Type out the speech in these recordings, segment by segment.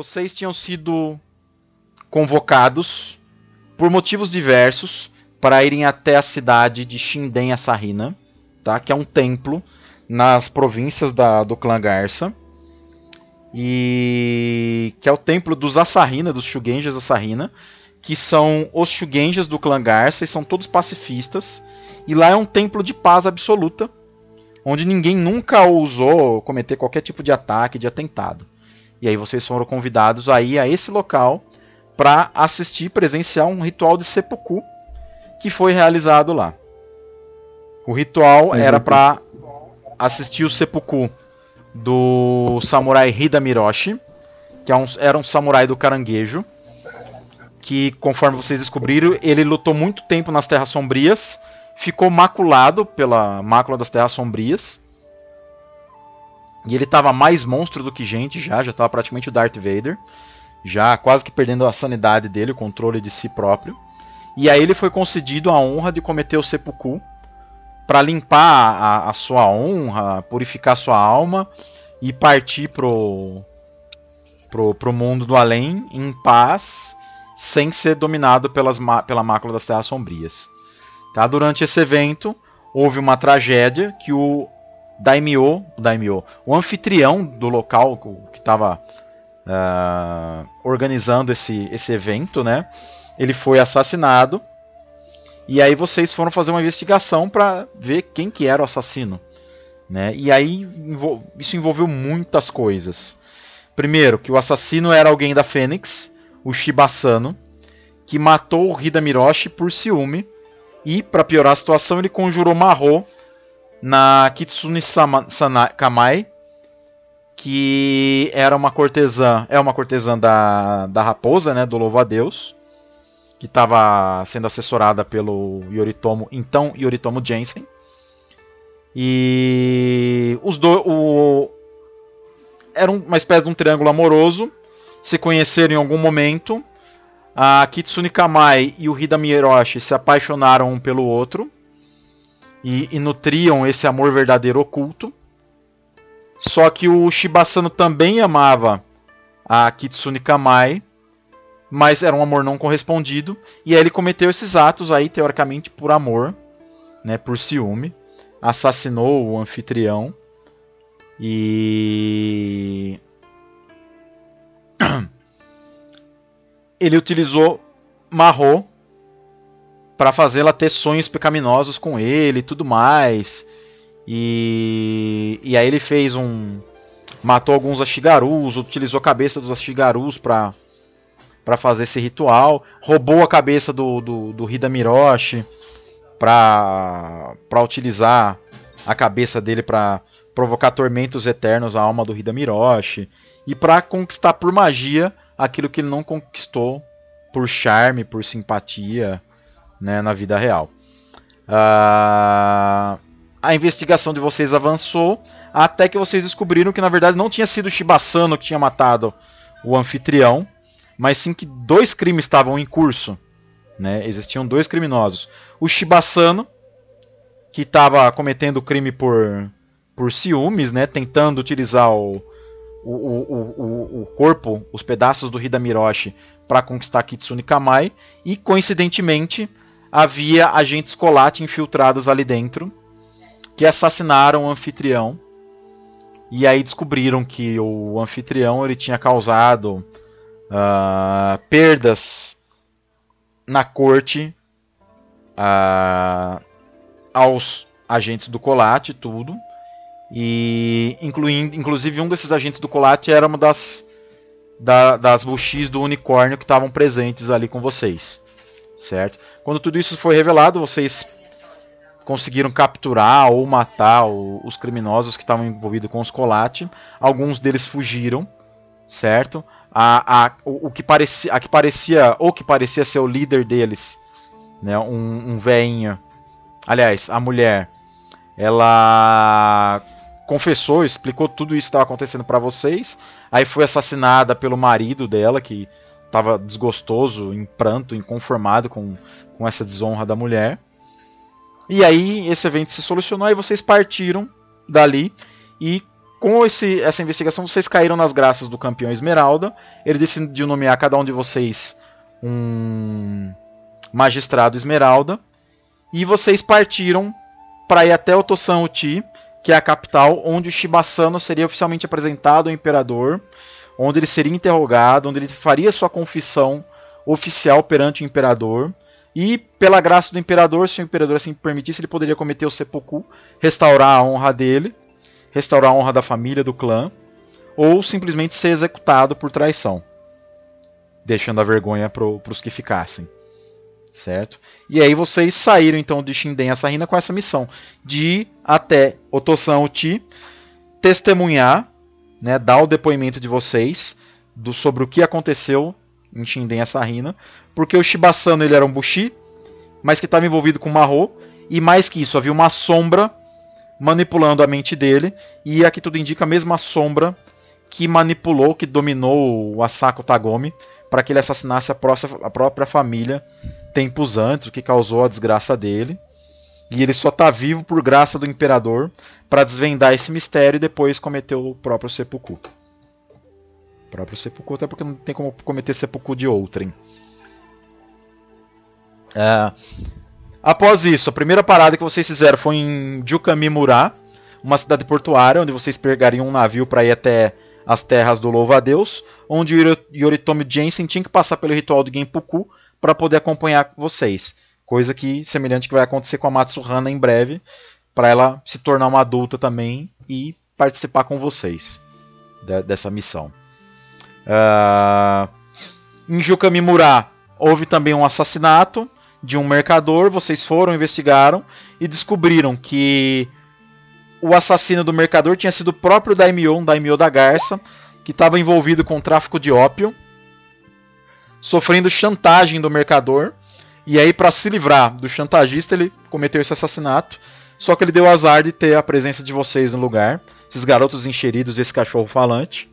vocês tinham sido convocados por motivos diversos para irem até a cidade de Shinden Asahina, tá? Que é um templo nas províncias do clã Garça. E que é o templo dos Asahina, dos Shugenjas Asahina, que são os Shugenjas do clã Garça e são todos pacifistas. E lá é um templo de paz absoluta, onde ninguém nunca ousou cometer qualquer tipo de ataque, de atentado. E aí vocês foram convidados a ir a esse local para assistir, presenciar um ritual de seppuku que foi realizado lá. O ritual era para assistir o seppuku do samurai Hida Miroshi, que era um samurai do caranguejo, que, conforme vocês descobriram, ele lutou muito tempo nas Terras Sombrias, ficou maculado pela mácula das Terras Sombrias, e ele estava mais monstro do que gente, já estava praticamente o Darth Vader, já quase que perdendo a sanidade dele, o controle de si próprio. E aí ele foi concedido a honra de cometer o seppuku para limpar a sua honra, purificar sua alma e partir pro mundo do além em paz, sem ser dominado pela mácula das Terras Sombrias. Tá? Durante esse evento houve uma tragédia que o anfitrião do local que estava organizando esse evento, né? Ele foi assassinado. E aí vocês foram fazer uma investigação para ver quem que era o assassino, né? E aí isso envolveu muitas coisas. Primeiro, que o assassino era alguém da Fênix, o Shibasano, que matou o Hida Miroshi por ciúme. E, para piorar a situação, ele conjurou Mahou na Kitsune Kamai, que era uma cortesã da raposa, né, do louvo a Deus, que estava sendo assessorada pelo Yoritomo Jensen. E era uma espécie de um triângulo amoroso, se conheceram em algum momento. A Kitsune Kamai e o Hida Miroshi se apaixonaram um pelo outro e nutriam esse amor verdadeiro oculto. Só que o Shibasano também amava a Kitsune Kamai, mas era um amor não correspondido. E aí ele cometeu esses atos aí, teoricamente, por amor, né, por ciúme. Assassinou o anfitrião. E ele utilizou Mahou para fazê-la ter sonhos pecaminosos com ele e tudo mais. E aí ele fez matou alguns Ashigarus, utilizou a cabeça dos Ashigarus para fazer esse ritual. Roubou a cabeça do Hida Miroshi para utilizar a cabeça dele para provocar tormentos eternos à alma do Hida Miroshi. E para conquistar por magia aquilo que ele não conquistou por charme, por simpatia, né, na vida real. A investigação de vocês avançou até que vocês descobriram que na verdade não tinha sido o Shibasano que tinha matado o anfitrião, mas sim que dois crimes estavam em curso, né? Existiam dois criminosos. O Shibasano, que estava cometendo o crime por ciúmes, né, tentando utilizar o corpo, os pedaços do Hida Miroshi para conquistar Kitsune Kamai, e coincidentemente havia agentes Colate infiltrados ali dentro que assassinaram o anfitrião. E aí descobriram que o anfitrião ele tinha causado perdas na corte aos agentes do Colate, tudo. E inclusive um desses agentes do Colate era uma das Bushis do unicórnio que estavam presentes ali com vocês, certo? Quando tudo isso foi revelado, vocês conseguiram capturar ou matar os criminosos que estavam envolvidos com os Colate. Alguns deles fugiram, certo? O que parecia ser o líder deles, né? Um velhinho. Aliás, a mulher, ela confessou, explicou tudo isso que estava acontecendo para vocês. Aí foi assassinada pelo marido dela, que estava desgostoso, em pranto, inconformado com essa desonra da mulher. E aí esse evento se solucionou e vocês partiram dali e com essa investigação, vocês caíram nas graças do campeão Esmeralda. Ele decidiu nomear cada um de vocês um magistrado Esmeralda. E vocês partiram para ir até Otosan Uti, que é a capital, onde o Shibasano seria oficialmente apresentado ao imperador, onde ele seria interrogado, onde ele faria sua confissão oficial perante o imperador. E, pela graça do imperador, se o imperador assim permitisse, ele poderia cometer o seppuku, restaurar a honra dele, restaurar a honra da família, do clã, ou simplesmente ser executado por traição, deixando a vergonha para os que ficassem. Certo? E aí vocês saíram então de Shinden Asahina com essa missão de ir até Otosan Uti, testemunhar, né, dar o depoimento de vocês sobre o que aconteceu em Shinden Asahina, porque o Shibasano ele era um Bushi, mas que estava envolvido com Mahou, e mais que isso, havia uma sombra manipulando a mente dele, e aqui tudo indica a mesma sombra que manipulou, que dominou o Asako Tagomi, para que ele assassinasse a própria família tempos antes, o que causou a desgraça dele. E ele só está vivo por graça do imperador para desvendar esse mistério e depois cometer o próprio seppuku. O próprio seppuku, até porque não tem como cometer seppuku de outrem. Após isso, a primeira parada que vocês fizeram foi em Jukamimura, uma cidade portuária, onde vocês pegariam um navio para ir até as terras do Louva-a-Deus, onde o Yoritomo Jensen tinha que passar pelo ritual de Genpuku para poder acompanhar vocês. Coisa que semelhante que vai acontecer com a Matsuhana em breve, para ela se tornar uma adulta também e participar com vocês dessa missão. Em Jukamimura houve também um assassinato de um mercador. Vocês foram, investigaram e descobriram que o assassino do mercador tinha sido o próprio Daimyo, um Daimyo da Garça, que estava envolvido com o tráfico de ópio, sofrendo chantagem do mercador. E aí, para se livrar do chantagista, ele cometeu esse assassinato. Só que ele deu azar de ter a presença de vocês no lugar, esses garotos encheridos e esse cachorro falante.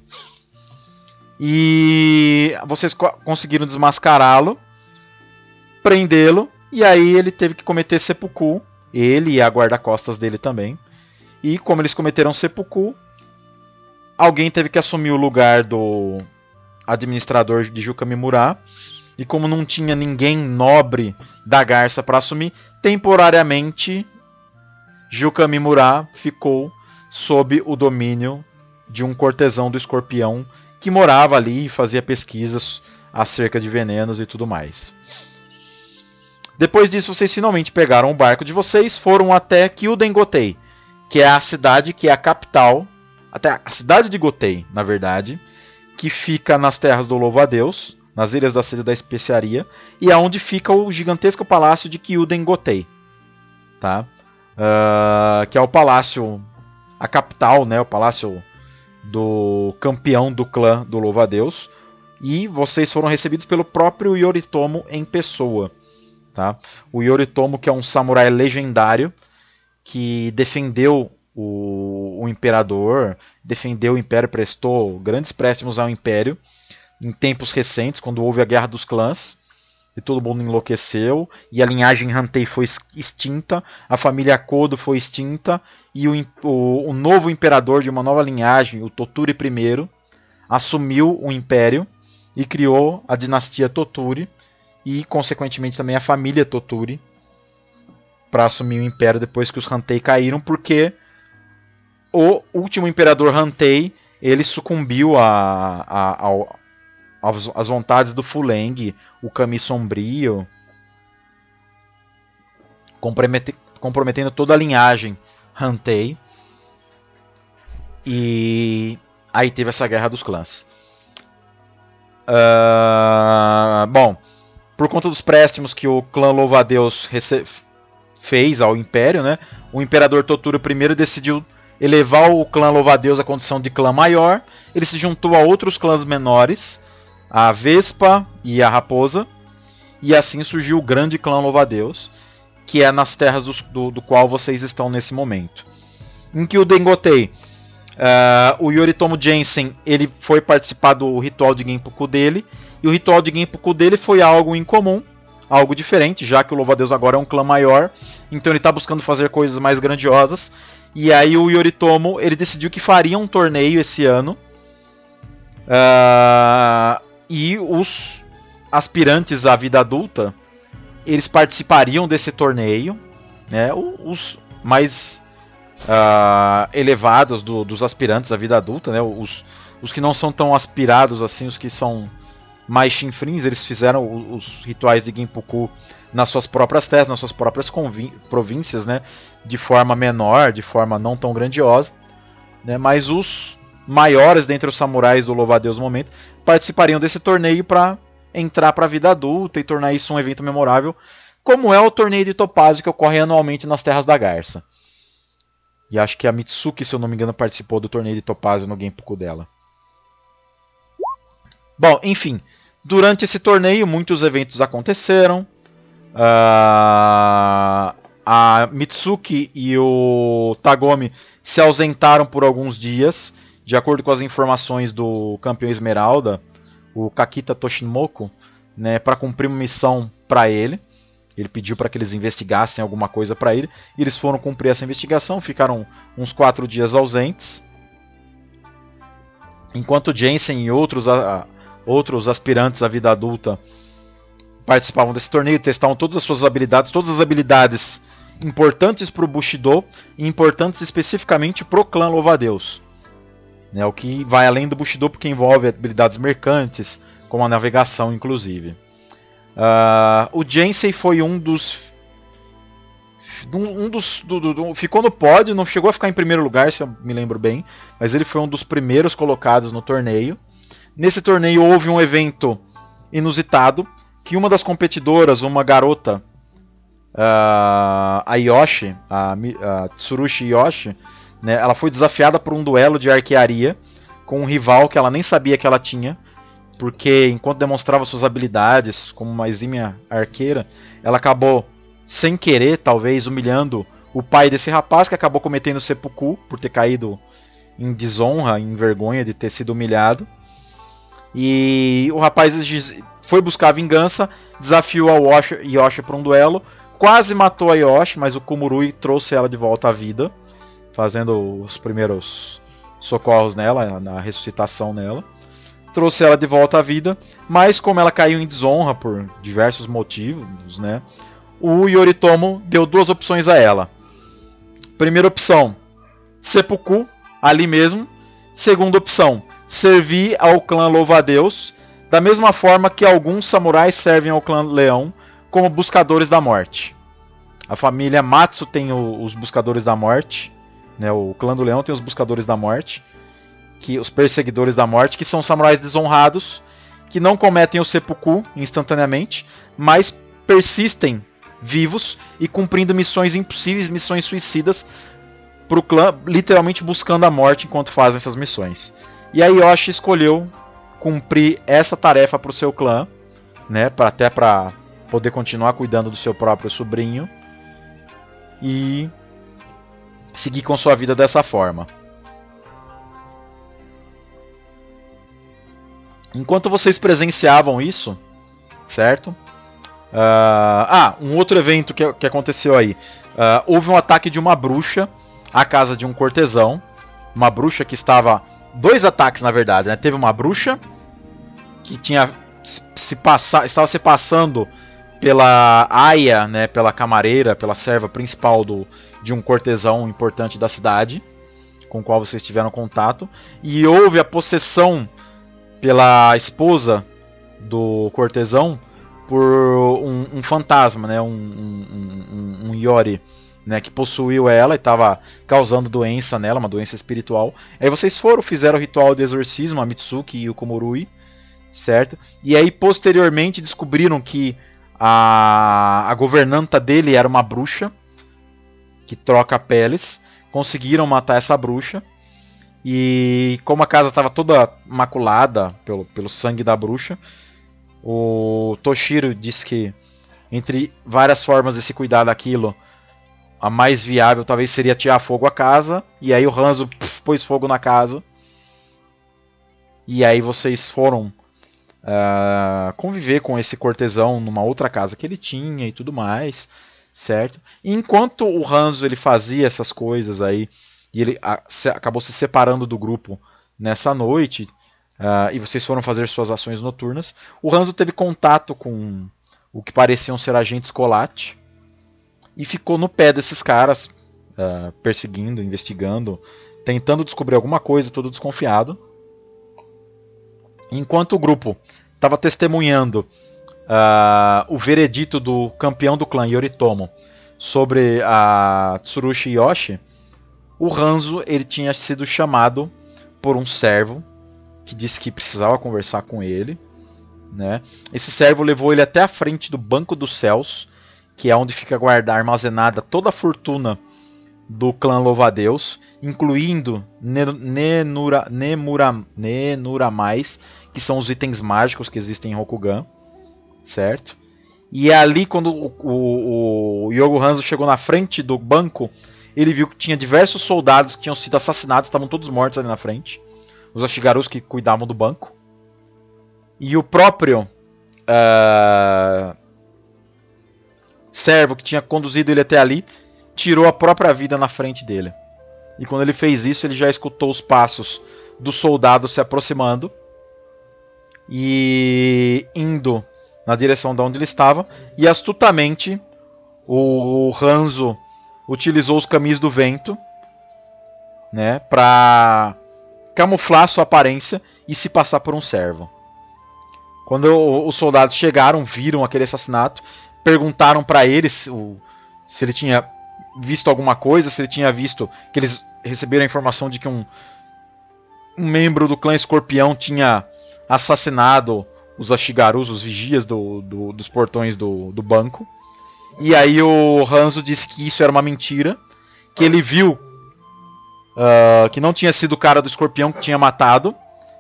E vocês conseguiram desmascará-lo, prendê-lo, e aí ele teve que cometer seppuku, ele e a guarda-costas dele também. E como eles cometeram seppuku, alguém teve que assumir o lugar do administrador de Jukamimura. E como não tinha ninguém nobre da Garça para assumir, temporariamente Jukamimura ficou sob o domínio de um cortesão do Escorpião que morava ali e fazia pesquisas acerca de venenos e tudo mais. Depois disso, vocês finalmente pegaram o barco de vocês, foram até Kyuden-Gotei, que é a cidade, que é a capital, até a cidade de Gotei, na verdade, que fica nas terras do Louva-a-Deus, nas ilhas da Sede da Especiaria, e é onde fica o gigantesco palácio de Kyuden-Gotei, tá? Que é o palácio, a capital, né, o palácio do campeão do clã do Louva-a-Deus, e vocês foram recebidos pelo próprio Yoritomo em pessoa, tá? O Yoritomo, que é um samurai legendário, que defendeu o imperador, defendeu o império, prestou grandes préstimos ao império em tempos recentes, quando houve a Guerra dos Clãs, e todo mundo enlouqueceu, e a linhagem Hantei foi extinta, a família Kodo foi extinta, e o novo imperador de uma nova linhagem, o Toturi I, assumiu o império e criou a dinastia Toturi, e consequentemente também a família Toturi, para assumir o império depois que os Hantei caíram, porque o último imperador Hantei ele sucumbiu às vontades do Fuleng, o Kami Sombrio, comprometendo toda a linhagem Hantei. E aí teve essa Guerra dos Clãs. Bom, por conta dos préstimos que o clã Louva-a-Deus fez ao Império, né, o Imperador Toturi I decidiu elevar o clã Louva-a-Deus à condição de clã maior. Ele se juntou a outros clãs menores, a Vespa e a Raposa, e assim surgiu o grande clã Louva-a-Deus, que é nas terras do qual vocês estão nesse momento. Em Kyuden-Gotei, o Yoritomo Jensen ele foi participar do ritual de Genpuku dele, e o ritual de Genpuku dele foi algo incomum, algo diferente, já que o Louva-a-Deus agora é um clã maior, então ele está buscando fazer coisas mais grandiosas, E aí o Yoritomo, ele decidiu que faria um torneio esse ano. E os aspirantes à vida adulta, eles participariam desse torneio, né? Os mais elevados dos aspirantes à vida adulta, né? Os que não são tão aspirados assim, os que são mais chinfrins, eles fizeram os rituais de Genpuku nas suas próprias terras, nas suas próprias províncias, né? De forma menor, de forma não tão grandiosa, né? Mas os maiores dentre os samurais do Louva-a-Deus no momento participariam desse torneio para entrar para a vida adulta e tornar isso um evento memorável, como é o torneio de Topázio que ocorre anualmente nas Terras da Garça. E acho que a Mitsuki, se eu não me engano, participou do torneio de Topázio no Genpuku dela. Bom, enfim, durante esse torneio muitos eventos aconteceram. A Mitsuki e o Tagomi se ausentaram por alguns dias, de acordo com as informações do campeão Esmeralda, o Kakita Toshimoku, né, para cumprir uma missão para ele. Ele pediu para que eles investigassem alguma coisa para ele. E eles foram cumprir essa investigação, ficaram uns 4 dias ausentes. Enquanto Jensen e outros aspirantes à vida adulta participavam desse torneio, testavam todas as suas habilidades, todas as habilidades importantes para o Bushido e importantes especificamente para o clã Louva-a-Deus. Né, o que vai além do Bushido, porque envolve habilidades mercantes, como a navegação, inclusive. O Jensei foi ficou no pódio, não chegou a ficar em primeiro lugar, se eu me lembro bem, mas ele foi um dos primeiros colocados no torneio. Nesse torneio houve um evento inusitado, que uma das competidoras, uma garota, a Yoshi, a Tsurushi Yoshi, né, ela foi desafiada por um duelo de arquearia com um rival que ela nem sabia que ela tinha, porque enquanto demonstrava suas habilidades como uma exímia arqueira, ela acabou, sem querer, talvez, humilhando o pai desse rapaz, que acabou cometendo seppuku por ter caído em desonra, em vergonha de ter sido humilhado. E o rapaz foi buscar a vingança, desafiou a Yoshi para um duelo, quase matou a Yoshi, mas o Kumurui trouxe ela de volta à vida, fazendo os primeiros socorros nela, na ressuscitação nela. Trouxe ela de volta à vida, mas como ela caiu em desonra por diversos motivos, né, o Yoritomo deu 2 opções a ela. Primeira opção, seppuku, ali mesmo. Segunda opção, servir ao clã Louva-a-Deus, da mesma forma que alguns samurais servem ao clã Leão como buscadores da morte. A família Matsu tem os buscadores da morte, né, o clã do Leão tem os buscadores da morte, os perseguidores da morte, que são samurais desonrados, que não cometem o seppuku instantaneamente, mas persistem vivos e cumprindo missões impossíveis, missões suicidas para o clã, literalmente buscando a morte enquanto fazem essas missões. E a Yoshi escolheu cumprir essa tarefa para o seu clã, né, até para poder continuar cuidando do seu próprio sobrinho e seguir com sua vida dessa forma. Enquanto vocês presenciavam isso, certo? Um outro evento que aconteceu aí. Houve um ataque de uma bruxa à casa de um cortesão. Uma bruxa que estava... 2 ataques, na verdade, né? Teve uma bruxa que estava se passando pela aia, né? Pela camareira, pela serva principal de um cortesão importante da cidade, com o qual vocês tiveram contato. E houve a possessão pela esposa do cortesão por um fantasma, né, um Yori, né, que possuiu ela e estava causando doença nela, uma doença espiritual. Aí vocês fizeram o ritual de exorcismo, a Mitsuki e o Komurui, certo? E aí posteriormente descobriram que a governanta dele era uma bruxa que troca peles. Conseguiram matar essa bruxa. E como a casa estava toda maculada pelo sangue da bruxa, o Toshiro disse que, entre várias formas de se cuidar daquilo, a mais viável talvez seria tirar fogo à casa. E aí o Hanzo pôs fogo na casa. E aí vocês foram conviver com esse cortesão numa outra casa que ele tinha e tudo mais. certo? E enquanto o Hanzo ele fazia essas coisas aí, e ele acabou se separando do grupo nessa noite, e vocês foram fazer suas ações noturnas, o Hanzo teve contato com o que pareciam ser agentes Colate, e ficou no pé desses caras, perseguindo, investigando, tentando descobrir alguma coisa, todo desconfiado. Enquanto o grupo estava testemunhando o veredito do campeão do clã Yoritomo sobre a Tsurushi Yoshi, o Hanzo ele tinha sido chamado por um servo que disse que precisava conversar com ele, né? Esse servo levou ele até a frente do Banco dos Céus, que é onde fica armazenada toda a fortuna do clã Louva-a-Deus, incluindo Nemuramais, que são os itens mágicos que existem em Rokugan, certo? E é ali, quando o Yogo Hanzo chegou na frente do banco, ele viu que tinha diversos soldados que tinham sido assassinados, estavam todos mortos ali na frente, os Ashigarus que cuidavam do banco, e o próprio servo que tinha conduzido ele até ali tirou a própria vida na frente dele. E quando ele fez isso, ele já escutou os passos dos soldados se aproximando e indo na direção de onde ele estava, e astutamente o Hanzo utilizou os caminhos do vento, né, para camuflar sua aparência e se passar por um servo. Quando os soldados chegaram, viram aquele assassinato, perguntaram para ele se ele tinha visto alguma coisa, se ele tinha visto que eles receberam a informação de que um membro do clã Escorpião tinha assassinado os Ashigarus, os vigias dos portões do banco. E aí o Hanzo disse que isso era uma mentira, que ele viu que não tinha sido o cara do Escorpião que tinha matado,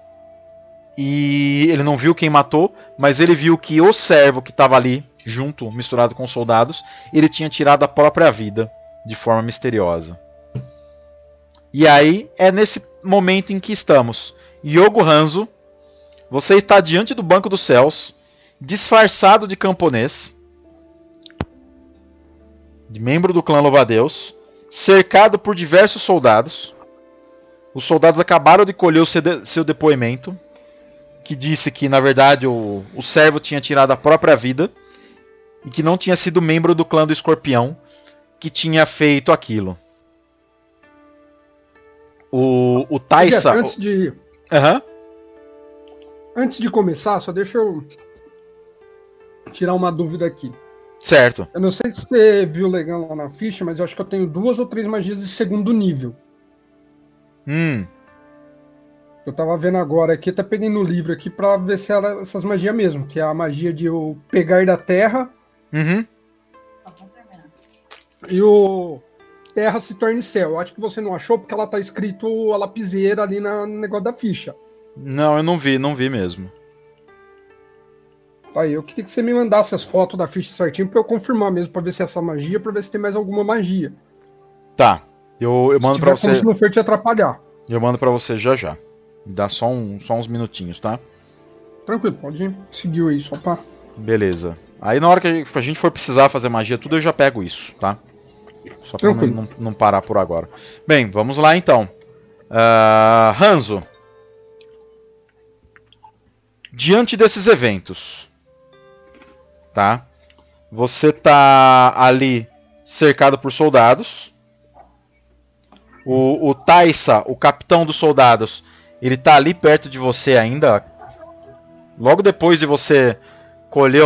e ele não viu quem matou, mas ele viu que o servo que estava ali junto, misturado com os soldados, ele tinha tirado a própria vida de forma misteriosa. E aí é nesse momento em que estamos. Yogo Hanzo, você está diante do Banco dos Céus, disfarçado de camponês, de membro do clã Louva-a-Deus, cercado por diversos soldados. Os soldados acabaram de colher o seu depoimento, que disse que na verdade o servo tinha tirado a própria vida e que não tinha sido membro do clã do Escorpião que tinha feito aquilo. O Taisa... Antes de começar, só deixa eu tirar uma dúvida aqui. Certo. Eu não sei se você viu legal lá na ficha, mas eu acho que eu tenho 2 ou 3 magias de segundo nível. Eu tava vendo agora aqui, até peguei no livro aqui pra ver se era essas magias mesmo, que é a magia de eu pegar da terra. Uhum. E o terra se torne céu. Eu acho que você não achou porque ela tá escrito a lapiseira ali no negócio da ficha. Não, eu não vi mesmo. Aí, eu queria que você me mandasse as fotos da ficha certinho pra eu confirmar mesmo, pra ver se é essa magia, pra ver se tem mais alguma magia. Tá, eu mando pra você. Como se não for te atrapalhar. Eu mando pra você já. Me dá só uns minutinhos, tá? Tranquilo, pode seguir aí, só pra... Beleza. Aí na hora que a gente for precisar fazer magia tudo, eu já pego isso, tá? Só pra não parar por agora. Bem, vamos lá então. Hanzo. Diante desses eventos, tá? Você tá ali cercado por soldados. O Taisa, o capitão dos soldados, ele tá ali perto de você ainda. Logo depois de você colher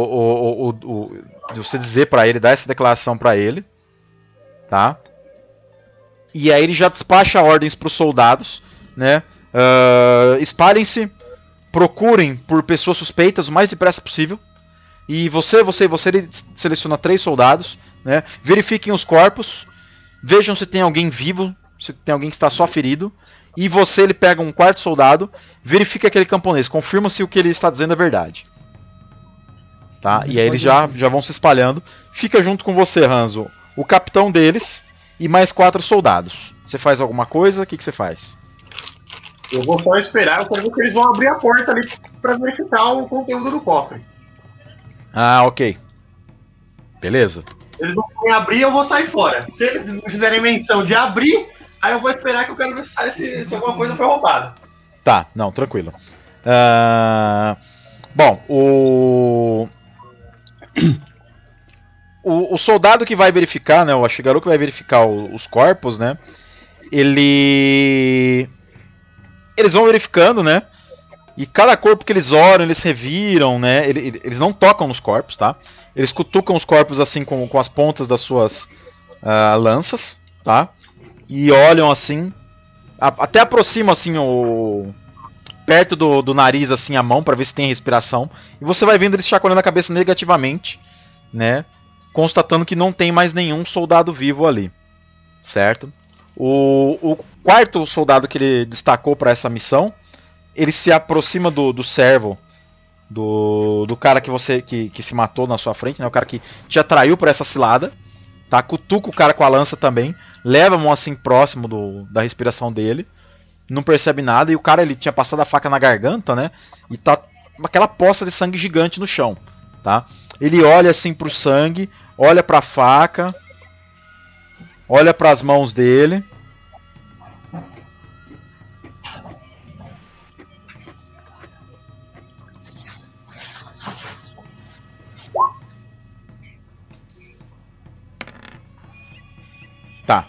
de você dizer pra ele, dar essa declaração pra ele, tá? E aí ele já despacha ordens pros soldados, né? Espalhem-se, procurem por pessoas suspeitas o mais depressa possível. E você ele seleciona 3 soldados, né? Verifiquem os corpos, vejam se tem alguém vivo, se tem alguém que está só ferido. E ele pega um 4º soldado, verifica aquele camponês, confirma se o que ele está dizendo é verdade. Tá? E aí eles já vão se espalhando. Fica junto com você, Hanzo, o capitão deles e mais 4 soldados. Você faz alguma coisa? O que você faz? Eu vou só esperar, eu quero ver que eles vão abrir a porta ali pra verificar o conteúdo do cofre. Ah, ok. Beleza. Eles não forem abrir, eu vou sair fora. Se eles não fizerem menção de abrir, aí eu vou esperar que eu quero ver se alguma coisa foi roubada. Tá, não, tranquilo. Bom, o soldado que vai verificar, né, o Ashigaru que vai verificar os corpos, né, eles vão verificando, né, e cada corpo que eles olham, eles reviram, né, eles não tocam nos corpos, tá, eles cutucam os corpos assim com as pontas das suas lanças, tá, e olham assim, até aproximam assim perto do nariz assim a mão para ver se tem respiração, e você vai vendo eles chacoalhando a cabeça negativamente, né, constatando que não tem mais nenhum soldado vivo ali, certo? O quarto soldado que ele destacou para essa missão, ele se aproxima do servo, do cara que se matou na sua frente, né? O cara que te atraiu para essa cilada, tá? Cutuca o cara com a lança também, leva a mão assim próximo da respiração dele, não percebe nada, e o cara ele tinha passado a faca na garganta, né? E tá aquela poça de sangue gigante no chão, tá? Ele olha assim pro sangue, olha pra faca, olha pras mãos dele. Tá.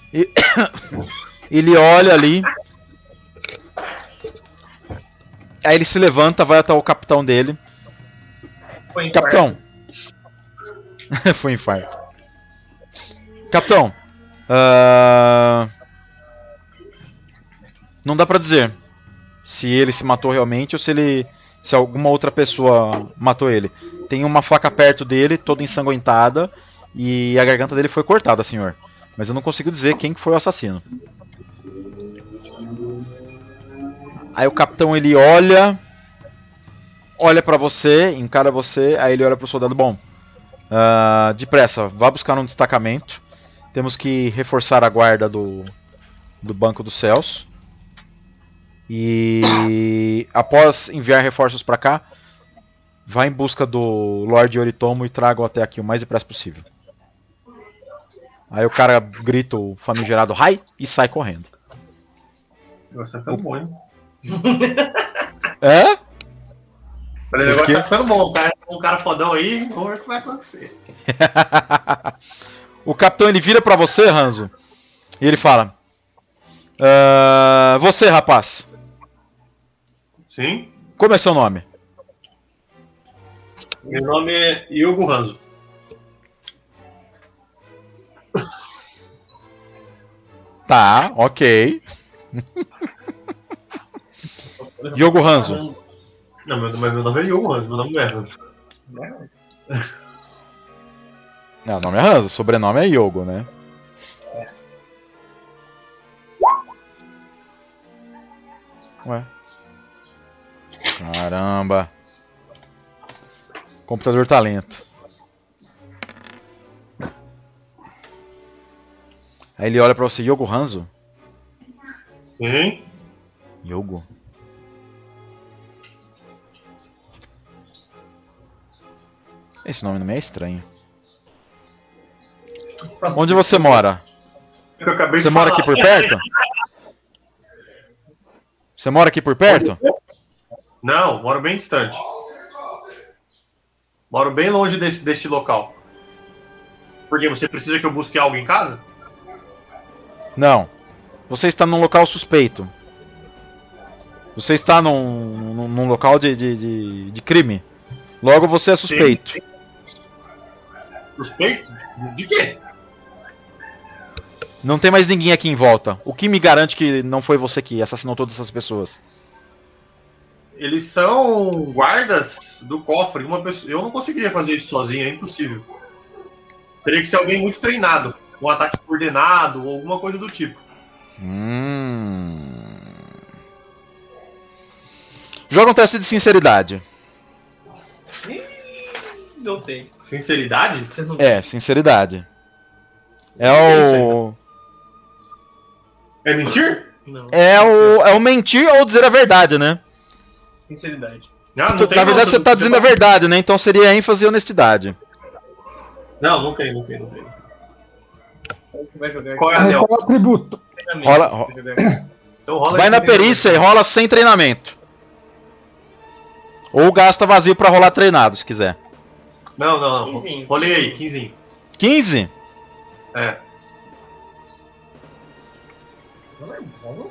Ele olha ali. Aí ele se levanta, vai até o capitão dele. Foi Capitão. Foi infarto. Capitão. Não dá pra dizer se ele se matou realmente ou se alguma outra pessoa matou ele. Tem uma faca perto dele, toda ensanguentada, e a garganta dele foi cortada, senhor. Mas eu não consigo dizer quem que foi o assassino. Aí o capitão ele olha pra você, encara você, aí ele olha pro soldado. Bom, depressa, vá buscar um destacamento. Temos que reforçar a guarda do Banco dos Céus. E após enviar reforços pra cá, vá em busca do Lord Yoritomo e traga-o até aqui o mais depressa possível. Aí o cara grita o famigerado Hai e sai correndo. Nossa, tá ficando bom, hein? É? Falei, o negócio tá ficando bom, tá? Um cara fodão aí, vamos ver o que vai acontecer. O capitão ele vira pra você, Hanzo, e ele fala: você, rapaz. Sim? Como é seu nome? Meu nome é Hugo Hanzo. Tá, ok. Yogo Hanzo. Não, meu nome é Hugo Hanzo, meu nome não é Hanzo. Não, o nome é Hanzo, o sobrenome é Yogo, né? Ué. Caramba. Computador tá lento. Aí ele olha pra você, Yogo Hanzo? Sim? Yogo? Esse nome não é estranho. Onde você mora? Eu acabei Você de mora falar. aqui por perto? Você mora aqui por perto? Não, moro bem distante. Moro bem longe deste local. Por quê? Você precisa que eu busque algo em casa? Não. Você está num local suspeito. Você está num local de crime. Logo você é suspeito. Sim. Suspeito? De quê? Não tem mais ninguém aqui em volta. O que me garante que não foi você que assassinou todas essas pessoas? Eles são guardas do cofre. Uma pessoa... Eu não conseguiria fazer isso sozinho, é impossível. Teria que ser alguém muito treinado. Um ataque coordenado ou alguma coisa do tipo. Joga um teste de sinceridade. Não tem. Sinceridade? Você não É, sinceridade. É o. É mentir? Não. É o mentir ou dizer a verdade, né? Sinceridade. Não, não tem Na verdade não, você tá dizendo a verdade, né? Então seria ênfase e honestidade. Não tem. Vai jogar Qual é a anel? Qual é o atributo? Rola- Então rola Vai esse na treinamento. perícia e rola sem treinamento. Ou gasta vazio pra rolar treinado, se quiser. Não. 15. Rolei aí, 15. 15? É. Não é bom.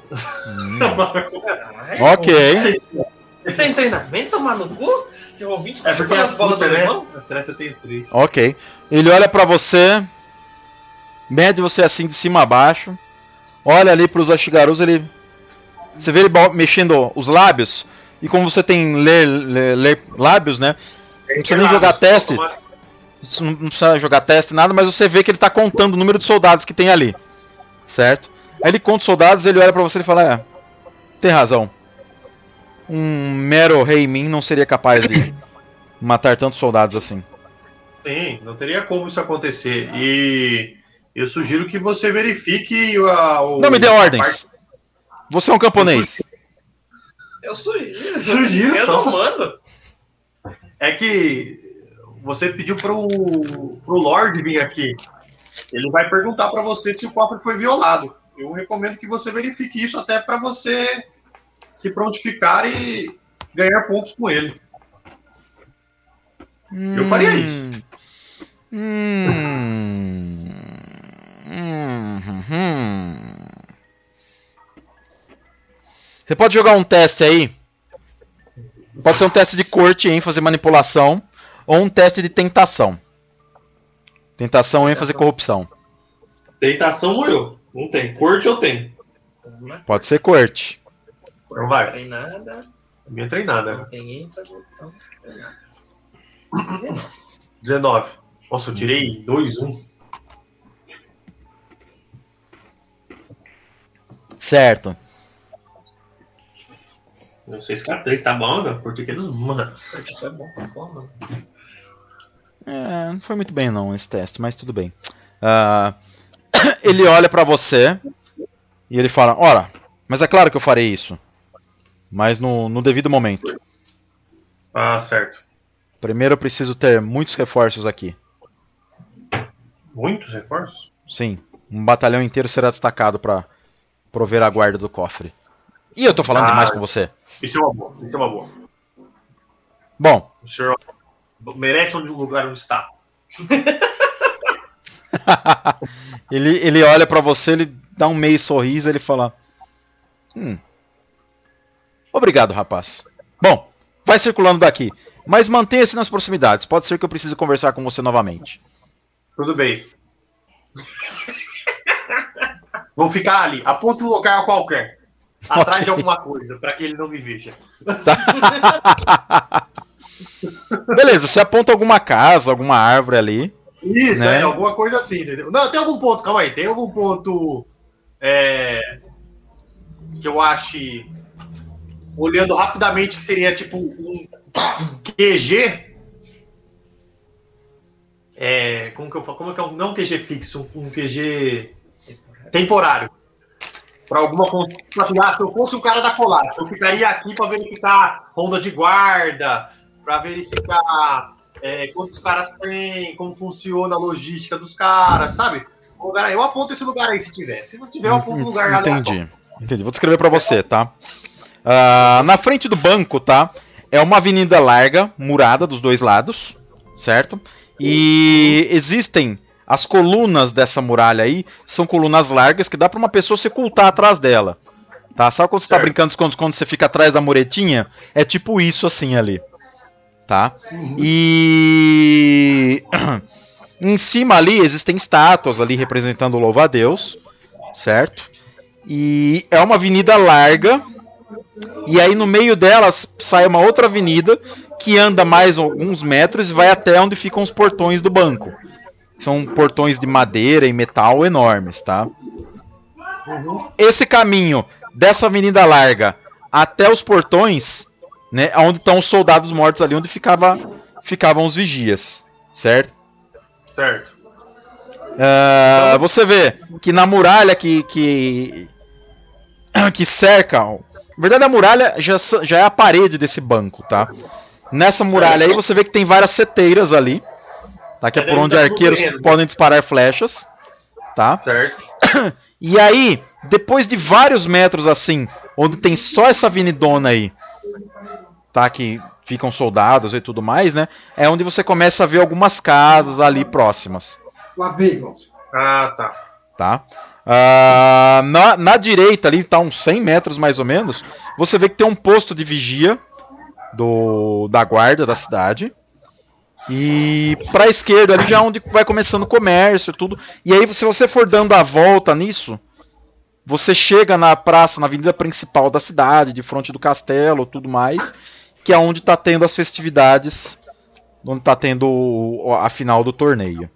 Ok. Sem treinamento, tomar no cu? Seu ouvinte tá É porque chupando as as bolas do bolas, né? limão? As 3 eu tenho 3. Ok. Ele olha pra você, mede você assim de cima a baixo, olha ali pros Ashigarus, você vê ele mexendo os lábios, e como você tem ler lábios, né? Não precisa nem jogar teste, não precisa jogar teste, nada, mas você vê que ele tá contando o número de soldados que tem ali, certo? Aí ele conta os soldados, ele olha pra você e fala, tem razão. Um mero rei Min não seria capaz de matar tantos soldados assim. Sim, não teria como isso acontecer. E eu sugiro que você verifique o. Não me dê ordens. Você é um camponês. Eu sugiro. Sugiro Eu só. não mando. É que você pediu pro Lorde vir aqui. Ele vai perguntar pra você se o cofre foi violado. Eu recomendo que você verifique isso até pra você se prontificar e ganhar pontos com ele. Eu faria isso. Você pode jogar um teste aí. Pode ser um teste de corte, ênfase, manipulação, ou um teste de tentação. Tentação, ênfase e corrupção. Tentação morreu. Não tem. Corte eu tenho. Pode ser corte. Então vai. Treinada. Minha treinada. Não tem ênfase. Então, treinada. 19. Nossa, eu tirei 2-1. Certo. Não sei se 3 tá bom, né? Porque dos manos. Isso é bom pra porra. Não foi muito bem não esse teste, mas tudo bem. Ele olha pra você e ele fala, ora, mas é claro que eu farei isso. Mas no devido momento. Ah, certo. Primeiro eu preciso ter muitos reforços aqui. Muitos reforços? Sim, um batalhão inteiro será destacado pra prover a guarda do cofre. E eu tô falando demais com você. Isso é uma boa. Isso é uma boa. Bom, O senhor merece um lugar onde está. ele olha pra você, ele dá um meio sorriso e ele fala, obrigado, rapaz. Bom, vai circulando daqui, mas mantenha-se nas proximidades. Pode ser que eu precise conversar com você novamente. Tudo bem. Vou ficar ali. Aponte um lugar qualquer. Atrás de alguma coisa, para que ele não me veja. Beleza, você aponta alguma casa, alguma árvore ali. Isso, né? alguma coisa assim, entendeu? Não, tem algum ponto, calma aí. Tem algum ponto que eu ache, olhando rapidamente, que seria tipo um QG. Como que eu falo? Como é que é? Não um QG fixo, um QG temporário. Para alguma assim, se eu fosse o cara da colagem, eu ficaria aqui para verificar ronda de guarda, para verificar quantos caras tem, como funciona a logística dos caras, sabe? Eu aponto esse lugar aí se tiver. Se não tiver, eu aponto o lugar lá. Entendi. Vou descrever para você, tá? Na frente do banco, tá? É uma avenida larga, murada dos dois lados, certo? E existem as colunas dessa muralha aí, são colunas largas que dá pra uma pessoa se ocultar atrás dela. Tá? Sabe quando você tá brincando quando você fica atrás da muretinha? É tipo isso assim ali. Tá? E em cima ali existem estátuas ali representando o louva-a-Deus, certo? E é uma avenida larga. E aí no meio delas sai uma outra avenida que anda mais alguns metros e vai até onde ficam os portões do banco. São portões de madeira e metal enormes, tá? Esse caminho dessa avenida larga até os portões, né, onde estão os soldados mortos ali, onde ficavam os vigias, certo? Certo. Você vê que na muralha que cerca, na verdade a muralha já é a parede desse banco, tá? Nessa muralha aí você vê que tem várias seteiras ali, tá? Que é por onde arqueiros podem disparar flechas, tá? Certo. E aí, depois de vários metros assim, onde tem só essa avenidona aí, tá? Que ficam soldados e tudo mais, né? É onde você começa a ver algumas casas ali próximas. Lá veio. Ah, tá. Tá? Na direita ali, tá uns 100 metros mais ou menos, você vê que tem um posto de vigia da guarda da cidade. E pra esquerda ali já é onde vai começando o comércio e tudo. E aí, se você for dando a volta nisso, você chega na praça, na avenida principal da cidade, de frente do castelo e tudo mais, que é onde tá tendo as festividades, onde tá tendo a final do torneio.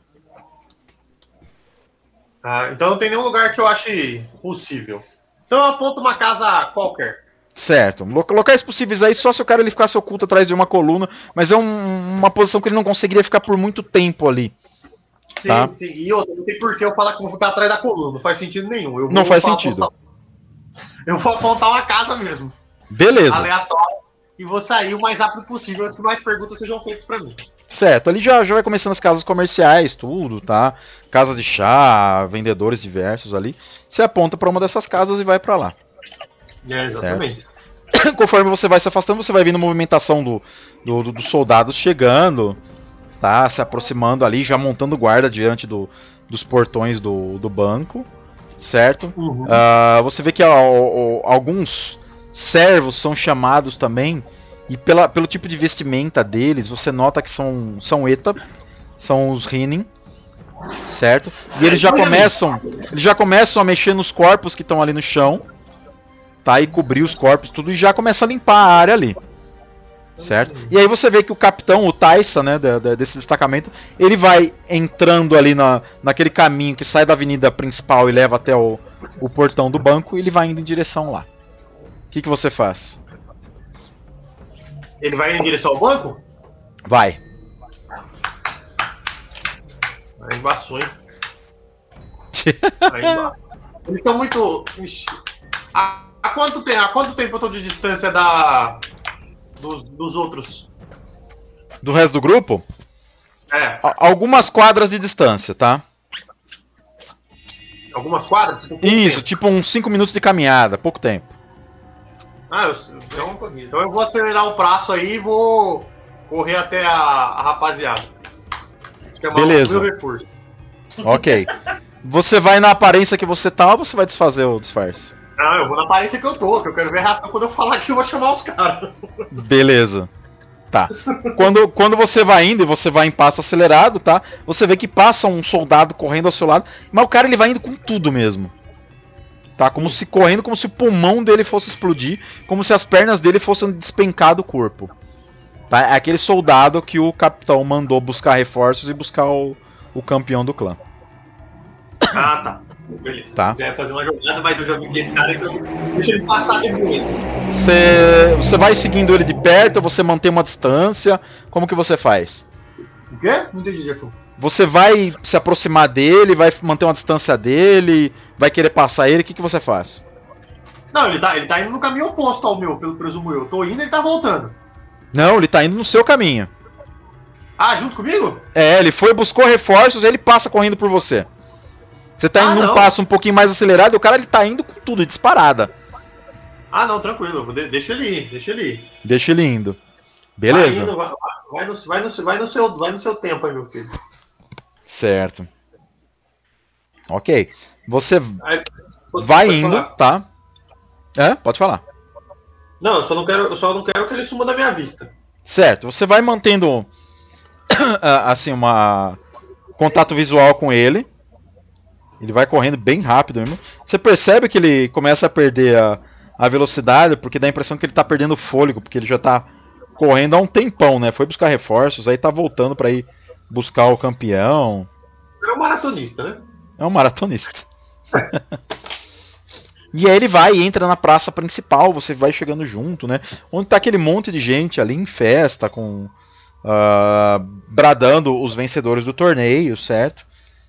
Então não tem nenhum lugar que eu ache possível. Então eu aponto uma casa qualquer. Certo. Locais possíveis aí só se o cara ele ficasse oculto atrás de uma coluna, mas é uma posição que ele não conseguiria ficar por muito tempo ali. Sim, tá? sim. E outra, não tem por que eu falar que vou ficar atrás da coluna. Não faz sentido nenhum. Não faz sentido. Eu vou apontar uma casa mesmo. Beleza. Aleatório. E vou sair o mais rápido possível antes que mais perguntas sejam feitas pra mim. Certo, ali já vai começando as casas comerciais, tudo, tá? Casa de chá, vendedores diversos ali. Você aponta pra uma dessas casas e vai pra lá. Exatamente. Certo? Conforme você vai se afastando, você vai vendo a movimentação dos soldados chegando, tá? Se aproximando ali, já montando guarda diante dos portões do banco, certo? Uhum. Você vê que alguns servos são chamados também. E pelo tipo de vestimenta deles, você nota que são ETA, são os Rinin, certo? E eles já começam a mexer nos corpos que estão ali no chão, tá? E cobrir os corpos, tudo, e já começa a limpar a área ali, certo? E aí você vê que o capitão, o Taissa, né, desse destacamento, ele vai entrando ali naquele caminho que sai da avenida principal e leva até o portão do banco, e ele vai indo em direção lá. O que você faz? Ele vai em direção ao banco? Vai. Aí embaçou, hein? Eles estão muito... Ixi. Há quanto tempo eu tô de distância dos outros? Do resto do grupo? É. Algumas quadras de distância, tá? Algumas quadras? Isso, tipo uns 5 minutos de caminhada, pouco tempo. Então eu vou acelerar o braço aí e vou correr até a rapaziada. Beleza. O meu reforço. Ok. Você vai na aparência que você tá ou você vai desfazer o disfarce? Não, eu vou na aparência que eu tô, que eu quero ver a reação quando eu falar que eu vou chamar os caras. Beleza. Tá. Quando você vai indo e você vai em passo acelerado, tá? Você vê que passa um soldado correndo ao seu lado, mas o cara ele vai indo com tudo mesmo. Tá, como se o pulmão dele fosse explodir, como se as pernas dele fossem despencar do corpo. Tá? É aquele soldado que o capitão mandou buscar reforços e buscar o campeão do clã. Ah, tá. Beleza. Tá. Eu ia fazer uma jogada, mas eu já vi que esse cara, então deixa ele passar de bonito. Você vai seguindo ele de perto, você mantém uma distância, como que você faz? O quê? Não entendi, Jefferson. Você vai se aproximar dele, vai manter uma distância dele, vai querer passar ele, o que você faz? Não, ele tá indo no caminho oposto ao meu, pelo presumo eu. Tô indo e ele tá voltando. Não, ele tá indo no seu caminho. Ah, junto comigo? É, ele buscou reforços, ele passa correndo por você. Você tá indo num passo um pouquinho mais acelerado e o cara ele tá indo com tudo, disparada. Ah, não, tranquilo, deixa ele ir. Deixa ele indo. Beleza. Vai no seu tempo aí, meu filho. Certo. Ok. Você vai indo, falar. Tá? Pode falar. Não, eu só não quero que ele suma da minha vista. Certo. Você vai mantendo assim contato visual com ele. Ele vai correndo bem rápido mesmo. Você percebe que ele começa a perder a velocidade, porque dá a impressão que ele tá perdendo fôlego, porque ele já tá correndo há um tempão, né? Foi buscar reforços, aí tá voltando pra ir buscar o campeão. É um maratonista, né? É um maratonista. E aí ele vai e entra na praça principal, você vai chegando junto, né? Onde tá aquele monte de gente ali em festa, bradando os vencedores do torneio, certo?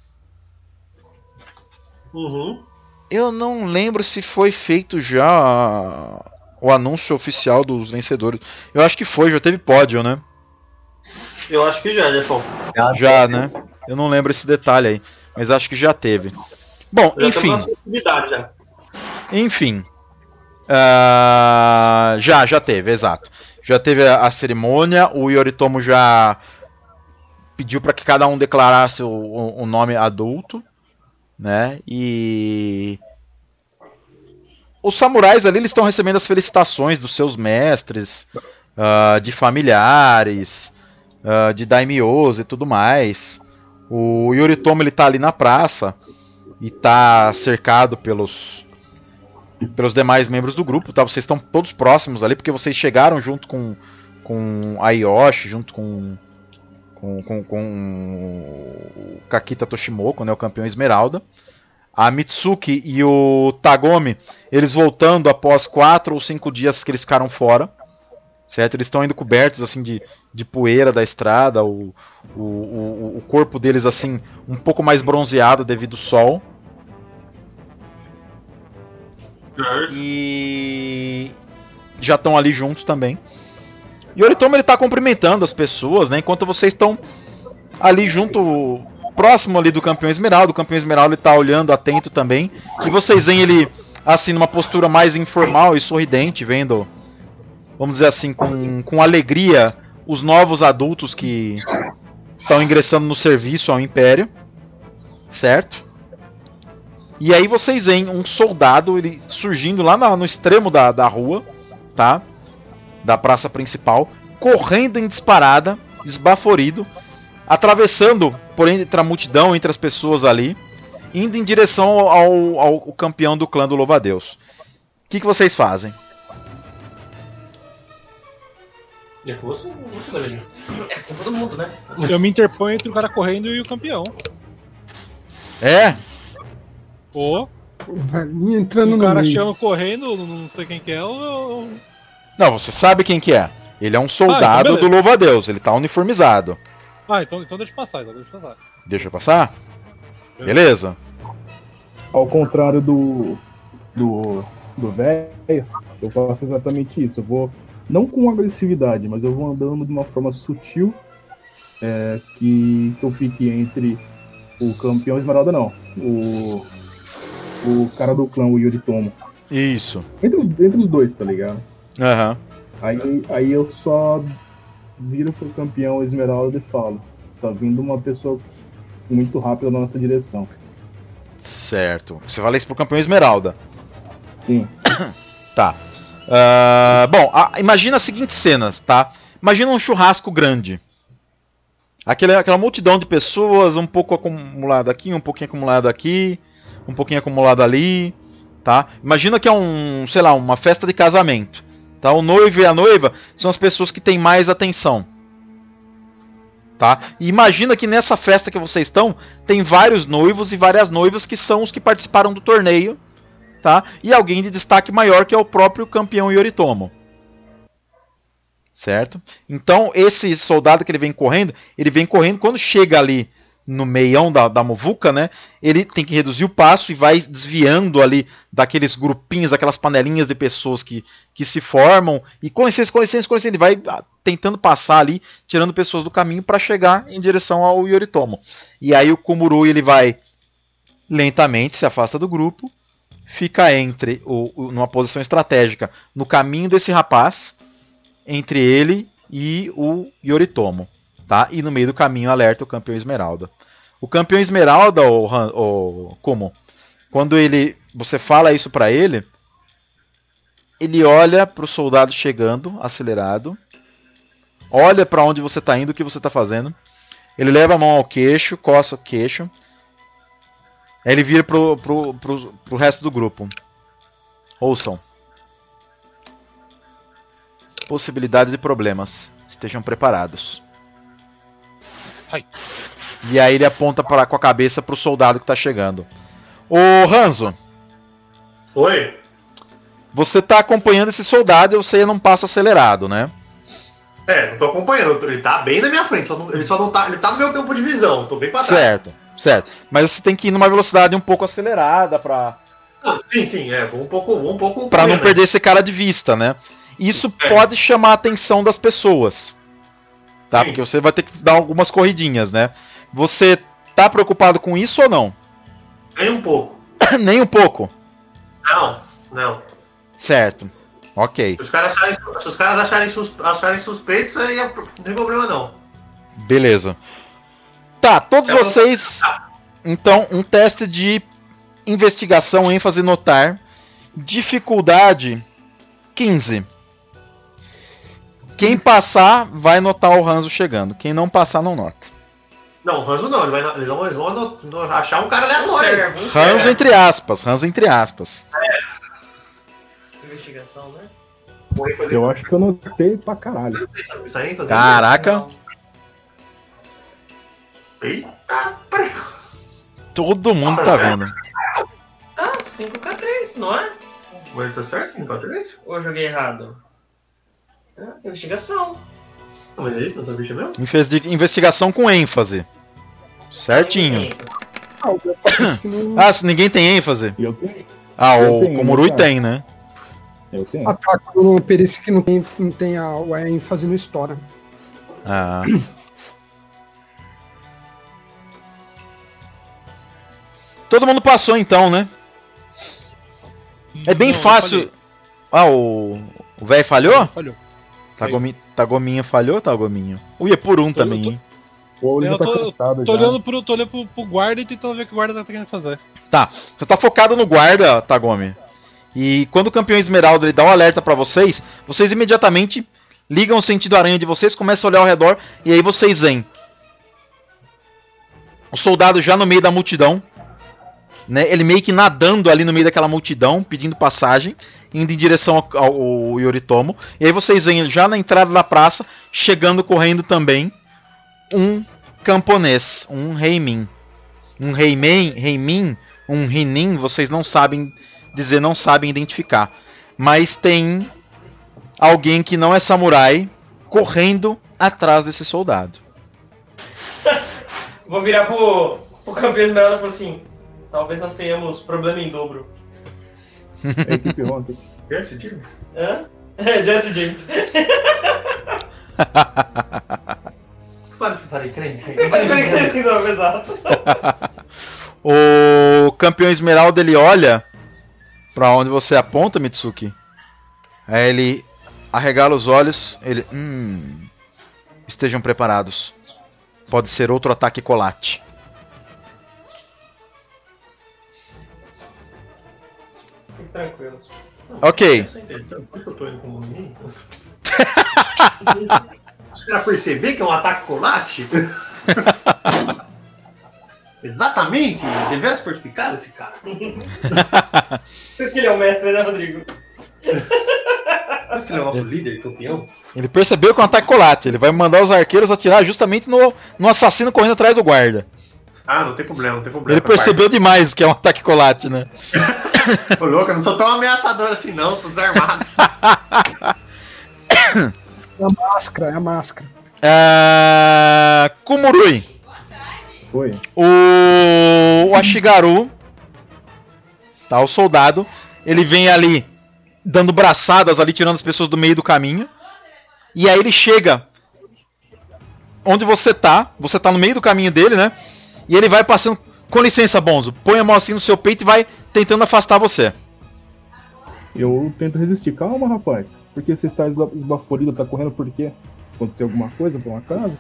Uhum. Eu não lembro se foi feito já o anúncio oficial dos vencedores. Eu acho que foi, já teve pódio, né? Eu acho que já, Jefão. Já, né? Eu não lembro esse detalhe aí, mas acho que já teve. Bom, Já enfim. já. Enfim. Já teve, exato. Já teve a cerimônia, o Yoritomo já pediu para que cada um declarasse o nome adulto, né? E os samurais ali, eles estão recebendo as felicitações dos seus mestres, de familiares, de daimyos e tudo mais. O Yoritomo, ele tá ali na praça e tá cercado pelos demais membros do grupo, tá? Vocês estão todos próximos ali, porque vocês chegaram junto com a Yoshi, junto com o Kakita Toshimoku, né, o campeão Esmeralda. A Mitsuki e o Tagomi, eles voltando após 4 ou 5 dias que eles ficaram fora, certo? Eles estão indo cobertos assim de poeira da estrada, o corpo deles assim um pouco mais bronzeado devido ao sol. E já estão ali juntos também. E o Yoritomo, ele tá cumprimentando as pessoas, né? Enquanto vocês estão ali junto, próximo ali do campeão Esmeralda. O campeão Esmeralda, ele tá olhando atento também. E vocês veem ele assim numa postura mais informal e sorridente, vendo, vamos dizer assim, com alegria, os novos adultos que estão ingressando no serviço ao Império, certo? E aí vocês veem um soldado, ele surgindo lá no extremo da rua, tá? Da praça principal, correndo em disparada, esbaforido, atravessando por entre a multidão, entre as pessoas ali, indo em direção ao campeão do clã do Louva-a-Deus. O que vocês fazem? É com você, É com todo mundo, né? Eu me interponho entre o cara correndo e o campeão. É? Ou Velhinho entrando o no cara meio. chama correndo, não sei quem que é, ou... Não, você sabe quem que é. Ele é um então soldado beleza. do Louva-a-Deus, ele tá uniformizado. Ah, então deixa eu passar, Deixa eu passar? Beleza. Ao contrário do velho, eu faço exatamente isso. Eu vou, não com agressividade, mas eu vou andando de uma forma sutil, que eu fique entre o campeão Esmeralda, não. O cara do clã, o Yoritomo. Isso. Entre os dois, tá ligado? Aham. Aí eu só viro pro campeão Esmeralda e falo: tá vindo uma pessoa muito rápida na nossa direção. Certo. Você fala isso pro campeão Esmeralda. Sim. Tá. Bom, imagina a seguinte cena, tá? Imagina um churrasco grande. Aquela multidão de pessoas, um pouco acumulada aqui, um pouquinho acumulado aqui, um pouquinho acumulado ali, tá? Imagina que é uma festa de casamento, tá? O noivo e a noiva são as pessoas que têm mais atenção, tá? E imagina que nessa festa que vocês estão, tem vários noivos e várias noivas que são os que participaram do torneio, tá? E alguém de destaque maior que é o próprio campeão Yoritomo. Certo? Então, esse soldado que ele vem correndo, quando chega ali no meião da muvuca, né? Ele tem que reduzir o passo e vai desviando ali daqueles grupinhos, aquelas panelinhas de pessoas que se formam. E com licença, ele vai tentando passar ali, tirando pessoas do caminho para chegar em direção ao Yoritomo. E aí o Kumurui, ele vai lentamente, se afasta do grupo, fica numa posição estratégica no caminho desse rapaz, entre ele e o Yoritomo, tá? E no meio do caminho alerta o campeão Esmeralda. O campeão Esmeralda, como? Quando você fala isso pra ele, ele olha pro soldado chegando, acelerado, olha pra onde você tá indo, o que você tá fazendo, ele leva a mão ao queixo, coça o queixo, aí ele vira pro resto do grupo. Ouçam. Possibilidade de problemas. Estejam preparados. Ai. E aí ele aponta com a cabeça pro soldado que tá chegando. Ô Hanzo. Oi? Você tá acompanhando esse soldado e você ia num passo acelerado, né? Não tô acompanhando. Ele tá bem na minha frente. Ele só não tá. Ele tá no meu campo de visão. Tô bem pra trás. Certo. Mas você tem que ir numa velocidade um pouco acelerada pra... Sim. Vou um pouco. Pra não perder esse cara de vista, né? Isso pode chamar a atenção das pessoas. tá? Sim. Porque você vai ter que dar algumas corridinhas, né? Você tá preocupado com isso ou não? Nem um pouco. Nem um pouco. Não. Certo. Ok. Se os caras acharem suspeitos, aí não tem problema não. Beleza. Tá, todos vocês. Então, um teste de investigação, ênfase notar. Dificuldade 15. Quem passar vai notar o Hanzo chegando. Quem não passar, não nota. Não, o Hanzo não. Eles vão achar um cara aleatório. Hanzo entre aspas. Hanzo entre aspas. Investigação, né? Eu acho que eu notei pra caralho. Isso aí, fazer. Caraca. Eita, Todo mundo tá vendo. Ah, 5K3, não é? mas tá certo? Não tá direito? Ou eu joguei errado? Ah, investigação. Não, mas é isso? Não sou bicho mesmo? Investigação com ênfase. Certinho. Ah, o Beto parece que não Ah, se ninguém tem ênfase. E eu tenho. Ah, Eu o tenho, Komurui cara. tem, né? Eu tenho. ataca numa perícia que não tem a ênfase no história. Ah. Todo mundo passou então, né? É bem Não, eu fácil. falhei. Ah, o velho falhou? Falhou. Tagominho falhou, Tagominho? Ui, é por um também, hein? O olho Eu já tá tô- cansado Tô já. olhando pro guarda e tentando ver o que o guarda tá querendo fazer. Tá, você tá focado no guarda, Tagomi. E quando o campeão Esmeralda ele dá um alerta pra vocês, vocês imediatamente ligam o sentido aranha de vocês, começam a olhar ao redor e aí vocês veem o soldado já no meio da multidão, né? Ele meio que nadando ali no meio daquela multidão, pedindo passagem, indo em direção ao Yoritomo. E aí vocês veem já na entrada da praça, chegando correndo também, um camponês, um Heimin. Um Heimin, um Rinin, vocês não sabem dizer, não sabem identificar. Mas tem alguém que não é samurai correndo atrás desse soldado. Vou virar pro campeão Esmeralda e falar assim: talvez nós tenhamos problema em dobro. É a equipe ontem. Esse time? Hã? Jesse James. Parei, crente. Não, exato. O campeão Esmeralda ele olha pra onde você aponta, Mitsuki. Aí ele arregala os olhos. Ele. Estejam preparados. Pode ser outro ataque colate. Fique tranquilo. Ok. Isso é interessante. Por isso que eu tô indo com o menino. Os caras perceber que é um ataque colate? Exatamente! Deveras perspicaz esse cara. Por isso que ele é o mestre, né, Rodrigo? Por isso que ele é o nosso líder, campeão. Ele percebeu que é um ataque colate. Ele vai mandar os arqueiros atirar justamente no assassino correndo atrás do guarda. Ah, não tem problema, não tem problema. Ele percebeu demais que é um ataque colate, né? Ô, louco, eu não sou tão ameaçador assim não, tô desarmado. É a máscara. Komurui. Foi. O Ashigaru, tá, o soldado, ele vem ali dando braçadas ali, tirando as pessoas do meio do caminho. E aí ele chega onde você tá no meio do caminho dele, né? E ele vai passando, com licença, Bonzo, põe a mão assim no seu peito e vai tentando afastar você. Eu tento resistir. Calma, rapaz. Por que você está esbaforido? Tá correndo por quê? Aconteceu alguma coisa, por um acaso?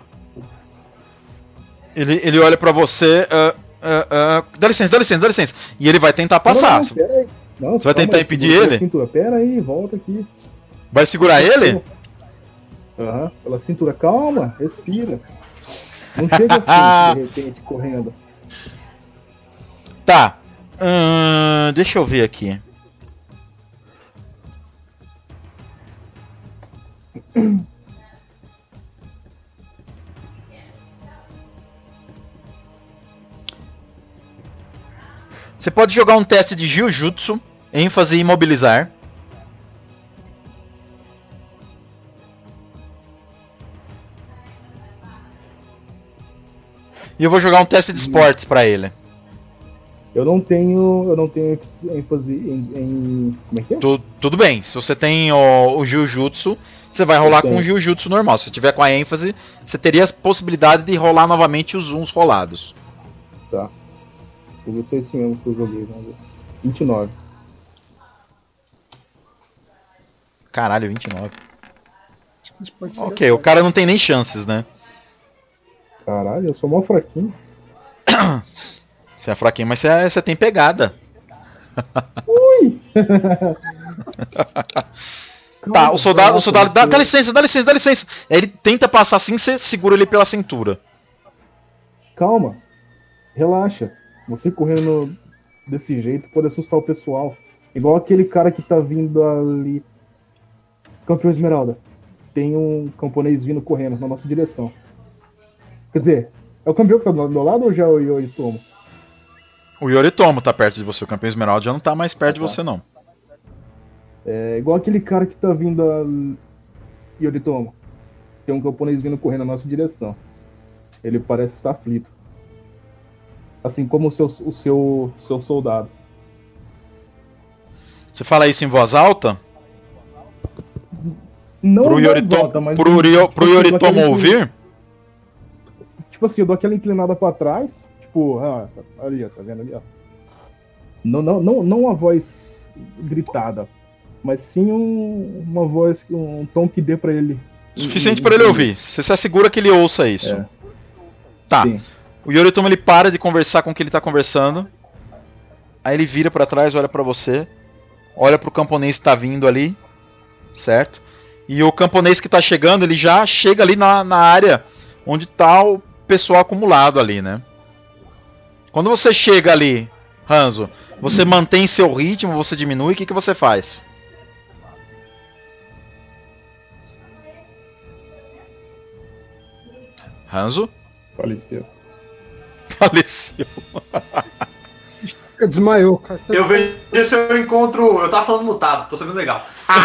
Ele olha pra você, dá licença. E ele vai tentar passar. Não, pera aí. Não, Você vai calma tentar aí, impedir segura ele? a cintura. Pera aí, volta aqui. Vai segurar ele? Aham, pela cintura. Calma, respira. Não chega assim, de repente, correndo. Tá. Deixa eu ver aqui. Você pode jogar um teste de Jiu-Jitsu, ênfase e imobilizar. E eu vou jogar um teste de esportes pra ele. Eu não tenho ênfase em como é que é? Tudo bem, se você tem o Jiu-Jitsu, você vai rolar Eu tenho. com o Jiu-Jitsu normal. Se tiver com a ênfase, você teria a possibilidade de rolar novamente os uns rolados. Tá. Eu vou ser esse mesmo que eu joguei, vamos ver. 29. Caralho, 29. Isso pode ser Ok, o cara não tem nem chances, né? Caralho, eu sou mó fraquinho. Você é fraquinho, mas você tem pegada. Tá, o soldado dá licença. Aí ele tenta passar assim, você segura ele pela cintura. Calma. Relaxa. Você correndo desse jeito pode assustar o pessoal. Igual aquele cara que tá vindo ali. Campeão Esmeralda. Tem um camponês vindo correndo na nossa direção. Quer dizer, é o campeão que tá do meu lado ou já é o Yoritomo? O Yoritomo tá perto de você, o campeão Esmeralda já não tá mais perto de você, não. É igual aquele cara que tá vindo a Yoritomo. Tem um camponês vindo correndo na nossa direção. Ele parece estar aflito. Assim como o seu soldado. Você fala isso em voz alta? Não Pro em voz Yoritomo, alta, mas pro Yoritomo ouvir? Tipo assim, eu dou aquela inclinada pra trás. Tipo, ali, ó, tá vendo ali, ó. Não uma voz gritada, mas sim uma voz, um tom que dê pra ele. Suficiente pra ele ouvir. Você se assegura que ele ouça isso. É. Tá. Sim. O Yoritomo ele para de conversar com quem ele tá conversando. Aí ele vira pra trás, olha pra você. Olha pro camponês que tá vindo ali. Certo? E o camponês que tá chegando, ele já chega ali na área onde tá o pessoal acumulado ali, né? Quando você chega ali, Hanzo, você mantém seu ritmo, você diminui, o que você faz? Hanzo? Faleceu. Faleceu. Desmaiou, cara. Eu vejo se eu encontro. Eu tava falando mutado, tô sabendo legal.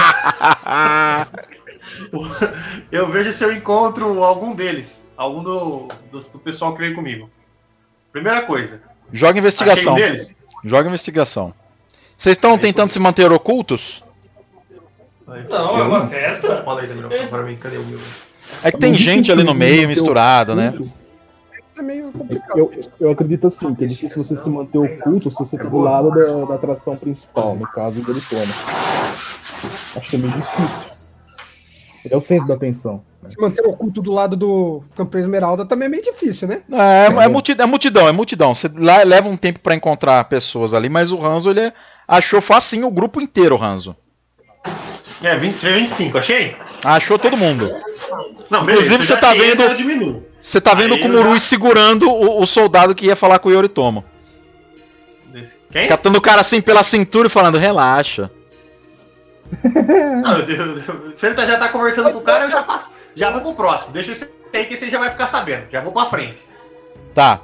Eu vejo se eu encontro algum deles. Algum do pessoal que veio comigo. Primeira coisa. Joga investigação. Achei um deles? Joga investigação. Vocês estão tentando se manter ocultos? Não, é uma festa. Fala aí, Demiro, pra mim, cadê o meu? É que tem gente ali no meio, misturado, né? É meio complicado. Eu acredito assim, que é difícil você se manter oculto se você tá do lado da atração principal, no caso do Yoritomo. Acho que é meio difícil. Ele é o centro da atenção. Se manter oculto do lado do campeão Esmeralda também é meio difícil, né? É multidão. Você leva um tempo pra encontrar pessoas ali, mas o Hanzo ele achou facinho o grupo inteiro, Hanzo. 23, 25, achei? Achou todo mundo. Não, Inclusive, você tá vendo. Eu diminuo. Você tá vendo Aí o Kumurui segurando o soldado que ia falar com o Yoritomo. Quem? Catando o cara assim pela cintura e falando, relaxa. Não, se ele já tá conversando com o cara, eu já passo. Já vou pro próximo. Deixa esse aí que você já vai ficar sabendo. Já vou pra frente. Tá.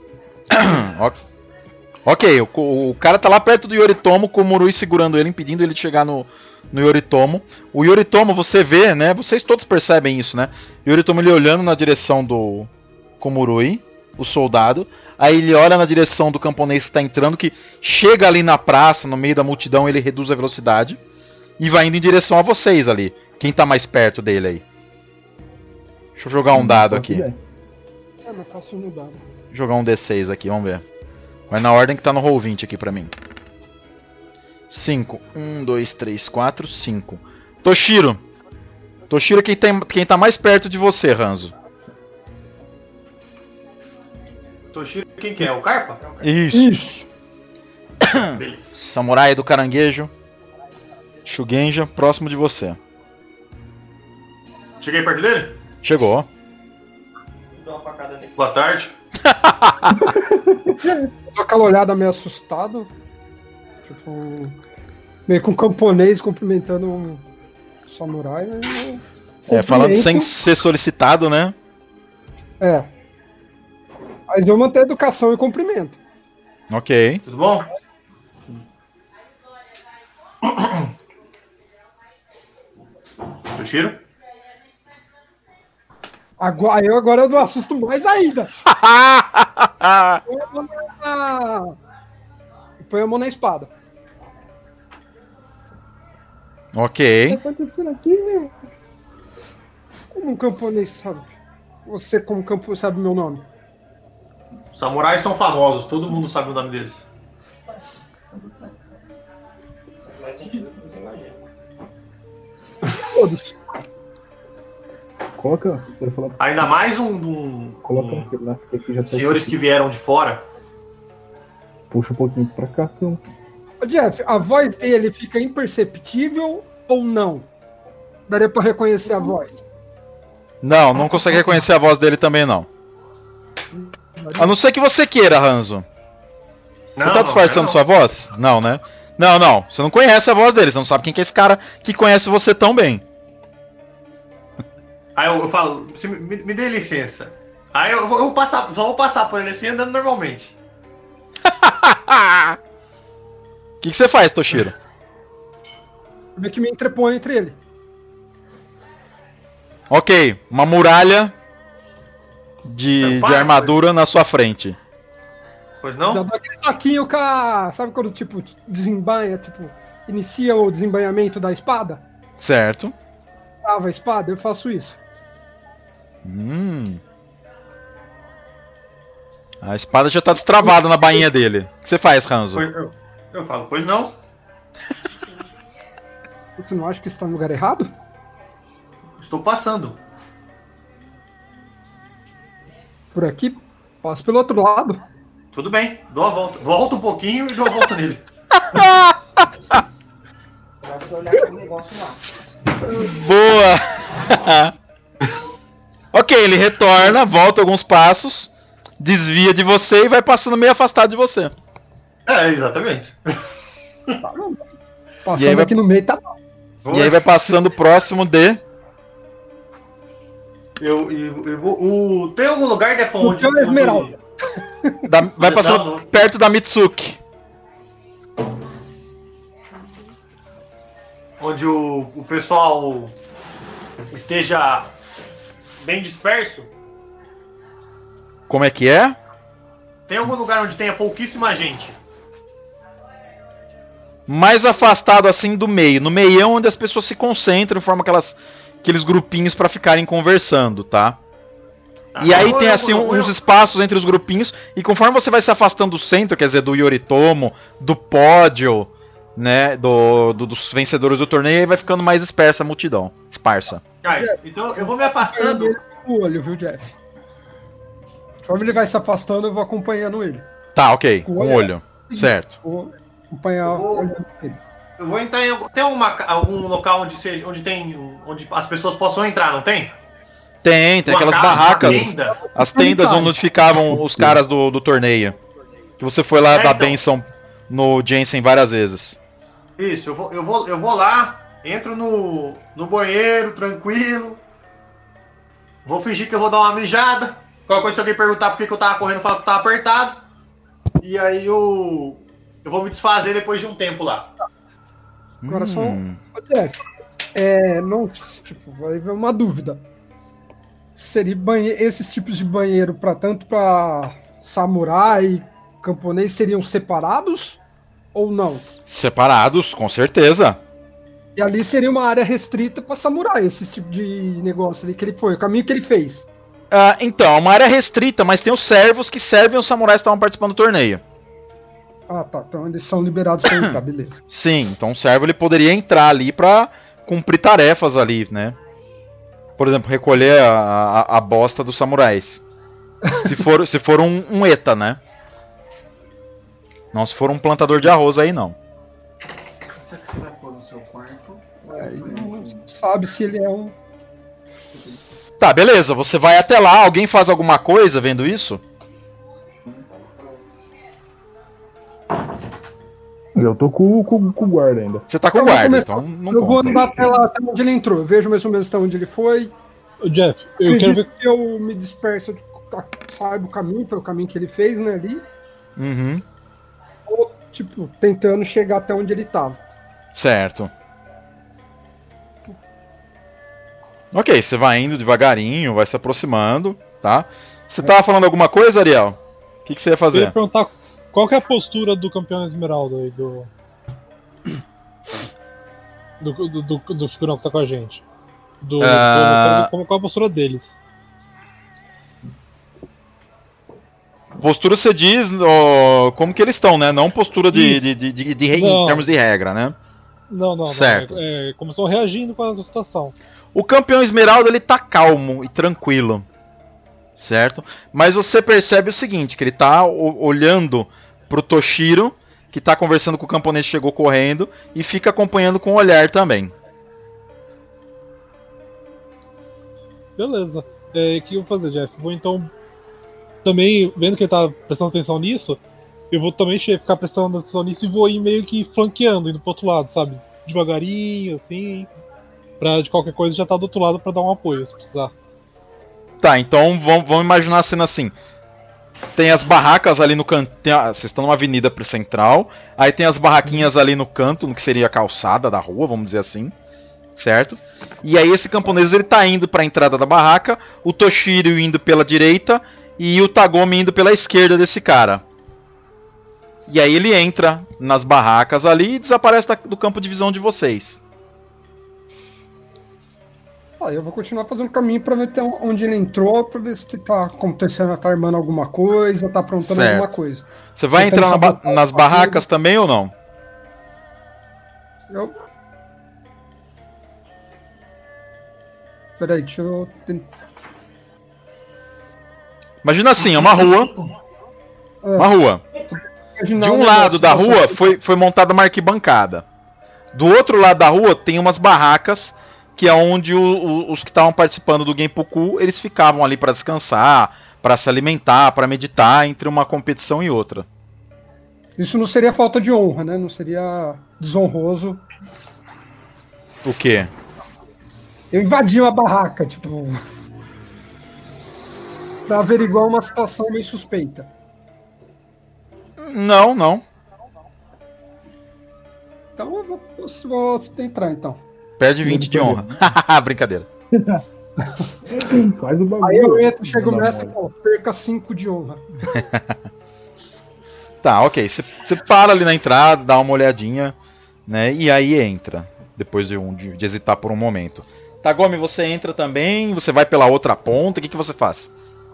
Ok, o cara tá lá perto do Yoritomo, com o Kumurui segurando ele, impedindo ele de chegar no Yoritomo. O Yoritomo, você vê, né? Vocês todos percebem isso, né? O Yoritomo ele olhando na direção do Kumurui, o soldado. Aí ele olha na direção do camponês que tá entrando, que chega ali na praça, no meio da multidão, ele reduz a velocidade. E vai indo em direção a vocês ali. Quem tá mais perto dele aí? Deixa eu jogar um dado aqui. É, mas faço no dado. Jogar um D6 aqui, vamos ver. Vai na ordem que tá no Roll20 aqui pra mim. 5. 1, 2, 3, 4, 5. Toshiro. Toshiro é quem tá mais perto de você, Hanzo. Toshiro, quem que é? O Carpa? Isso. Beleza. Samurai do Caranguejo. Shugenja, próximo de você. Cheguei perto dele? Chegou. Dá uma facada nele. Boa tarde. Dou aquela olhada meio assustado. Tipo, meio com um camponês cumprimentando um samurai. Falando sem ser solicitado, né? É. Mas eu mantenho a educação e cumprimento. Ok. Tudo bom? Toshiro? Agora eu não assusto mais ainda. Põe a mão na espada. Ok. O que tá acontecendo aqui, velho? Como um camponês sabe? Você, como camponês, sabe meu nome? Samurais são famosos, todo mundo sabe o nome deles. Faz sentido com o que eu imagino. Todos. Coloca. Eu ia falar, Ainda mais coloca aquilo lá. Que aqui já tá senhores que vieram de fora. Puxa um pouquinho pra cá, então. Ô, Jeff, a voz dele fica imperceptível ou não? Daria pra reconhecer a voz? Não consegue reconhecer a voz dele também, não. A não ser que você queira, Hanzo. Você tá disfarçando sua voz? Não, né? Não. Você não conhece a voz dele. Você não sabe quem que é esse cara que conhece você tão bem. Aí eu falo, me dê licença. Aí eu vou passar, só vou passar por ele assim andando normalmente. O que você faz, Toshiro? Meio que me entrepõe entre ele. Ok, uma muralha de armadura na sua frente. Pois Já não? dou aquele taquinho com a... Sabe quando, tipo, desembainha, tipo, inicia o desembainhamento da espada? Certo. Trava a espada, eu faço isso. A espada já tá destravada na bainha dele. O que você faz, Hanzo? Eu falo, pois não? Você não acha que está no lugar errado? Estou passando. Por aqui, passo pelo outro lado. Tudo bem, dou a volta. Volto um pouquinho e dou a volta nele. Vai você olhar aquele negócio lá. Boa! Ok, ele retorna, volta alguns passos, desvia de você e vai passando meio afastado de você. É, exatamente. Passando E aí vai- aqui no meio, tá bom. E aí vai passando próximo de... Eu vou. Tem algum lugar, Defon, onde. Tem uma esmeralda. Vai passando Não. perto da Mitsuki. Onde o pessoal esteja bem disperso. Como é que é? Tem algum lugar onde tenha pouquíssima gente. Mais afastado assim do meio. No meião onde as pessoas se concentram e formam aqueles grupinhos pra ficarem conversando, tá? E aí tem assim uns espaços entre os grupinhos. E conforme você vai se afastando do centro, quer dizer, do Yoritomo, do pódio, né? Dos vencedores do torneio, aí vai ficando mais dispersa a multidão. Esparsa. Então eu vou me afastando. Ele com o olho, viu, Jeff? Conforme ele vai se afastando, eu vou acompanhando ele. Tá, ok. Com Com olho. Certo. Vou acompanhar Eu vou- olhando ele. Eu vou entrar em algum local onde as pessoas possam entrar, não tem? Tem Uma aquelas casa, barracas. uma tenda? As tendas onde ficavam os caras do torneio. Que você foi lá dar então. benção no Jensen várias vezes. Isso, eu vou lá, entro no banheiro, tranquilo. Vou fingir que eu vou dar uma mijada. Qualquer coisa, se alguém perguntar por que eu tava correndo, eu falo que tava apertado. E aí eu vou me desfazer depois de um tempo lá. Agora só Ô, Jeff, não, tipo, vai haver uma dúvida. Seria esses tipos de banheiro tanto para samurai, camponês seriam separados ou não? Separados, com certeza. E ali seria uma área restrita para samurai, esse tipo de negócio ali que ele foi, o caminho que ele fez. Então, é uma área restrita, mas tem os servos que servem os samurais que estavam participando do torneio. Ah, tá. Então eles são liberados para entrar, beleza. Sim, então o servo ele poderia entrar ali pra cumprir tarefas ali, né? Por exemplo, recolher a bosta dos samurais. Se for um ETA, né? Não se for um plantador de arroz aí, não. Será que você vai pôr no seu quarto? Aí não sabe se ele é um. Tá, beleza. Você vai até lá. Alguém faz alguma coisa vendo isso? Eu tô com o guarda ainda. Você tá com Eu vou guarda, começar- então não Eu vou conta. andar até lá, até onde ele entrou. Eu vejo mais ou menos até onde ele foi. Ô, Jeff, eu quero Acredito ver. que eu me disperso, saiba o caminho, pelo caminho que ele fez, né, ali. Uhum, Ou, tipo, tentando chegar até onde ele tava. certo. Ok, você vai indo devagarinho, vai se aproximando, tá? Você tava falando alguma coisa, Ariel? O que você ia Eu ia fazer? perguntar Qual que é a postura do campeão Esmeralda aí, do figurão que tá com a gente? Qual a postura deles? Postura você diz como que eles estão, né? Não postura em termos de regra, né? Não. Certo. Como estão reagindo com a situação. O campeão Esmeralda, ele tá calmo e tranquilo, certo? Mas você percebe o seguinte, que ele tá olhando pro Toshiro, que tá conversando com o camponês que chegou correndo, e fica acompanhando com o olhar também. Beleza. O que eu vou fazer, Jeff? Vou então, também, vendo que ele tá prestando atenção nisso, eu vou também ficar prestando atenção nisso e vou ir meio que flanqueando, indo pro outro lado, sabe? Devagarinho, assim, pra de qualquer coisa já tá do outro lado pra dar um apoio, se precisar. Tá, então vamos imaginar a cena assim. Tem as barracas ali no canto. Vocês estão numa avenida pro central. Aí tem as barraquinhas ali no canto, no que seria a calçada da rua, vamos dizer assim. Certo? E aí esse camponês ele tá indo pra entrada da barraca, o Toshiro indo pela direita e o Tagomi indo pela esquerda desse cara. E aí ele entra nas barracas ali e desaparece do campo de visão de vocês. Eu vou continuar fazendo caminho pra ver onde ele entrou, pra ver se tá acontecendo, tá armando alguma coisa, tá aprontando alguma coisa. Você vai entrar nas barracas também ou não? Peraí, deixa eu... Imagina assim, é uma rua. Uma rua. De um lado da rua foi montada uma arquibancada. Do outro lado da rua tem umas barracas, que é onde os que estavam participando do Genpuku, eles ficavam ali para descansar, para se alimentar, para meditar entre uma competição e outra. Isso não seria falta de honra, né? Não seria desonroso. O quê? Eu invadi uma barraca, tipo... pra averiguar uma situação meio suspeita. Não. Então eu vou entrar, então. Perde 20 de honra. Brincadeira. Faz o bagulho. Aí eu entro, chego nessa e falo, perca 5 de honra. Tá, ok. Você para ali na entrada, dá uma olhadinha, né? E aí entra. Depois de hesitar por um momento. Tagomi, você entra também? Você vai pela outra ponta? O que você faz?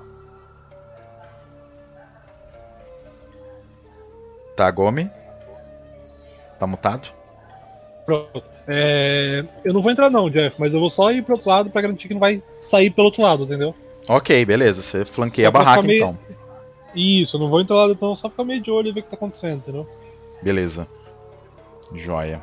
Tagomi? Tá mutado? Pronto. Eu não vou entrar não, Jeff, mas eu vou só ir pro outro lado pra garantir que não vai sair pelo outro lado, entendeu? Ok, beleza. Você flanqueia a barraca então. Isso, eu não vou entrar lá então, só ficar meio de olho e ver o que tá acontecendo, entendeu? Beleza. Joia.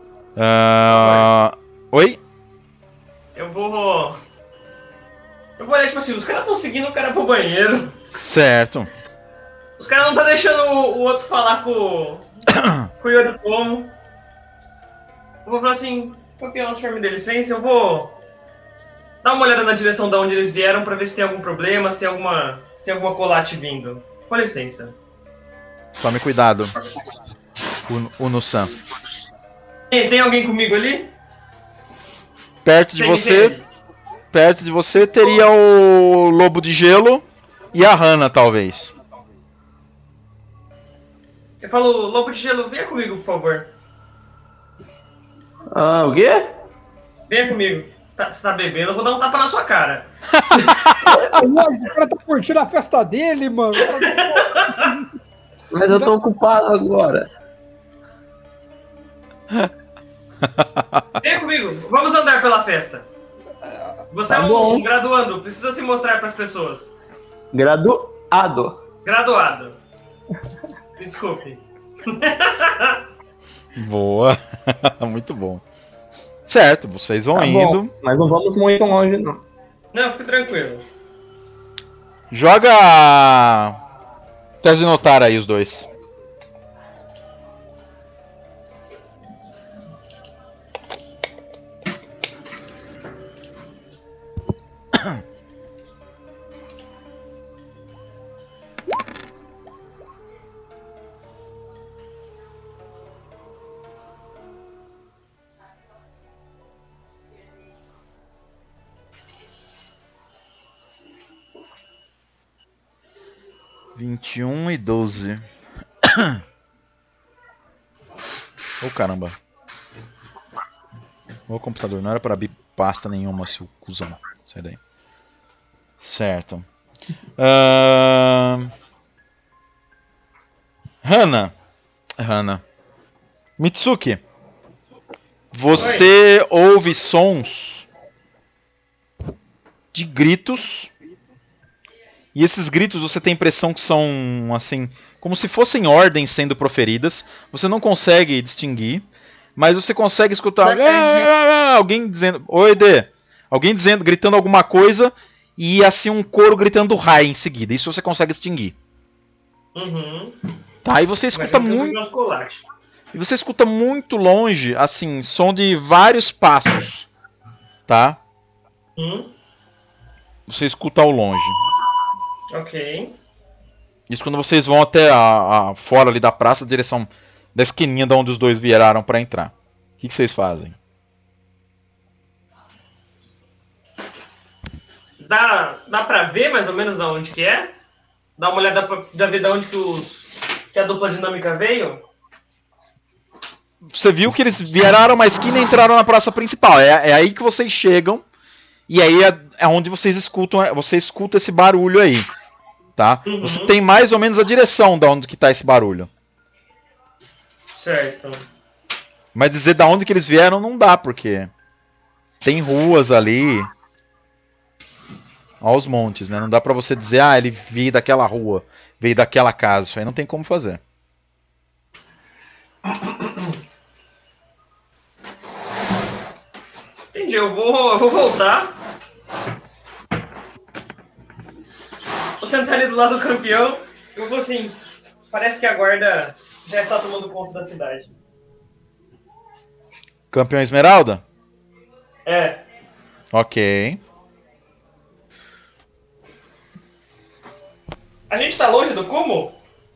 Oi? Eu vou olhar, tipo assim, os caras estão seguindo o cara pro banheiro. Certo. Os caras não tá deixando o outro falar com o Yoritomo. Eu vou falar assim, campeão, se me dê licença, eu vou dar uma olhada na direção de onde eles vieram pra ver se tem algum problema, se tem alguma colate vindo. Com licença. Tome cuidado. Uno-san. Tem alguém comigo ali? Perto de você teria o Lobo de Gelo e a Hana, talvez. Eu falo, Lobo de Gelo, venha comigo, por favor. O quê? Venha comigo. Você tá bebendo, eu vou dar um tapa na sua cara. O cara tá curtindo a festa dele, mano. Mas eu tô ocupado agora. Venha comigo, vamos andar pela festa. Você é um graduando, precisa se mostrar pras pessoas. Graduado. Me desculpe. Boa. Muito bom. Certo, vocês vão indo. Bom, mas não vamos muito longe, não. Não, fique tranquilo. Joga teste de notar aí os dois. (21 e 12). Ô caramba. Ô computador, não era pra abrir pasta nenhuma, seu cuzão. Sai daí. Certo. Hana. Mitsuki. Você ouve sons de gritos. E esses gritos você tem a impressão que são assim, como se fossem ordens sendo proferidas. Você não consegue distinguir, mas você consegue escutar alguém dizendo, oi Dê, alguém dizendo, gritando alguma coisa e assim um coro gritando Rai em seguida. Isso você consegue distinguir. Uhum. Tá, e você escuta muito. E você escuta muito longe, assim, som de vários passos, tá? Você escuta ao longe. Ok. Isso quando vocês vão até fora ali da praça, na direção da esquininha de onde os dois vieram pra entrar. O que vocês fazem? Dá pra ver mais ou menos de onde que é? Dá uma olhada pra ver de onde que a dupla dinâmica veio? Você viu que eles vieram uma esquina e entraram na praça principal. É aí que vocês chegam. E aí é onde vocês escutam. Você escuta esse barulho aí. Tá? Uhum. Você tem mais ou menos a direção de onde que tá esse barulho. Certo. Mas dizer de onde que eles vieram não dá, porque tem ruas ali. Aos montes, né? Não dá pra você dizer, ele veio daquela rua, veio daquela casa. Isso aí não tem como fazer. Entendi, eu vou voltar. Vou sentar ali do lado do campeão. Eu vou assim, parece que a guarda já está tomando conta da cidade. Campeão Esmeralda? É. Ok. A gente tá longe do Kumo?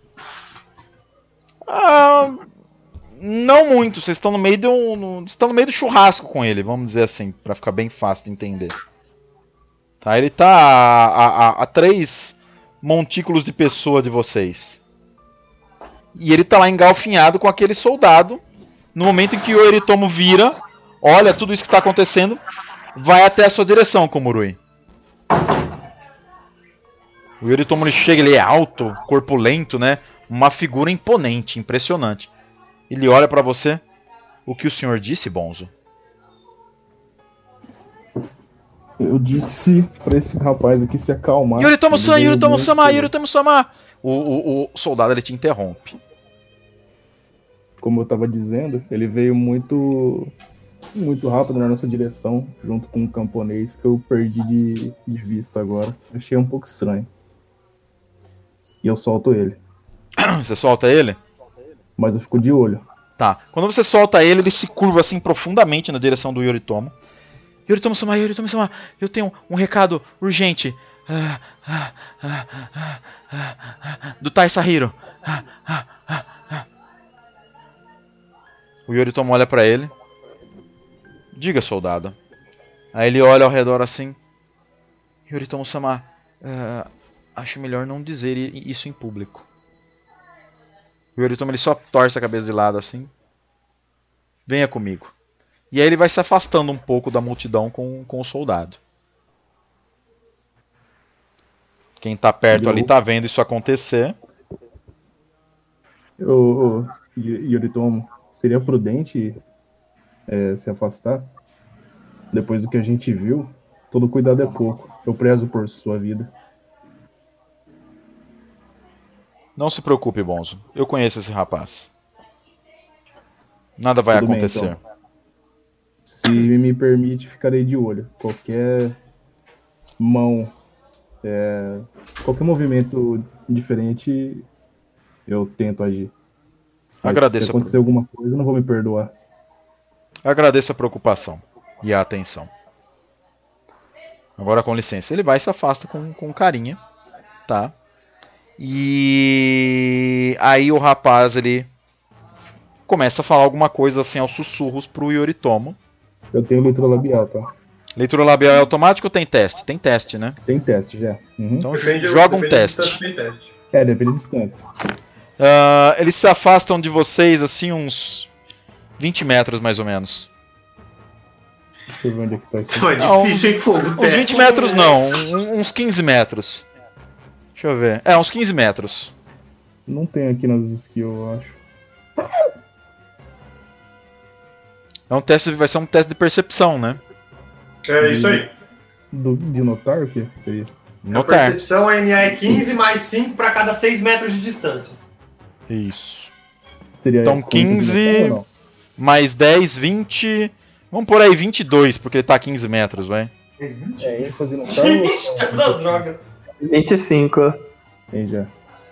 Não muito. Vocês estão no meio do churrasco com ele, vamos dizer assim, pra ficar bem fácil de entender. Tá, ele tá a 3 montículos de pessoa de vocês. E ele tá lá engalfinhado com aquele soldado. No momento em que o Yoritomo vira, olha tudo isso que tá acontecendo, vai até a sua direção, Komurui. O Yoritomo ele chega, ele é alto, corpulento, né? Uma figura imponente, impressionante. Ele olha pra você. O que o senhor disse, Bonzo? Eu disse pra esse rapaz aqui se acalmar. Yoritomo-sama! O soldado ele te interrompe. Como eu tava dizendo, ele veio muito rápido na nossa direção, junto com um camponês que eu perdi de vista agora. Achei um pouco estranho. E eu solto ele. Você solta ele? Mas eu fico de olho. Tá. Quando você solta ele, ele se curva assim profundamente na direção do Yoritomo. Yoritomo-sama, eu tenho um recado urgente. Do Tai Sahiro. O Yoritomo olha pra ele. Diga, soldado. Aí ele olha ao redor assim. Yoritomo-sama, acho melhor não dizer isso em público. O Yoritomo ele só torce a cabeça de lado assim. Venha comigo. E aí ele vai se afastando um pouco da multidão com o soldado. Quem tá perto ali tá vendo isso acontecer. Yoritomo, seria prudente se afastar? Depois do que a gente viu, todo cuidado é pouco. Eu prezo por sua vida. Não se preocupe, Bonzo. Eu conheço esse rapaz. Nada vai acontecer. Bem, então. Se me permite, ficarei de olho. Qualquer mão, qualquer movimento diferente, eu tento agir. Mas agradeço. Se acontecer alguma coisa, eu não vou me perdoar. Agradeço a preocupação e a atenção. Agora, com licença. Ele vai e se afasta com carinha, tá? E aí o rapaz, ele começa a falar alguma coisa assim aos sussurros pro Yoritomo. Eu tenho leitura labial, tá? Leitura labial é automático ou tem teste? Tem teste, né? Tem teste já. Uhum. Então joga um teste. Tem teste. Depende da distância. Eles se afastam de vocês assim uns 20 metros mais ou menos. Deixa eu ver onde é que tá isso. Então é difícil, hein, fogo? Uns 20 metros não, uns 15 metros. Deixa eu ver. Uns 15 metros. Não tem aqui nas skills, eu acho. Vai ser um teste de percepção, né? É isso aí. De notar o que seria? A Notar. percepção a NA é 15 mais 5 para cada 6 metros de distância. Isso. Seria Então com 15 ênfase no notar ou mais 10, 20. Vamos por aí 22, porque ele tá a 15 metros, vai. não? É ênfase no notar ou... das drogas. 25. Tem já.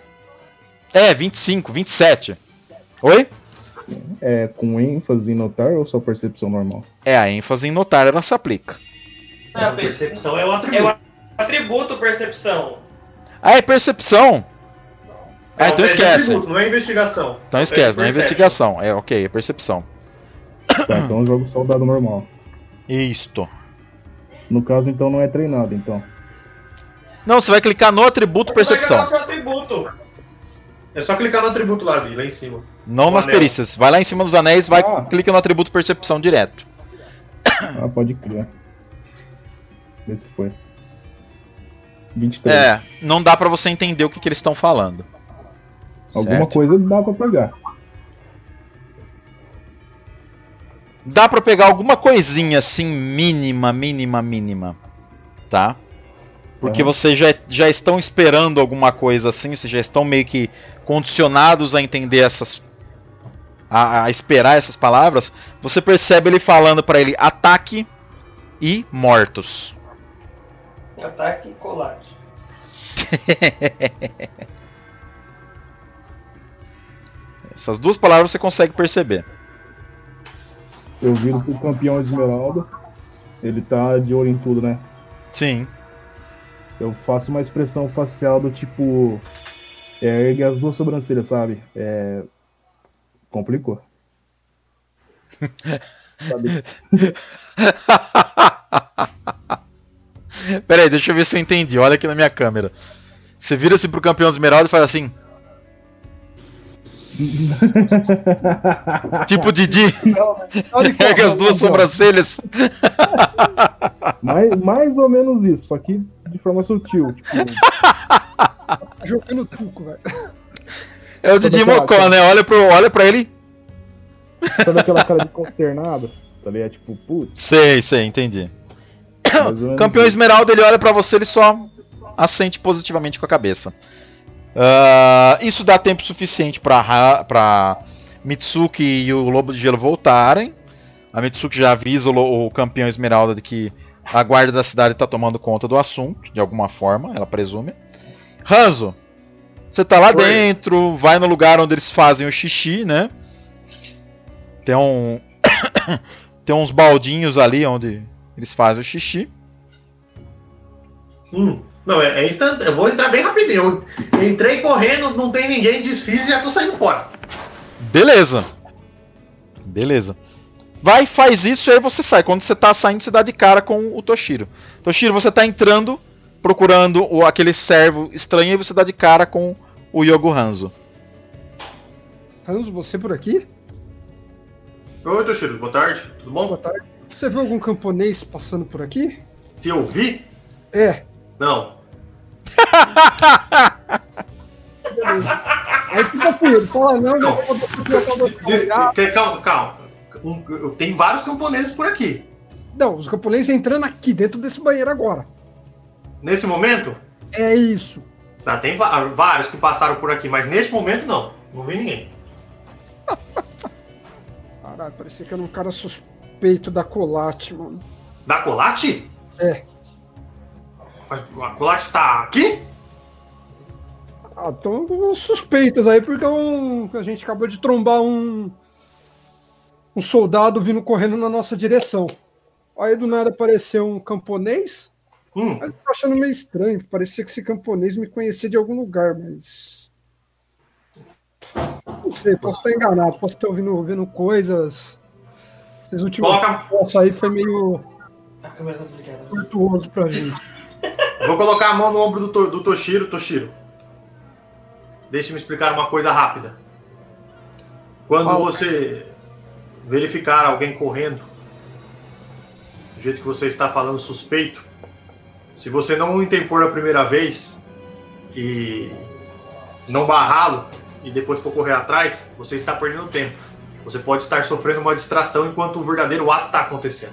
25, 27. Oi? É com ênfase em notar ou só percepção normal? A ênfase em notar ela se aplica. A percepção é o É atributo. o atributo percepção. É percepção. Então esquece. Atributo, não é investigação. Então esquece, não é perception. investigação. Ok, é percepção. Tá, então eu jogo só o dado normal. Isto. No caso, então, não é treinado, então. Não, você vai clicar no atributo Você vai percepção. jogar o seu atributo. É só clicar no atributo lá em cima. Não O nas anel. perícias. Vai lá em cima dos anéis, clica no atributo percepção direto. Ah, pode crer. Vê se foi. 23. Não dá pra você entender o que eles estão falando. Alguma certo? coisa dá pra pegar. Dá pra pegar alguma coisinha assim, mínima. Tá? Porque vocês já estão esperando alguma coisa assim, vocês já estão meio que condicionados a entender essas. A esperar essas palavras. Você percebe ele falando pra ele ataque e mortos. Ataque e colate. Essas duas palavras você consegue perceber. Eu viro pro campeão Esmeralda. Ele tá de olho em tudo, né? Sim. Eu faço uma expressão facial do tipo. Ergue as duas sobrancelhas, sabe? Complicou. Sabe? Pera aí, deixa eu ver se eu entendi. Olha aqui na minha câmera. Você vira-se pro campeão de Esmeralda e faz assim. Tipo Didi. Ergue as duas sobrancelhas. Mais ou menos isso, só que de forma sutil. Tipo, Jogando tuco, velho. É o Didi Mocó, né? Olha pra ele. sabe aquela cara de consternado? Tá ligado? Tipo, putz. Sei, entendi. mais ou menos Campeão isso. Esmeralda, ele olha pra você, ele só assente positivamente com a cabeça. Isso dá tempo suficiente pra Mitsuki e o Lobo de Gelo voltarem. A Mitsuki já avisa o campeão Esmeralda de que a guarda da cidade está tomando conta do assunto, de alguma forma, ela presume. Hanzo, você tá lá Oi. dentro, vai no lugar onde eles fazem o xixi, né? Tem uns baldinhos ali onde eles fazem o xixi. Não, é instantâneo. Eu vou entrar bem rapidinho. Eu entrei correndo, não tem ninguém, desfiz e já tô saindo fora. Beleza. Vai, faz isso e aí você sai. Quando você tá saindo, você dá de cara com o Toshiro. Toshiro, você tá entrando, procurando aquele servo estranho e você dá de cara com o Yogo Hanzo. Hanzo, você por aqui? Oi, Toshiro, boa tarde, tudo bom? Boa tarde. Você viu algum camponês passando por aqui? Se eu vi? Não. Aí fica com ele. Fala, não, Calma. Tem vários camponeses por aqui. Não, os camponeses entrando aqui dentro desse banheiro agora. Nesse momento? É isso. Tá, tem vários que passaram por aqui, mas nesse momento não. Não vi ninguém. Caralho, parecia que era um cara suspeito da Colate, mano. Da Colate? É. Mas a Colate tá aqui? Estão suspeitas aí, porque a gente acabou de trombar um soldado vindo correndo na nossa direção. Aí do nada apareceu um camponês. Eu tô achando meio estranho. Parecia que esse camponês me conhecia de algum lugar, mas. Não sei, posso estar enganado, posso estar ouvindo coisas. Esses últimos passos aí foi meio virtuoso pra gente. Vou colocar a mão no ombro do Toshiro. Toshiro, deixe-me explicar uma coisa rápida. Quando você verificar alguém correndo, do jeito que você está falando suspeito, se você não interpor a primeira vez e não barrá-lo e depois for correr atrás, você está perdendo tempo. Você pode estar sofrendo uma distração enquanto o verdadeiro ato está acontecendo.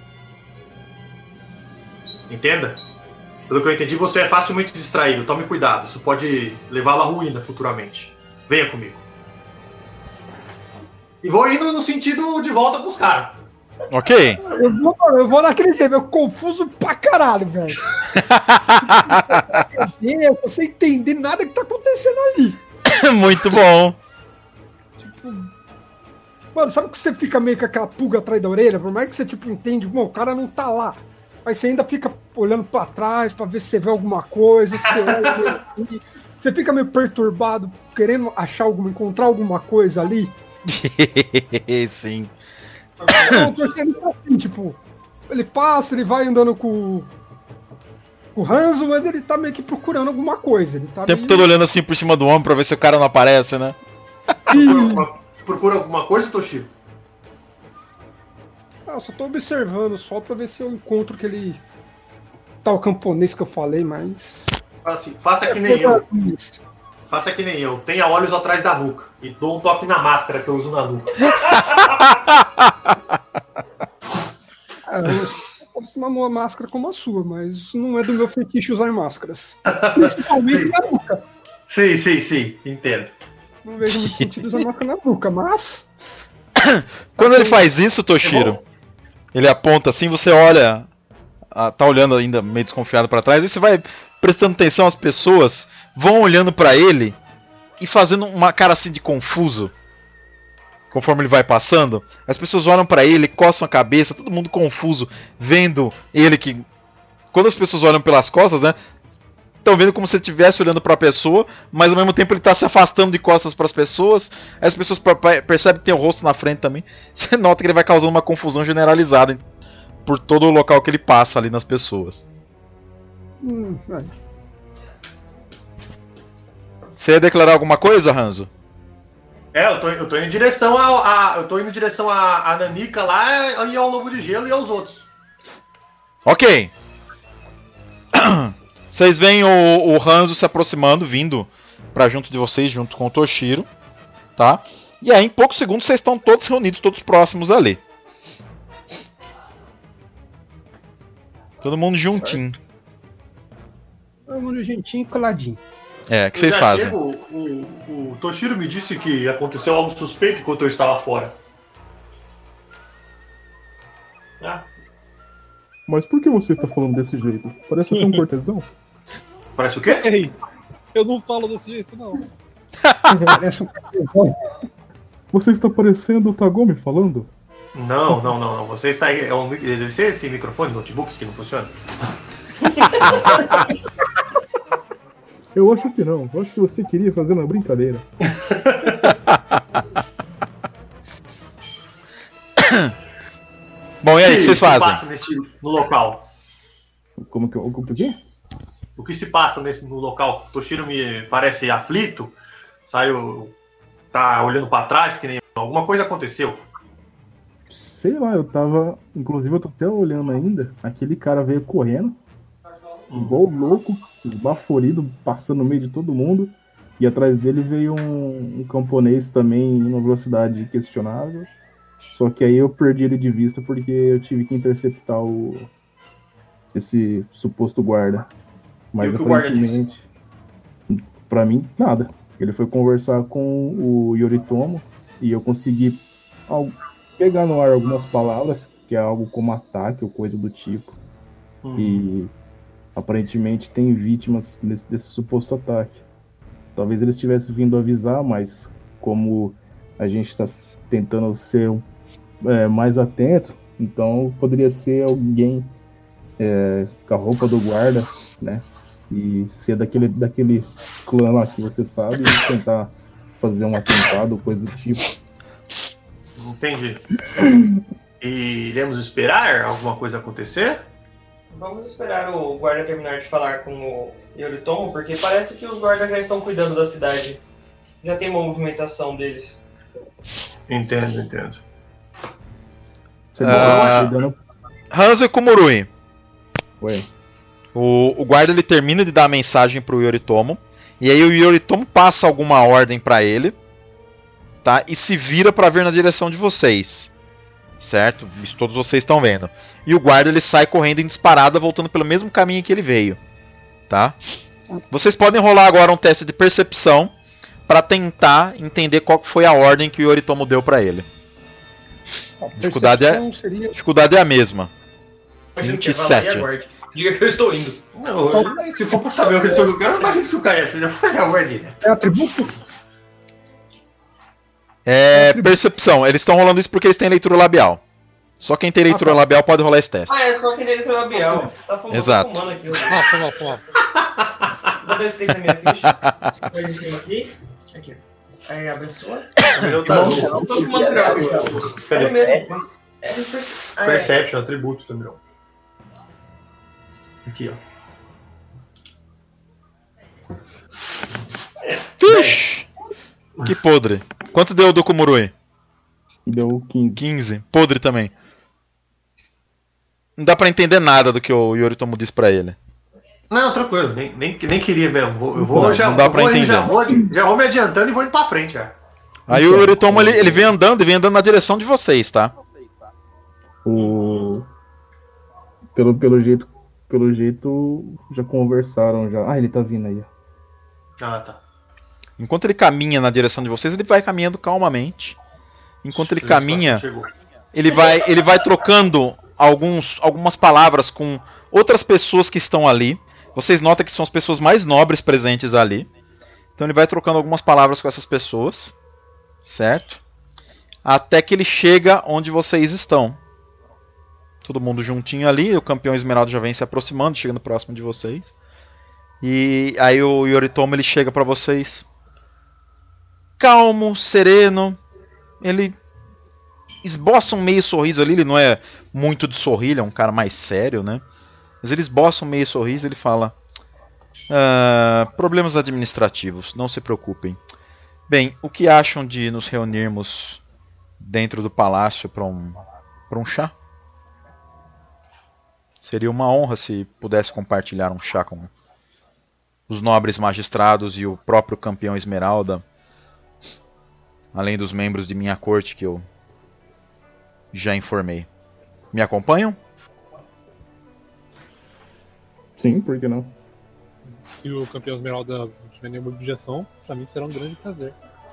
Entenda? Pelo que eu entendi, você é facilmente distraído. Tome cuidado, isso pode levá-lo à ruína futuramente. Venha comigo. E vou indo no sentido de volta pros caras. Ok. Eu vou naquele jeito, eu confuso pra caralho, velho. Eu não sei entender nada que tá acontecendo ali. Muito bom. Tipo, mano, sabe que você fica meio com aquela pulga atrás da orelha? Por mais que você, tipo, entende, bom, o cara não tá lá. Mas você ainda fica olhando pra trás pra ver se você vê alguma coisa, você olha meio... Você fica meio perturbado, querendo achar encontrar alguma coisa ali. Sim. Ele tá assim, tipo, ele passa, ele vai andando com o Hanzo, mas ele tá meio que procurando alguma coisa. Ele tá O tempo meio... todo olhando assim por cima do ombro pra ver se o cara não aparece, né? Procura alguma coisa, Toshiro? Eu só tô observando só pra ver se eu encontro aquele tal camponês que eu falei, mas... Assim, faça que nem eu. Faça que nem eu. Tenha olhos atrás da nuca. E dou um toque na máscara que eu uso na nuca. Eu posso uma máscara como a sua, mas isso não é do meu fetiche usar máscaras. Principalmente na nuca. Sim. Entendo. Não vejo muito sentido usar máscara na nuca, mas... Quando ele faz isso, Toshiro, ele aponta assim, você olha, tá olhando ainda meio desconfiado pra trás, e você vai prestando atenção, as pessoas vão olhando pra ele e fazendo uma cara assim de confuso. Conforme ele vai passando, as pessoas olham pra ele, coçam a cabeça, todo mundo confuso, vendo ele que... Quando as pessoas olham pelas costas, né, estão vendo como se ele estivesse olhando pra pessoa, mas ao mesmo tempo ele tá se afastando de costas pras pessoas. Aí as pessoas percebem que tem o rosto na frente também. Você nota que ele vai causando uma confusão generalizada por todo o local que ele passa ali nas pessoas. Você ia declarar alguma coisa, Hanzo? Eu tô indo em direção a Nanica lá e ao Lobo de Gelo e aos outros. Ok. Vocês veem o Hanzo se aproximando, vindo pra junto de vocês, junto com o Toshiro, tá? E aí, em poucos segundos, vocês estão todos reunidos, todos próximos ali. Todo mundo juntinho. Todo mundo juntinho e coladinho. O que vocês fazem? O Toshiro me disse que aconteceu algo suspeito enquanto eu estava fora. Mas por que você tá falando desse jeito? Parece até um cortesão. Parece o quê? Ei, eu não falo desse jeito, não. Parece um cortesão. Você está parecendo o Tagome falando? Não. Você está aí. Deve ser esse microfone, notebook que não funciona? Eu acho que não. Eu acho que você queria fazer uma brincadeira. Bom, e aí, o que vocês fazem? O que se passa no local? Como que o quê? O que se passa no local? Toshiro me parece aflito. Tá olhando pra trás, que nem alguma coisa aconteceu. Sei lá, eu tava... Inclusive eu tô até olhando ainda. Aquele cara veio correndo. Igual louco, esbaforido, passando no meio de todo mundo. E atrás dele veio um camponês também em uma velocidade questionável. Só que aí eu perdi ele de vista porque eu tive que interceptar esse suposto guarda. Mas aparentemente, pra mim, nada. Ele foi conversar com o Yoritomo e eu consegui pegar no ar algumas palavras, que é algo como ataque ou coisa do tipo. E aparentemente tem vítimas desse suposto ataque. Talvez eles tivessem vindo avisar, mas como a gente está tentando ser mais atento, então poderia ser alguém com a roupa do guarda, né? E ser daquele clã lá que você sabe e tentar fazer um atentado, coisa do tipo. Entendi. E iremos esperar alguma coisa acontecer? Vamos esperar o guarda terminar de falar com o Yoritomo, porque parece que os guardas já estão cuidando da cidade. Já tem uma movimentação deles. Entendo. Você Hanzo e Kumurui. Ué. O guarda ele termina de dar a mensagem pro Yoritomo. E aí o Yoritomo passa alguma ordem pra ele. Tá? E se vira pra ver na direção de vocês. Certo? Isso todos vocês estão vendo. E o guarda ele sai correndo em disparada, voltando pelo mesmo caminho que ele veio. Tá? Vocês podem rolar agora um teste de percepção pra tentar entender qual foi a ordem que o Yoritomo deu pra ele. Dificuldade é a mesma. 27. Diga que eu estou indo. Não, se for pra saber o que eu quero, eu imagino que o cara já foi a ordem. É atributo? Percepção. Eles estão rolando isso porque eles têm leitura labial. Só quem tem leitura labial pode rolar esse teste. É só quem tem leitura labial. Tá fumando, Exato. Fumando aqui. Foi mal. Vou dar esse na minha ficha. Põe em cima aqui. Aqui. Aí abençoa. Eu tô fumando droga. É mesmo. Perception, atributo também. Aqui, ó. Fish! Que podre. Quanto deu do Kumurui? Deu 15. 15. Podre também. Não dá pra entender nada do que o Yoritomo disse pra ele. Não, tranquilo, nem queria mesmo. Eu vou Não, já. não dá pra entender. Já vou me adiantando e vou indo pra frente já. Aí o Yoritomo ele vem andando na direção de vocês, tá? Pelo jeito, já conversaram já. Ah, ele tá vindo aí. Ah, tá. Enquanto ele caminha na direção de vocês, ele vai caminhando calmamente. Enquanto ele caminha, ele vai trocando algumas palavras com outras pessoas que estão ali. Vocês notam que são as pessoas mais nobres presentes ali. Então ele vai trocando algumas palavras com essas pessoas, certo? Até que ele chega onde vocês estão. Todo mundo juntinho ali, o campeão esmeralda já vem se aproximando, chegando próximo de vocês. E aí o Yoritomo ele chega pra vocês. Calmo, sereno. Ele esboça um meio sorriso ali, ele não é muito de sorrir, ele é um cara mais sério, né? Mas ele esboça um meio sorriso e ele fala: problemas administrativos, não se preocupem. Bem, o que acham de nos reunirmos dentro do palácio para um chá? Seria uma honra se pudesse compartilhar um chá com os nobres magistrados e o próprio campeão Esmeralda, além dos membros de minha corte que eu já informei. Me acompanham? Sim, por que não? Se o campeão Esmeralda não tiver nenhuma objeção, pra mim será um grande prazer.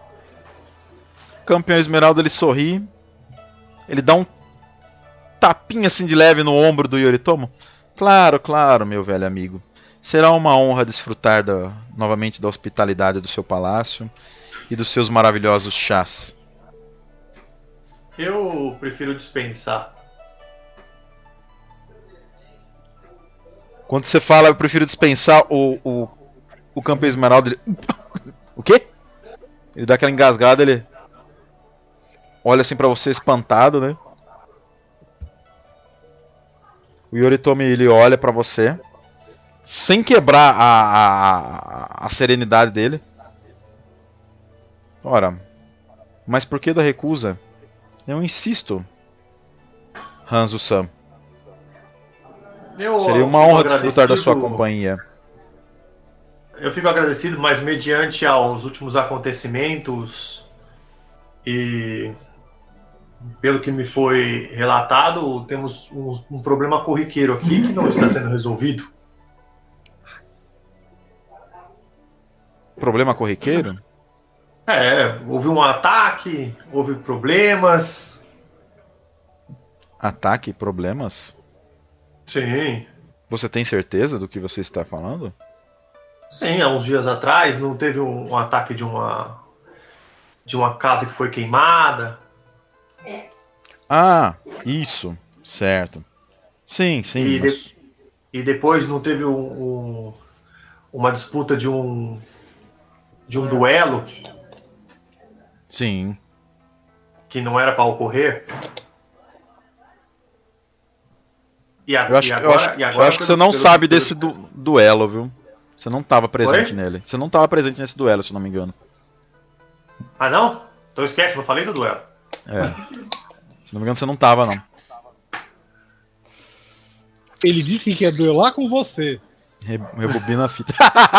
O campeão Esmeralda ele sorri, ele dá um tapinha assim de leve no ombro do Yoritomo. Claro, claro, meu velho amigo. Será uma honra desfrutar novamente da hospitalidade do seu palácio e dos seus maravilhosos chás. Eu prefiro dispensar. Quando você fala eu prefiro dispensar, o campeão Esmeralda ele... O quê? Ele dá aquela engasgada, ele olha assim pra você espantado, né? O Yoritomo ele olha pra você sem quebrar a serenidade dele. Ora, mas por que da recusa? Eu insisto, Hanzo-san. Seria uma honra desfrutar da sua companhia. Eu fico agradecido, mas mediante aos últimos acontecimentos e pelo que me foi relatado, temos um problema corriqueiro aqui que não está sendo resolvido. Problema corriqueiro? Houve um ataque, houve problemas. Ataque, problemas? Sim. Você tem certeza do que você está falando? Sim, há uns dias atrás não teve um ataque de uma casa que foi queimada. Ah, isso, certo. Sim, E depois não teve uma disputa de um duelo. Sim. Que não era para ocorrer. Eu acho que você não sabe desse duelo, viu? Você não tava presente nele. Você não tava presente nesse duelo, se eu não me engano. Ah, não? Então esquece, eu falei do duelo. É. Se não me engano, você não tava, não. Ele disse que quer duelar com você. Rebobina a fita.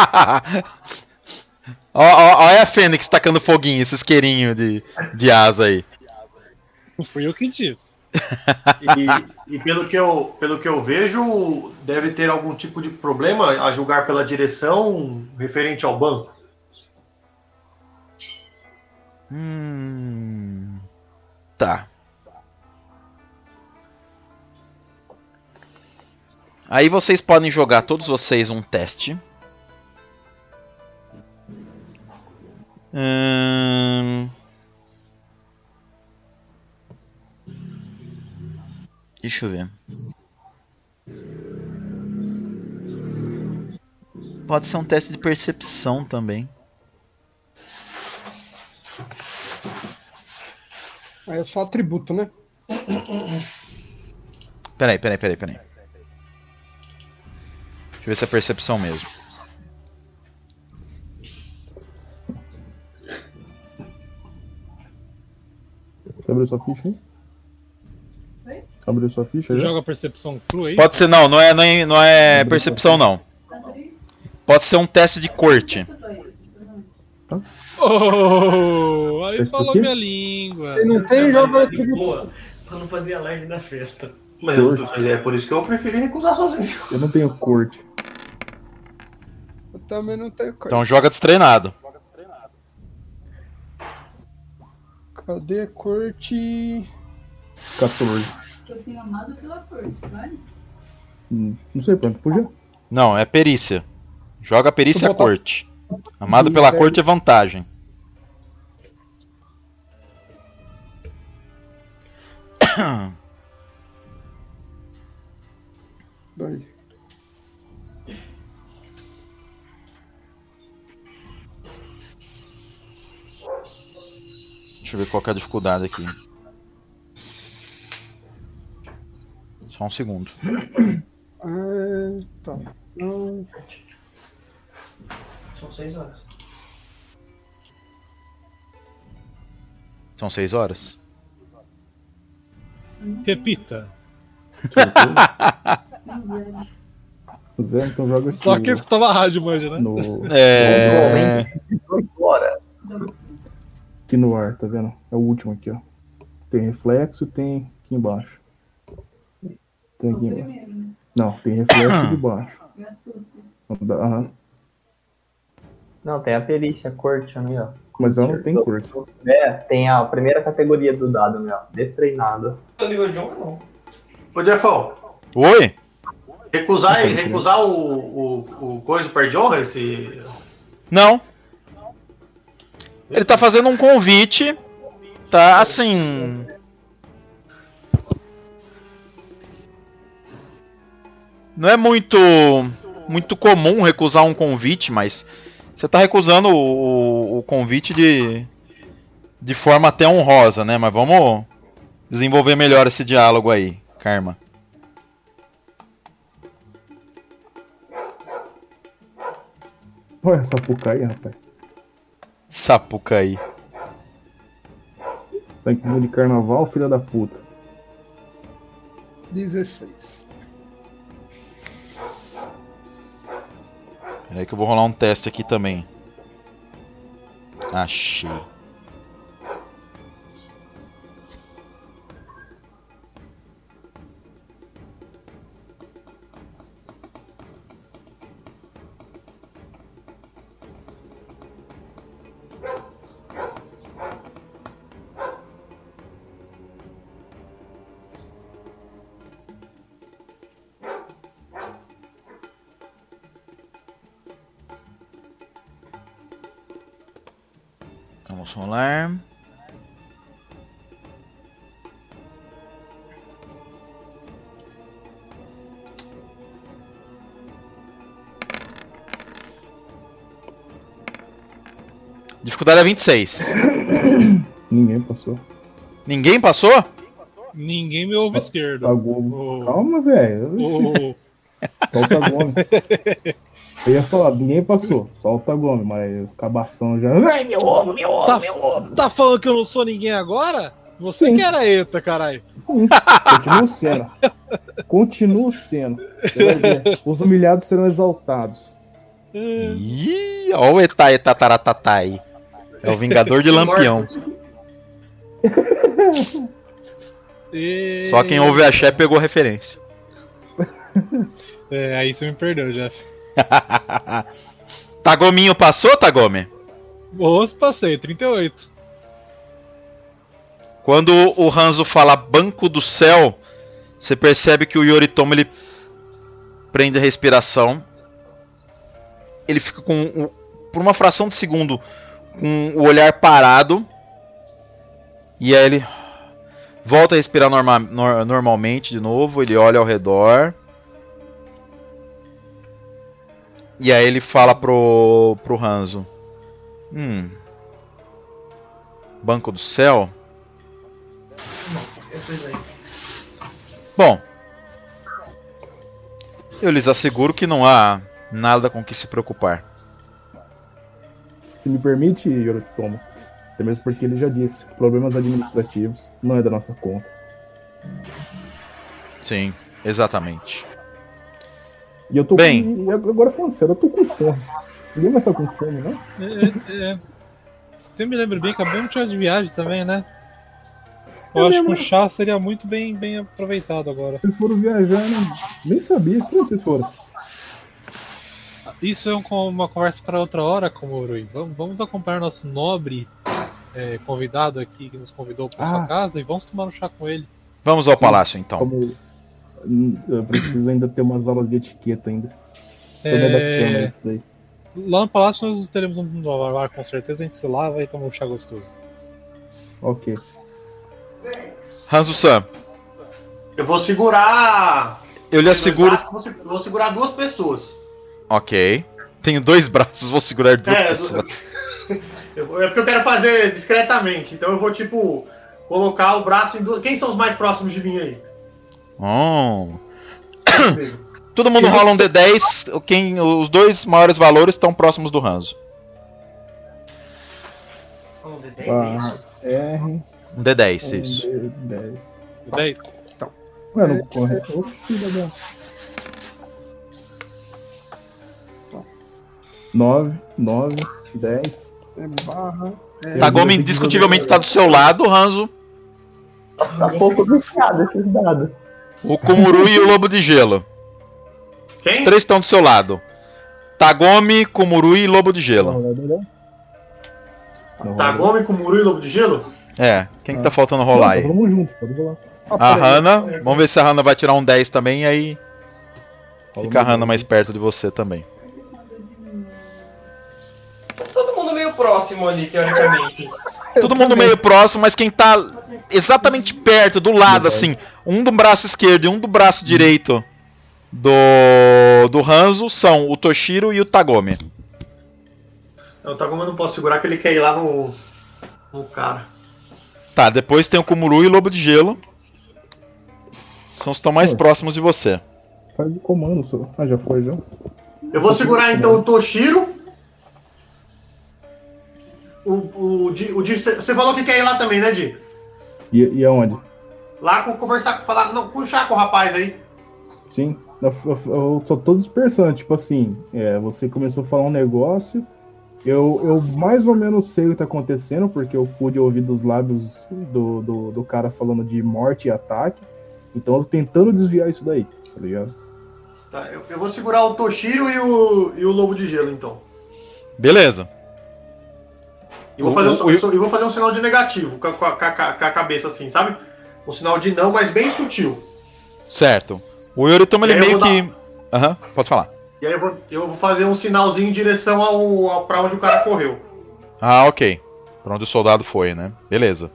Olha a Fênix tacando foguinho, esse isqueirinho de asa aí. Não fui eu que disse. E pelo que eu vejo, deve ter algum tipo de problema a julgar pela direção referente ao banco. Tá. Aí vocês podem jogar, todos vocês, um teste. Deixa eu ver. Pode ser um teste de percepção também. Aí é só atributo, né? Peraí. Deixa eu ver se é percepção mesmo. Você abriu sua ficha aí? Abriu sua ficha já? Joga percepção crua aí? Pode ser, não é percepção não. Pode ser um teste de corte. Oh, aí Esse falou aqui? minha língua. Ele não tem jogo de boa pra não fazer a live da festa. Mas é por isso que eu preferi recusar sozinho. Eu não tenho corte. Eu também não tenho coisa. Então joga destreinado. Cadê corte? 14. Eu tenho amado pela corte, vale? Não sei, pronto, podia. Não, é perícia. Joga perícia Deixa eu botar- corte. Amado pela Isso, corte é vantagem. Daí. Deixa eu ver qual que é a dificuldade aqui. Só um segundo. Tá. Não. São 6 horas. São 6 horas? Repita. O Zé, então joga aqui. Só que escutava a rádio, manja, né? Bora. Aqui no ar, tá vendo? É o último aqui, ó. Tem reflexo, tem aqui embaixo. Tem aqui embaixo. Não, tem reflexo de baixo. Aham. Não, tem a perícia, corte, ali, ó. Mas ela não tem corte. É, tem a primeira categoria do dado, meu. Destreinado. O nível de 1 não. Ô, Jeffão, Oi? recusar o coisa per de honra, esse... Não. Ele tá fazendo um convite. Tá assim. Não é muito comum recusar um convite, mas você tá recusando o convite de forma até honrosa, né? Mas vamos desenvolver melhor esse diálogo aí, Karma. Olha essa puca aí, rapaz. Sapucaí. Tá em clima de carnaval, filha da puta. 16. Peraí que eu vou rolar um teste aqui também. Achei. Vamos rolar. Dificuldade é 26. Ninguém passou. Ninguém passou? Ninguém me ouve esquerdo. Calma, velho. Solta a gome. Eu ia falar, ninguém passou. Solta a gome, mas cabação já. Ai, meu ovo, meu ovo. Tá falando que eu não sou ninguém agora? Você que era ETA, caralho. Continuo sendo. Os humilhados serão exaltados. Ih, ó o Etataratata aí. É o Vingador de Lampião. Só quem ouve axé pegou referência. Aí você me perdeu, Jeff. Tagominho passou, Tagome? Moço, passei, 38. Quando o Hanzo fala Banco do Céu, você percebe que o Yoritomo ele prende a respiração. Ele fica por uma fração de segundo com o olhar parado. E aí ele volta a respirar normalmente de novo. Ele olha ao redor. E aí ele fala pro Hanzo. Banco do Céu? Bom, eu lhes asseguro que não há nada com que se preocupar. Se me permite, Yoritomo, até mesmo porque ele já disse que problemas administrativos não é da nossa conta. Sim, exatamente. E eu tô com... Agora falando sério, eu tô com fome. Ninguém mais tá com fome, não? Você me lembra bem que acabamos de tirar de viagem também, né? Eu acho que o chá seria muito bem aproveitado agora. Vocês foram viajar, né? Nem sabia. Como vocês foram? Isso é uma conversa para outra hora, Komurui. Vamos acompanhar nosso nobre convidado aqui que nos convidou para sua casa e vamos tomar um chá com ele. Vamos ao palácio, então. Eu preciso ainda ter umas aulas de etiqueta ainda. Tô me adaptando a isso daí. Lá no palácio nós teremos um lavar, com certeza. A gente se lava e toma um chá gostoso. Ok. Hanzo-san. Eu vou segurar. Eu lhe asseguro. Eu vou segurar 2 pessoas. Ok. Tenho 2 braços, vou segurar 2 pessoas. É porque eu quero fazer discretamente. Então eu vou, colocar o braço em 2. Quem são os mais próximos de mim aí? Todo mundo rola um D10. Os 2 maiores valores estão próximos do Hanzo. Um D10 é isso? R. Um D10, isso. D10. Então. Ué, não corre. Filha da... 9, 10. Tagome indiscutivelmente tá do seu lado, Hanzo. Tá um pouco viciado esses dados. O Komurui e o Lobo de Gelo. Quem? Os 3 estão do seu lado. Tagome, Komurui e Lobo de Gelo. Tagome, Komurui e Lobo de Gelo? Quem que tá faltando rolar aí? Vamos junto, pode rolar. A Hana, vamos ver se a Hana vai tirar um 10 também, e aí fica a Hana mais perto de você também. Todo mundo meio próximo ali, teoricamente. Todo mundo meio próximo, mas quem tá exatamente perto, do lado, assim, um do braço esquerdo e um do braço direito do Hanzo são o Toshiro e o Tagome. O Tagome eu não posso segurar que ele quer ir lá no cara. Tá, depois tem o Komurui e o Lobo de Gelo. São os que estão mais próximos de você. Faz o comando, senhor. Já foi, já. Eu vou segurar então o Toshiro. O Di, você falou que quer ir lá também, né, Di? E aonde? Lá conversar, falar, não, puxar com o rapaz aí. Sim, eu só tô dispersando, tipo assim, você começou a falar um negócio, eu mais ou menos sei o que tá acontecendo, porque eu pude ouvir dos lábios do cara falando de morte e ataque, então eu tô tentando desviar isso daí, tá ligado? Tá, eu vou segurar o Toshiro e o Lobo de Gelo, então. Beleza. E vou fazer um sinal de negativo com a cabeça assim, sabe? Um sinal de não, mas bem sutil. Certo. O Yoritomo ele meio que... pode falar. E aí eu vou fazer um sinalzinho em direção pra onde o cara correu. Ok. Pra onde o soldado foi, né? Beleza.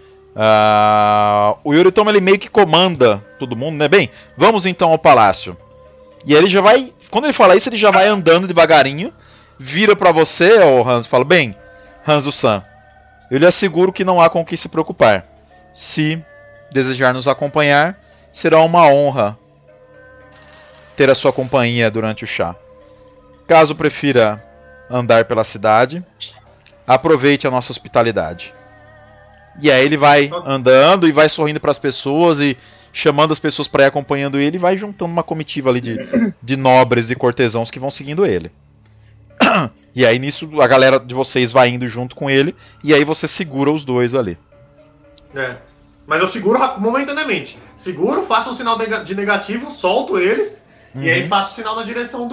O Yoritomo ele meio que comanda todo mundo, né? Bem, vamos então ao palácio. E aí ele já vai... Quando ele fala isso, ele já vai andando devagarinho. Vira pra você, Hanzo, fala, bem... Hanzo-san, eu lhe asseguro que não há com o que se preocupar. Se desejar nos acompanhar, será uma honra ter a sua companhia durante o chá. Caso prefira andar pela cidade, aproveite a nossa hospitalidade. E aí ele vai andando e vai sorrindo para as pessoas e chamando as pessoas para ir acompanhando ele, e vai juntando uma comitiva ali de nobres e cortesãos que vão seguindo ele. E aí nisso a galera de vocês vai indo junto com ele, e aí você segura os dois ali. Mas eu seguro momentaneamente. Seguro, faço um sinal de negativo, solto eles, e aí faço o sinal na direção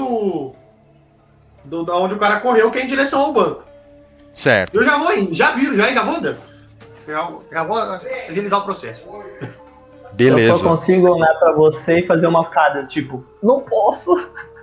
da onde o cara correu, que é em direção ao banco. Certo. Eu já vou indo, já vou andando. Já vou agilizar o processo. Beleza. Eu só consigo olhar pra você e fazer uma cara, tipo, não posso.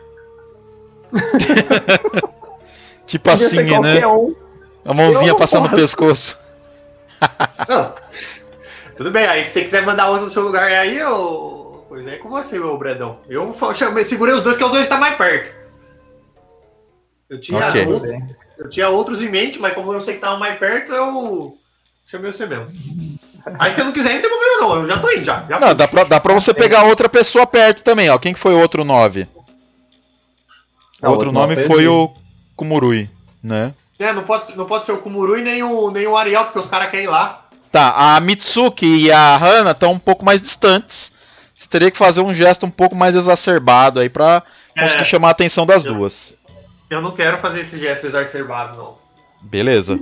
Tipo assim, né? A mãozinha passando no pescoço. Não. Tudo bem, aí se você quiser mandar outro no seu lugar aí, pois é com você, meu Bredão. Eu segurei os dois, que os dois estão mais perto. Eu tinha outros em mente, mas como eu sei que tava mais perto, eu chamei você mesmo. Aí se você não quiser, não tem problema não, eu já tô indo já. Não, dá pra você pegar outra pessoa perto também, ó. Quem que foi o outro 9? O outro nome foi o Kumurui, né? Não pode ser o Kumurui nem o Ariel, porque os caras querem ir lá. Tá, a Mitsuki e a Hana estão um pouco mais distantes. Você teria que fazer um gesto um pouco mais exacerbado aí pra conseguir chamar a atenção das duas. Eu não quero fazer esse gesto exacerbado, não. Beleza.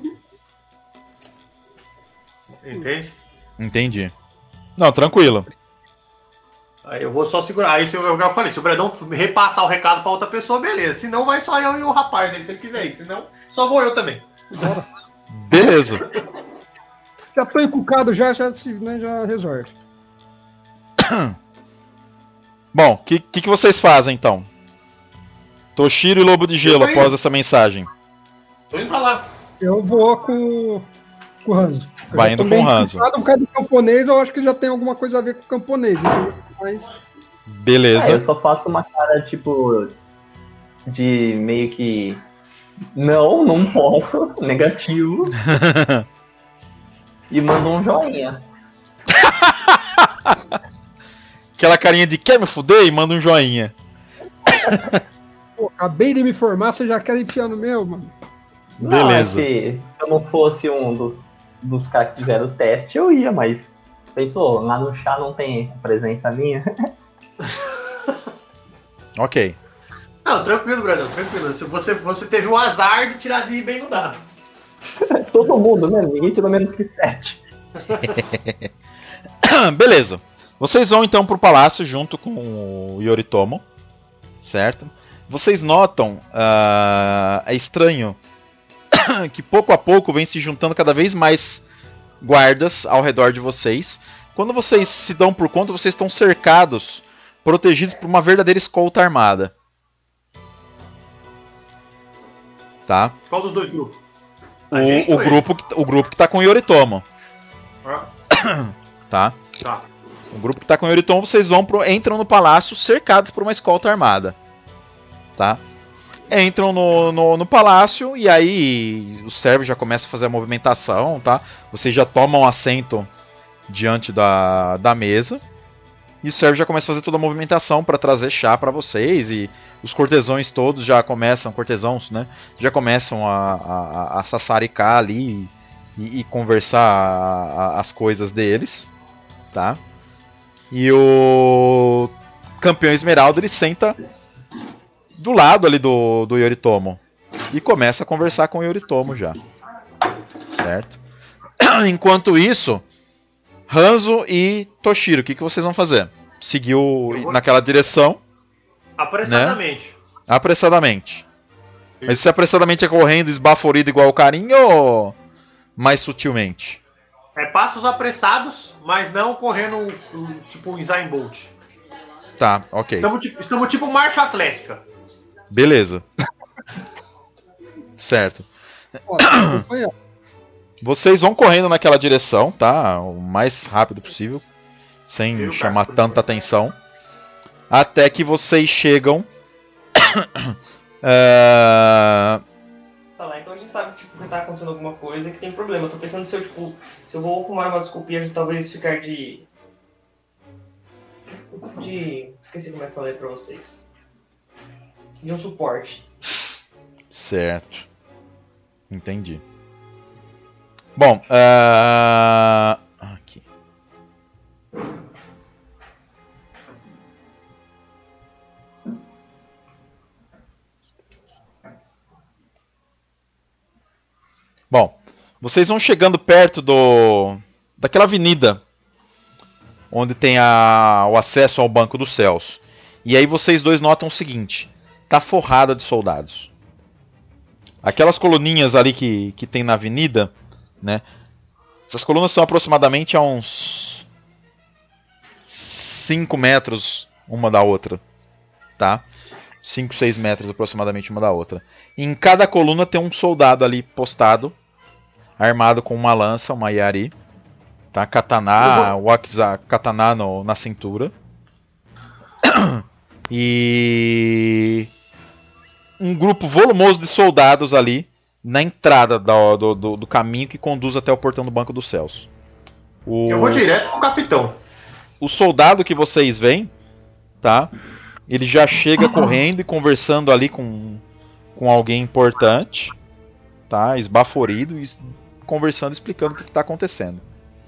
Entende? Entendi. Não, tranquilo. Aí eu vou só segurar. Aí eu falei, se o Bredão repassar o recado pra outra pessoa, beleza. Se não, vai só eu e o rapaz aí, se ele quiser ir. Se não, só vou eu também. Beleza. Já tô encucado, já resolve. Bom, o que vocês fazem então? Toshiro e Lobo de Gelo após essa mensagem. Tô indo pra lá. Eu vou com o Hanzo. Vai indo com o Hanzo. Por causa do camponês, eu acho que já tem alguma coisa a ver com o camponês. Então, mas... Beleza. Eu só faço uma cara, tipo, de meio que... Não posso. Negativo. E mando um joinha. Aquela carinha de quer me fuder e manda um joinha. Pô, acabei de me formar, você já quer enfiar no meu, mano? Beleza. Não, se eu não fosse um dos caras que fizeram o teste, eu ia, mas... Pensou, lá no chá não tem presença minha? Ok. Não, tranquilo, Bradão, tranquilo. Você teve o azar de tirar de ir bem no dado. Todo mundo, né? Ninguém tirou menos que 7. Beleza. Vocês vão então pro palácio junto com o Yoritomo, certo? Vocês notam, é estranho, que pouco a pouco vem se juntando cada vez mais guardas ao redor de vocês. Quando vocês se dão por conta, vocês estão cercados, protegidos por uma verdadeira escolta armada. Tá? Qual dos dois grupos? O grupo que tá com o Yoritomo. Tá? Tá. O grupo que tá com o Yoritomo, vocês entram no palácio cercados por uma escolta armada. Tá? Entram no palácio e aí os servos já começam a fazer a movimentação, tá? Vocês já tomam assento diante da mesa. E os servos já começam a fazer toda a movimentação para trazer chá para vocês. E os cortesãos todos já começam, né? Já começam a sassaricar ali e conversar as coisas deles, tá? E o campeão Esmeralda, ele senta do lado ali do Yoritomo e começa a conversar com o Yoritomo já, certo? Enquanto isso, Hanzo e Toshiro, o que vocês vão fazer? Seguiu naquela direção? Apressadamente. Né? Apressadamente. Mas se apressadamente é correndo, esbaforido igual o carinho ou mais sutilmente? Passos apressados, mas não correndo tipo um Usain Bolt. Tá, ok. Estamos tipo marcha atlética. Beleza. Certo. Vocês vão correndo naquela direção, tá? O mais rápido possível, sem chamar tanta atenção, até que vocês chegam. Tá lá, então a gente sabe que tá acontecendo alguma coisa, que tem problema. Eu tô pensando se eu vou arrumar uma desculpinha de talvez ficar de Esqueci como é que eu falei pra vocês. De um suporte. Certo. Entendi. Bom, aqui. Bom, vocês vão chegando perto daquela avenida onde tem o acesso ao Banco dos Céus. E aí vocês dois notam o seguinte: tá forrada de soldados. Aquelas coluninhas ali que tem na avenida, né? Essas colunas são aproximadamente a uns 5 metros uma da outra, tá? 5, 6 metros aproximadamente uma da outra. E em cada coluna tem um soldado ali postado, armado com uma lança, uma yari, tá? Katana, katana na cintura. E um grupo volumoso de soldados ali na entrada do caminho que conduz até o portão do Banco dos Céus. Eu vou direto pro capitão. O soldado que vocês veem, tá? Ele já chega correndo e conversando ali com alguém importante, tá? Esbaforido e conversando, explicando o que está acontecendo.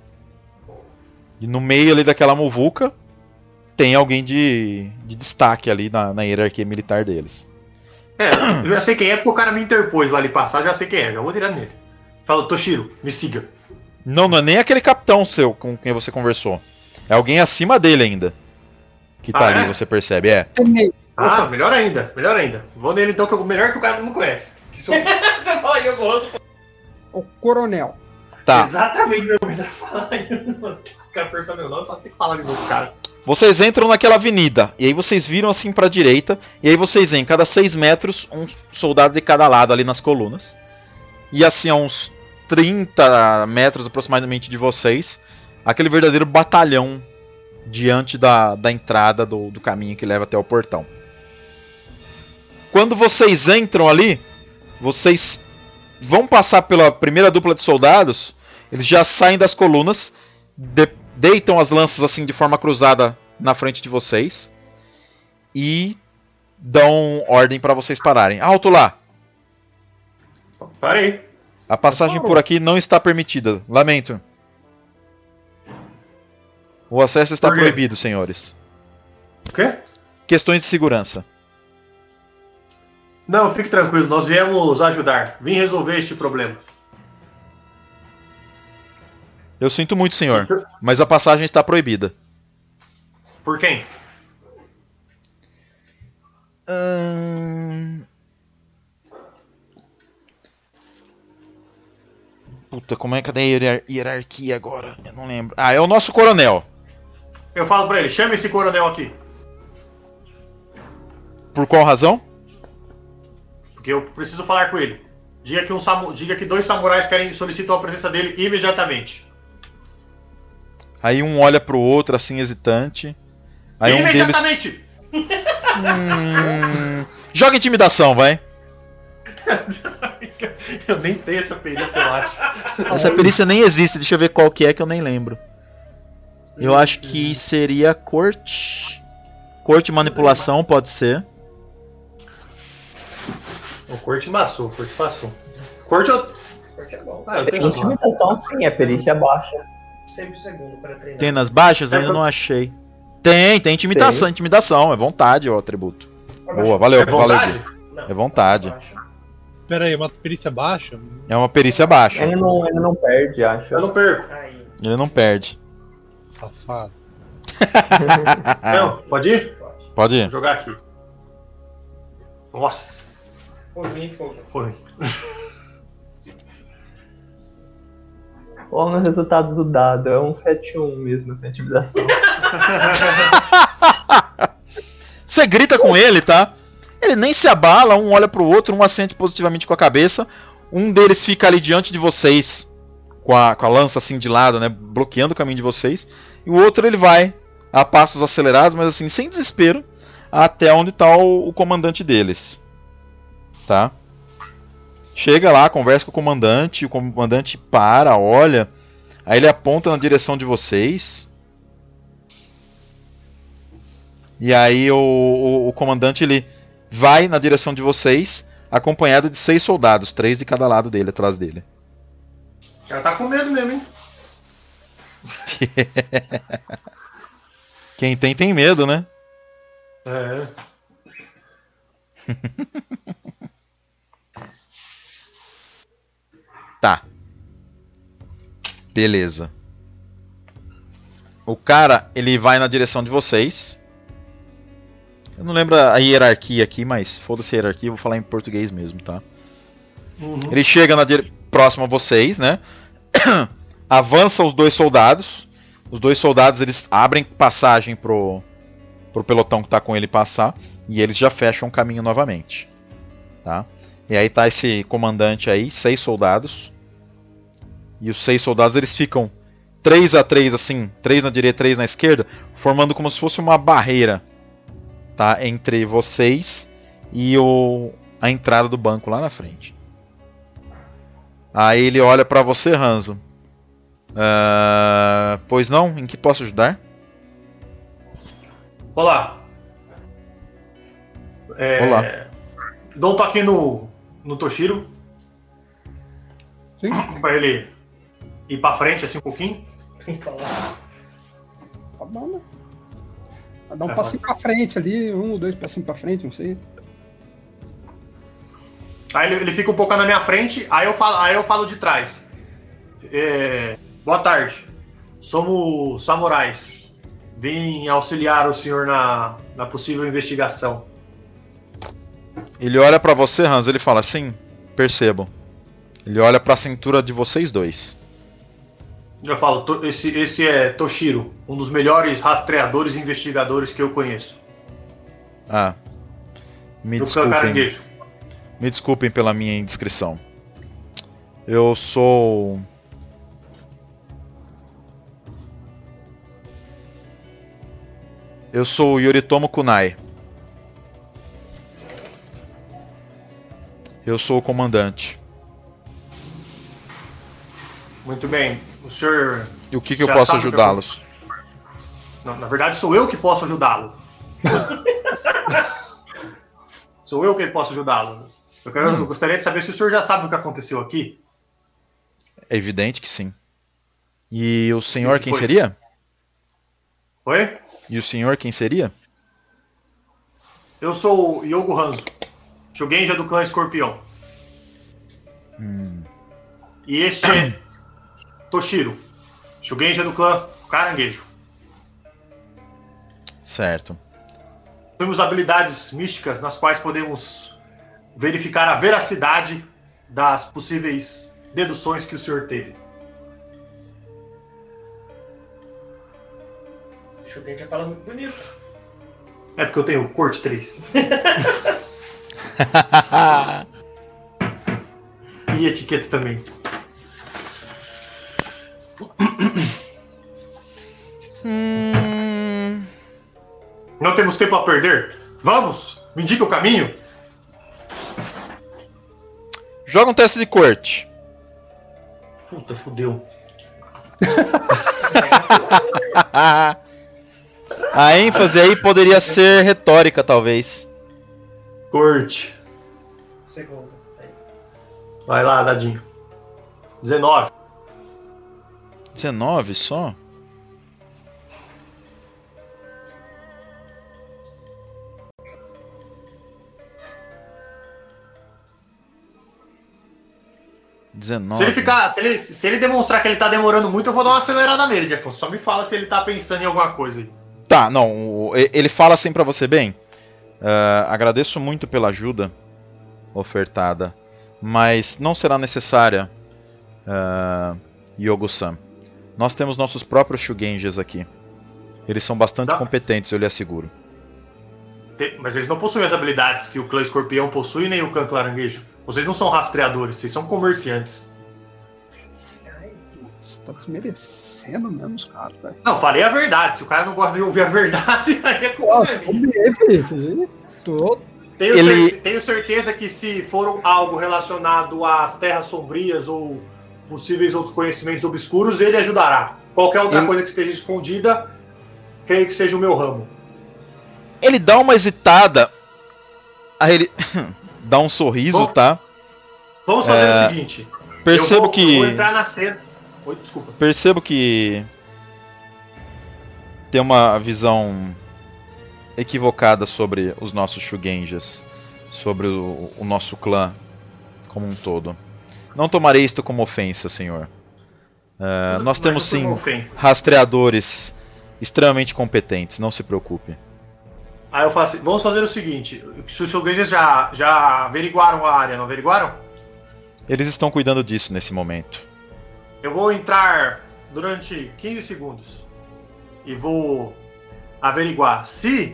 E no meio ali daquela muvuca tem alguém de destaque ali na hierarquia militar deles. Eu já sei quem é porque o cara me interpôs lá ali passar, já sei quem é, já vou tirar nele. Fala, Toshiro, me siga. Não é nem aquele capitão seu com quem você conversou. É alguém acima dele ainda. Que tá ali, você percebe, Ah, melhor ainda. Vou nele então, que é melhor que o cara não me conhece. Você fala, eu gosto. O coronel. Tá. Exatamente, meu melhor falar. Eu quero perguntar meu nome, só tem que falar de novo, cara. Vocês entram naquela avenida, e aí vocês viram assim pra direita, e aí vocês veem, cada 6 metros, um soldado de cada lado ali nas colunas. E assim, a uns 30 metros aproximadamente de vocês, aquele verdadeiro batalhão diante da entrada do caminho que leva até o portão. Quando vocês entram ali, vocês vão passar pela primeira dupla de soldados, eles já saem das colunas, deitam as lanças assim de forma cruzada na frente de vocês e dão ordem para vocês pararem. Alto lá! Parei. A passagem por aqui não está permitida. Lamento. O acesso está proibido, senhores. O quê? Questões de segurança. Não, fique tranquilo, nós viemos ajudar. Vim resolver este problema. Eu sinto muito, senhor, mas a passagem está proibida. Por quem? Puta, como é que é a hierarquia agora? Eu não lembro. Ah, é o nosso coronel. Eu falo pra ele, chame esse coronel aqui. Por qual razão? Porque eu preciso falar com ele. Diga que 2 samurais solicitam a presença dele imediatamente. Aí um olha pro outro assim, hesitante. Aí imediatamente! Um deles... Joga intimidação, vai. Eu nem tenho essa perícia, eu acho. Essa perícia nem existe, deixa eu ver qual que é que eu nem lembro. Eu acho que seria corte. Corte e manipulação, pode ser. O corte passou. Corte eu... Corte é bom. Ah, eu tenho que falar. Intimidação sim, é perícia baixa. Sempre o segundo para treinar. Tem nas baixas? Eu ainda não achei. Tem intimidação. Tem. Intimidação, é vontade o atributo. Boa, valeu. É vontade? É vontade. Pera aí, uma perícia baixa? É uma perícia baixa. Ele não perde, acho. Eu não perco. Aí. Ele não perde. Safado. Não, pode ir? Pode ir. Vou jogar aqui. Nossa. Foi. Olha o resultado do dado, é um 7-1 mesmo essa intimidação. Você grita com ele, tá? Ele nem se abala, um olha pro outro, um assente positivamente com a cabeça. Um deles fica ali diante de vocês, com a lança assim de lado, né? Bloqueando o caminho de vocês. E o outro ele vai a passos acelerados, mas assim, sem desespero, até onde tá o comandante deles. Tá? Chega lá, conversa com o comandante para, olha. Aí ele aponta na direção de vocês. E aí o comandante ele vai na direção de vocês, acompanhado de 6 soldados, 3 de cada lado dele, atrás dele. O cara tá com medo mesmo, hein? Quem tem medo, né? É. Tá. Beleza. O cara, ele vai na direção de vocês. Eu não lembro a hierarquia aqui, mas foda-se a hierarquia, eu vou falar em português mesmo, tá? Uhum. Ele chega próximo a vocês, né? Avança os 2 soldados. Os 2 soldados, eles abrem passagem pro pelotão que tá com ele passar. E eles já fecham o caminho novamente. Tá? E aí tá esse comandante aí, 6 soldados. E os 6 soldados, eles ficam 3 a 3 assim, 3 na direita, 3 na esquerda, formando como se fosse uma barreira, tá? Entre vocês e a entrada do banco lá na frente. Aí ele olha pra você, Hanzo. Pois não? Em que posso ajudar? Olá. Olá. Dou um toquinho no Toshiro. Sim. Pra ele ir pra frente assim um pouquinho. Tá bom, né? Vai dar um passinho pra frente ali, 1 ou 2 passinhos pra frente, não sei. Aí ele fica um pouco na minha frente, aí eu falo de trás. Boa tarde. Somos samurais. Vim auxiliar o senhor na possível investigação. Ele olha pra você, Hanzo, ele fala assim, percebo. Ele olha pra cintura de vocês 2. Eu falo, esse é Toshiro, um dos melhores rastreadores e investigadores que eu conheço. Ah, me Do desculpem. Caranguejo. Me desculpem pela minha indiscrição. Eu sou... Eu sou o Yoritomo Kunai. Eu sou o comandante. Muito bem. O senhor... E o que eu já posso sabe o que ajudá-los? Não, na verdade, sou eu que posso ajudá-lo. Sou eu que posso ajudá-lo. Eu gostaria de saber se o senhor já sabe o que aconteceu aqui. É evidente que sim. E o senhor que quem foi? seria? Oi? E o senhor quem seria? Eu sou o Yogo Hanzo, Shugenja do clã Escorpião. E este é Toshiro, Shugenja do clã Caranguejo. Certo. Temos habilidades místicas nas quais podemos verificar a veracidade das possíveis deduções que o senhor teve. Deixa eu ver, já fala muito bonito. É porque eu tenho corte 3. E etiqueta também. Não temos tempo a perder. Vamos! Me indica o caminho. Joga um teste de corte. Puta, fudeu. A ênfase aí poderia ser retórica, talvez. Corte. Segundo. Vai lá, dadinho. 19. 19 só? Se ele demonstrar que ele tá demorando muito, eu vou dar uma acelerada nele, Jefferson. Só me fala se ele tá pensando em alguma coisa aí. Tá, não. Ele fala assim pra você, bem. Agradeço muito pela ajuda ofertada, mas não será necessária, Yogo-san. Nós temos nossos próprios Shugenjas aqui. Eles são bastante competentes, eu lhe asseguro. Mas eles não possuem as habilidades que o clã Escorpião possui, nem o clã Caranguejo. Vocês não são rastreadores, vocês são comerciantes. Você tá desmerecendo mesmo os caras, velho. Não, falei a verdade. Se o cara não gosta de ouvir a verdade, aí é culpa minha. Tenho certeza que se for algo relacionado às terras sombrias ou possíveis outros conhecimentos obscuros, ele ajudará. Qualquer outra coisa que esteja escondida, creio que seja o meu ramo. Ele dá uma hesitada. Aí ele dá um sorriso, Bom, tá? Vamos fazer o seguinte. Percebo eu que. vou entrar na cena. Oi, desculpa. Percebo que tem uma visão equivocada sobre os nossos Shugenjas, sobre o nosso clã como um todo. Não tomarei isto como ofensa, senhor. Nós temos sim rastreadores extremamente competentes, não se preocupe. Aí eu faço assim, vamos fazer o seguinte, se os Shugenjas já averiguaram a área, não averiguaram? Eles estão cuidando disso nesse momento. Eu vou entrar durante 15 segundos e vou averiguar se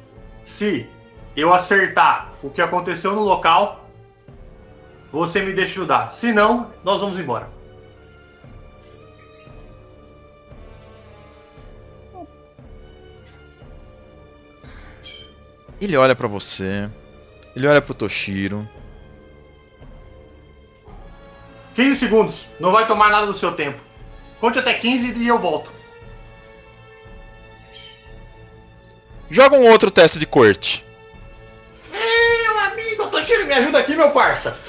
eu acertar o que aconteceu no local, você me deixa ajudar. Se não, nós vamos embora. Ele olha pra você, ele olha pro Toshiro. 15 segundos, não vai tomar nada do seu tempo. Conte até 15 e eu volto. Joga um outro teste de corte. Meu amigo, Toshiro, me ajuda aqui, meu parça.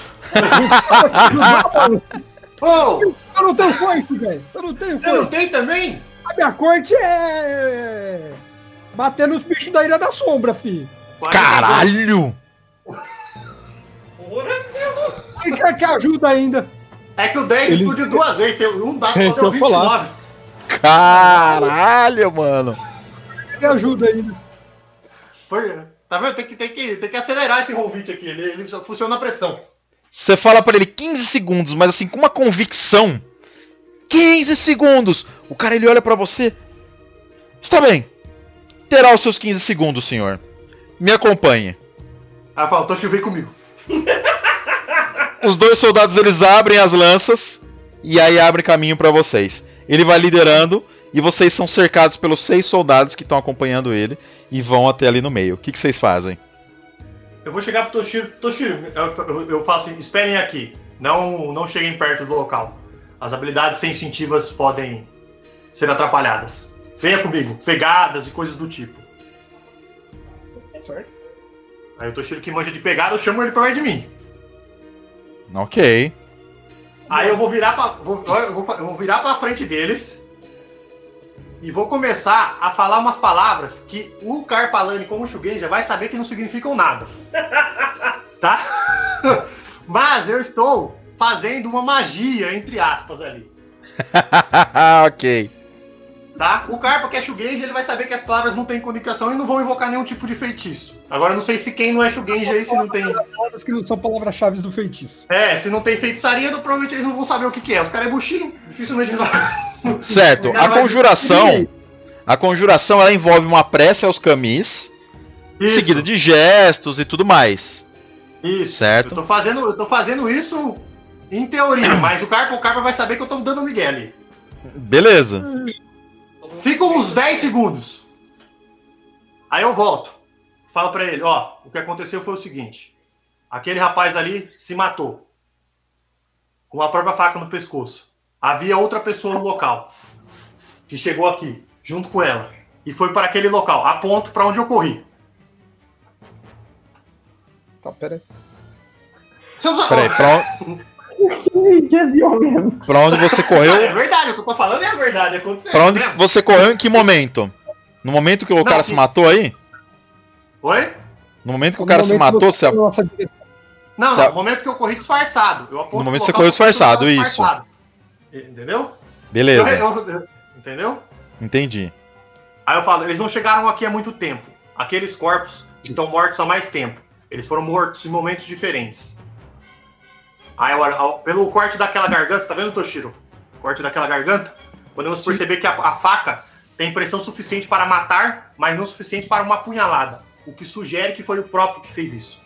Oh, eu não tenho corte, velho. Eu não tenho corte. Você não tem também? A minha corte é bater nos bichos da Ilha da Sombra, filho. Caralho! Quem quer que ajuda ainda? É que o 10 explodiu 2 vezes, tem um dado pra fazer o 29. Caralho, mano. Quem ajuda ainda? Foi, tá vendo? Tem que acelerar esse roll 20 aqui, ele só funciona na pressão. Você fala pra ele 15 segundos, mas assim, com uma convicção. 15 segundos! O cara, ele olha pra você. Está bem. Terá os seus 15 segundos, senhor. Me acompanhe. Aí eu falo, Toshiro, vem comigo. Os dois soldados, eles abrem as lanças e aí abrem caminho pra vocês. Ele vai liderando e vocês são cercados pelos 6 soldados que estão acompanhando ele e vão até ali no meio. O que vocês fazem? Eu vou chegar pro Toshiro. Toshiro, eu falo assim, esperem aqui. Não cheguem perto do local. As habilidades sensitivas podem ser atrapalhadas. Venha comigo. Pegadas e coisas do tipo. Certo? Aí o Toshiro que manja de pegada, eu chamo ele pra perto de mim. Ok. Aí eu vou virar vou virar pra frente deles e vou começar a falar umas palavras que o Carpalani, como o Shugenja, vai saber que não significam nada. Tá? Mas eu estou fazendo uma magia, entre aspas, ali. Ok. Tá? O Carpa, que é Shugenja, ele vai saber que as palavras não têm comunicação e não vão invocar nenhum tipo de feitiço. Agora eu não sei se quem não é Shugenja aí, se não tem... Palavras que não são palavras-chave do feitiço. Se não tem feitiçaria, provavelmente eles não vão saber o que é. Os caras é buchinho, dificilmente eles vão... Certo, a conjuração ela envolve uma prece aos camis, seguida de gestos e tudo mais. Isso, certo? Eu tô fazendo isso em teoria, mas o Carpa vai saber que eu tô dando migué ali. Beleza. Fica uns 10 segundos. Aí eu volto. Falo pra ele, ó, o que aconteceu foi o seguinte. Aquele rapaz ali se matou. Com a própria faca no pescoço. Havia outra pessoa no local. Que chegou aqui, junto com ela. E foi para aquele local. Aponto pra onde eu corri. Tá, peraí. Peraí, pra onde você correu? É verdade, o que eu tô falando é a verdade. Aconteceu. Pra onde você correu em que momento? No momento que o cara se matou aí? Oi? No momento que o cara se matou, você... Não, no momento que eu corri disfarçado. Eu aponto no momento que você correu disfarçado, isso. Disfarçado. Entendeu? Beleza. Entendeu? Entendi. Aí eu falo, eles não chegaram aqui há muito tempo. Aqueles corpos estão mortos há mais tempo. Eles foram mortos em momentos diferentes. Aí, pelo corte daquela garganta, tá vendo, Toshiro? Corte daquela garganta, podemos perceber que a faca tem pressão suficiente para matar, mas não suficiente para uma apunhalada. O que sugere que foi o próprio que fez isso.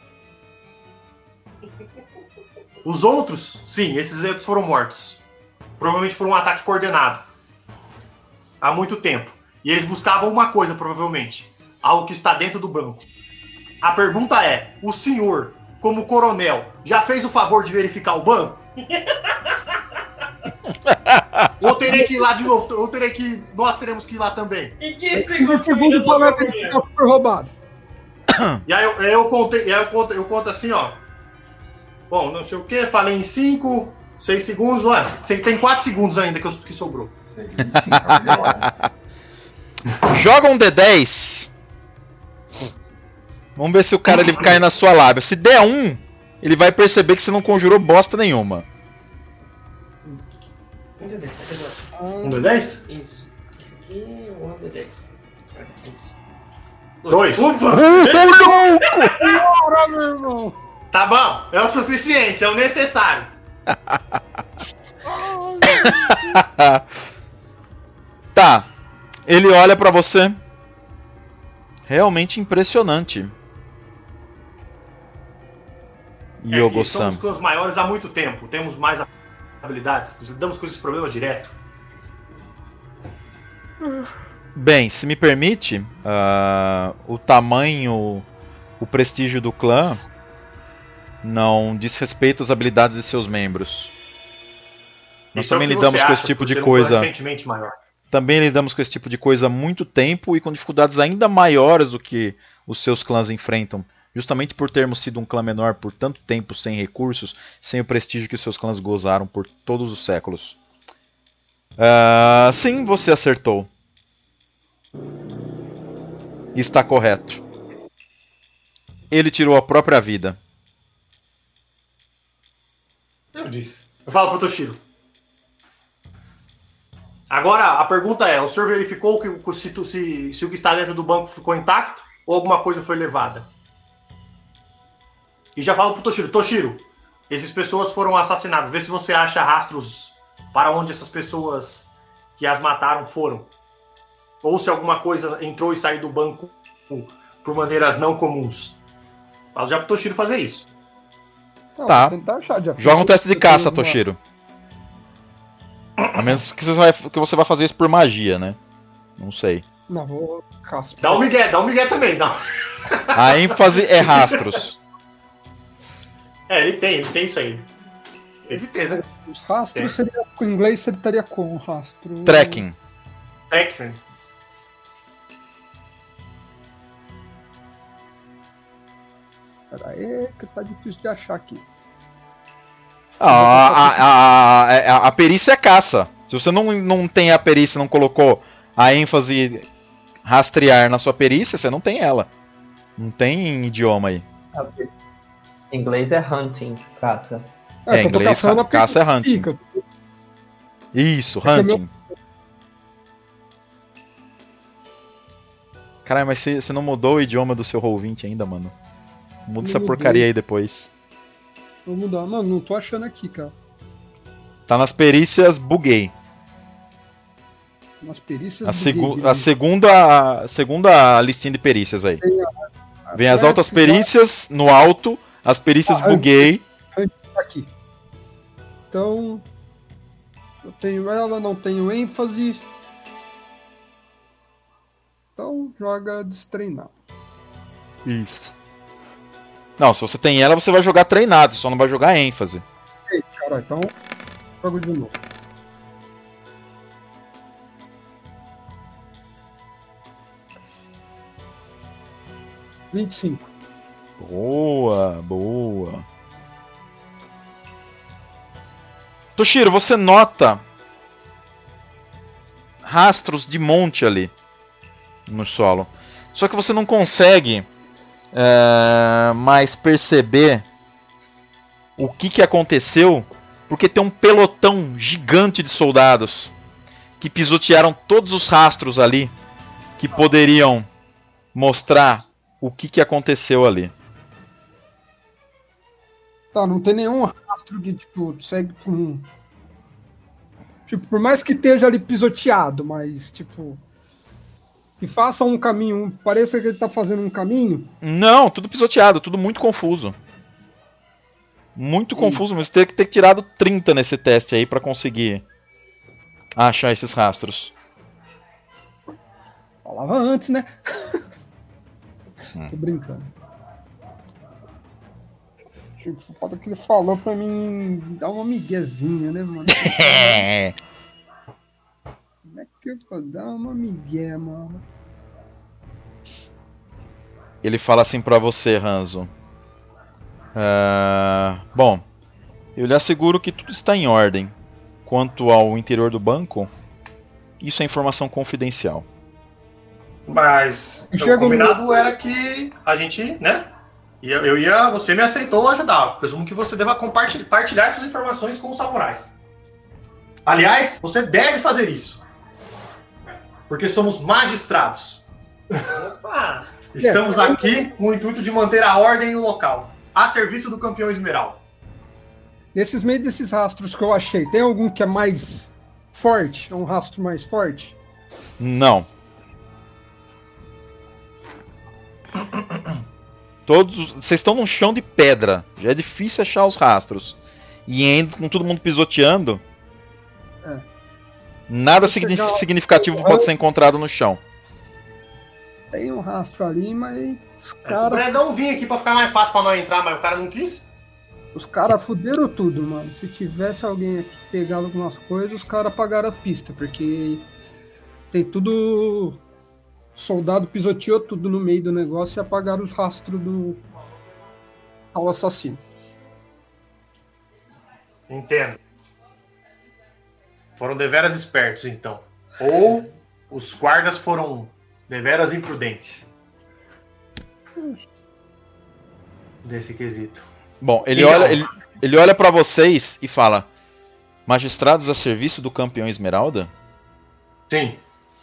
Os outros, sim, esses outros foram mortos. Provavelmente por um ataque coordenado. Há muito tempo. E eles buscavam uma coisa, provavelmente. Algo que está dentro do banco. A pergunta é, o senhor, como coronel, já fez o favor de verificar o banco? Ou terei que ir lá de novo? Ou nós teremos que ir lá também? E que segundo para verificar que foi roubado. E aí eu conto assim, ó. Bom, não sei o que, falei em 5, 6 segundos, olha, tem 4 segundos ainda que sobrou. Joga um D10. Vamos ver se o cara ele cai na sua lábia. Se der 1, ele vai perceber que você não conjurou bosta nenhuma. Um D10? Isso. Aqui, um D10. Isso. 2. Ufa! Bora, meu irmão! Tá bom, é o suficiente, é o necessário. Tá. Ele olha pra você. Realmente impressionante. Yogo-san. Somos clãs maiores há muito tempo, temos mais habilidades, lidamos com esses problemas direto. Bem, se me permite, o tamanho, o prestígio do clã não diz respeito às habilidades de seus membros. Nós também lidamos com esse tipo de coisa. Também lidamos com esse tipo de coisa há muito tempo e com dificuldades ainda maiores do que os seus clãs enfrentam. Justamente por termos sido um clã menor por tanto tempo sem recursos, sem o prestígio que seus clãs gozaram por todos os séculos. Sim, você acertou. Está correto. Ele tirou a própria vida. Eu disse. Eu falo pro Toshiro. Agora, a pergunta é, o senhor verificou que se o que está dentro do banco ficou intacto ou alguma coisa foi levada? E já falo pro Toshiro. Toshiro, essas pessoas foram assassinadas. Vê se você acha rastros para onde essas pessoas que as mataram foram. Ou se alguma coisa entrou e saiu do banco por maneiras não comuns. Falo já pro Toshiro fazer isso. Não, tá. vou tentar achar, Joga um teste de caça, Toshiro. A menos que você vai fazer isso por magia, né? Não sei. Não, vou caça. Dá um migué também. Dá. A ênfase é rastros. Ele tem isso aí. Ele tem, né? Os rastros seria, em inglês você estaria com rastro. Tracking. Tracking. Pera aí, que tá difícil de achar aqui. A perícia é caça. Se você não tem a perícia, não colocou a ênfase rastrear na sua perícia, você não tem ela. Não tem idioma aí. Em inglês é hunting, caça. Em inglês caça é hunting. Fica. Isso, hunting. Caralho, mas você não mudou o idioma do seu Roll20 ainda, mano. Muda essa porcaria aí depois. Vou mudar. Mano, não tô achando aqui, cara. Tá nas perícias, buguei. Nas perícias, a segunda listinha de perícias aí. Vem as altas perícias, no alto, as perícias buguei. Aqui. Então, eu tenho ela, não tenho ênfase. Então, joga destreinar. Isso. Não, se você tem ela, você vai jogar treinado, só não vai jogar ênfase. Ei, cara, então jogo de novo. $25. Boa. Toshiro, você nota rastros de monte ali no solo. Só que você não consegue mais perceber o que aconteceu, porque tem um pelotão gigante de soldados que pisotearam todos os rastros ali que poderiam mostrar o que aconteceu ali. Tá, não tem nenhum rastro que, tipo, segue com... Tipo, por mais que esteja ali pisoteado, mas, tipo... Que faça um caminho, pareça que ele tá fazendo um caminho. Não, tudo pisoteado, tudo muito confuso. Muito confuso, mas você tem que ter tirado 30 nesse teste aí pra conseguir achar esses rastros. Falava antes, né? Tô brincando. Tipo, foda que ele falou pra mim dar uma miguezinha, né, mano? Como é que eu vou dar uma migué, mano? ele fala assim pra você, Hanzo. Bom, eu lhe asseguro que tudo está em ordem. Quanto ao interior do banco, isso é informação confidencial. Mas o combinado era que a gente, né? Você me aceitou ajudar. Presumo que você deva compartilhar suas informações com os samurais. Aliás, você deve fazer isso. Porque somos magistrados. Opa! Estamos aqui com o intuito de manter a ordem no local, a serviço do campeão Esmeralda. Nesses meio desses rastros que eu achei, tem algum que é mais forte? É um rastro mais forte? Não. Todos. Vocês estão num chão de pedra. Já é difícil achar os rastros. E ainda com todo mundo pisoteando. Nada significativo pode ser encontrado no chão. Tem um rastro ali, mas os O caras. Brandão vinha aqui pra ficar mais fácil pra nós entrar, mas o cara não quis. Os caras fuderam tudo, mano. Se tivesse alguém aqui pegado algumas coisas, os caras apagaram a pista, porque tem tudo. O soldado pisoteou tudo no meio do negócio e apagaram os rastros do ao assassino. Entendo. Foram deveras espertos, então. Ou os guardas foram deveras imprudentes. Desse quesito. Bom, ele Então. ele olha pra vocês e fala: magistrados a serviço do campeão Esmeralda? Sim.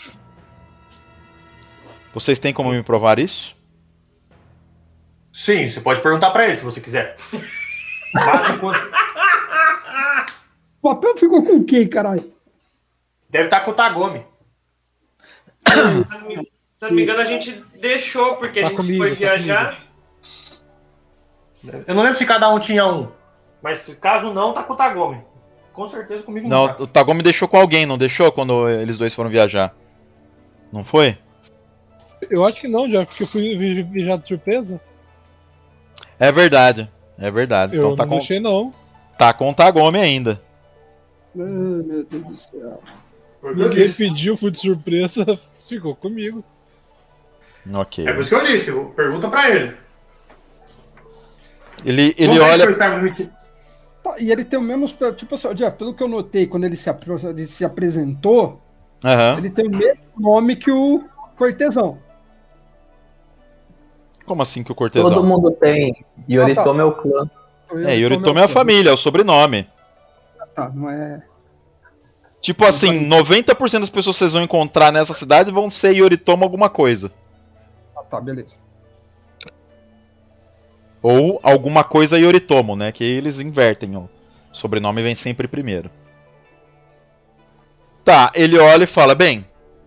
Vocês têm como me provar isso? Sim, você pode perguntar pra ele se você quiser. Mas enquanto... O papel ficou com quem, caralho? Deve estar com o Tagome. Se não me engano, a gente deixou, porque a gente foi viajar. Eu não lembro se cada um tinha um. Mas caso não, tá com o Tagome. Com certeza comigo Não, tá. o Tagome deixou com alguém, não deixou quando eles dois foram viajar? Não foi? Eu acho que não, já, porque eu fui viajado de surpresa. É verdade. É verdade. Eu Então tá não com, deixei, não. tá com o Tagome ainda. Ai, meu Deus do céu. Ninguém pediu, fui de surpresa, ficou comigo. Ok. É por isso que eu disse. Pergunta pra ele. Ele Como é que olha. foi esse Tagome? Tá, e ele tem o mesmo. Tipo assim, Jeff, pelo que eu notei quando ele se apresentou, Aham. ele tem o mesmo nome que o cortesão. Como assim que o cortesão? Todo mundo tem. Yoritomo é o clã. Yoritomo é a família, é o sobrenome. Tá, não é. Tipo assim, 90% das pessoas que vocês vão encontrar nessa cidade vão ser Yoritomo alguma coisa. Ah, tá, beleza. Ou alguma coisa Yoritomo, né? Que eles invertem. O sobrenome vem sempre primeiro. Tá, ele olha e fala: bem,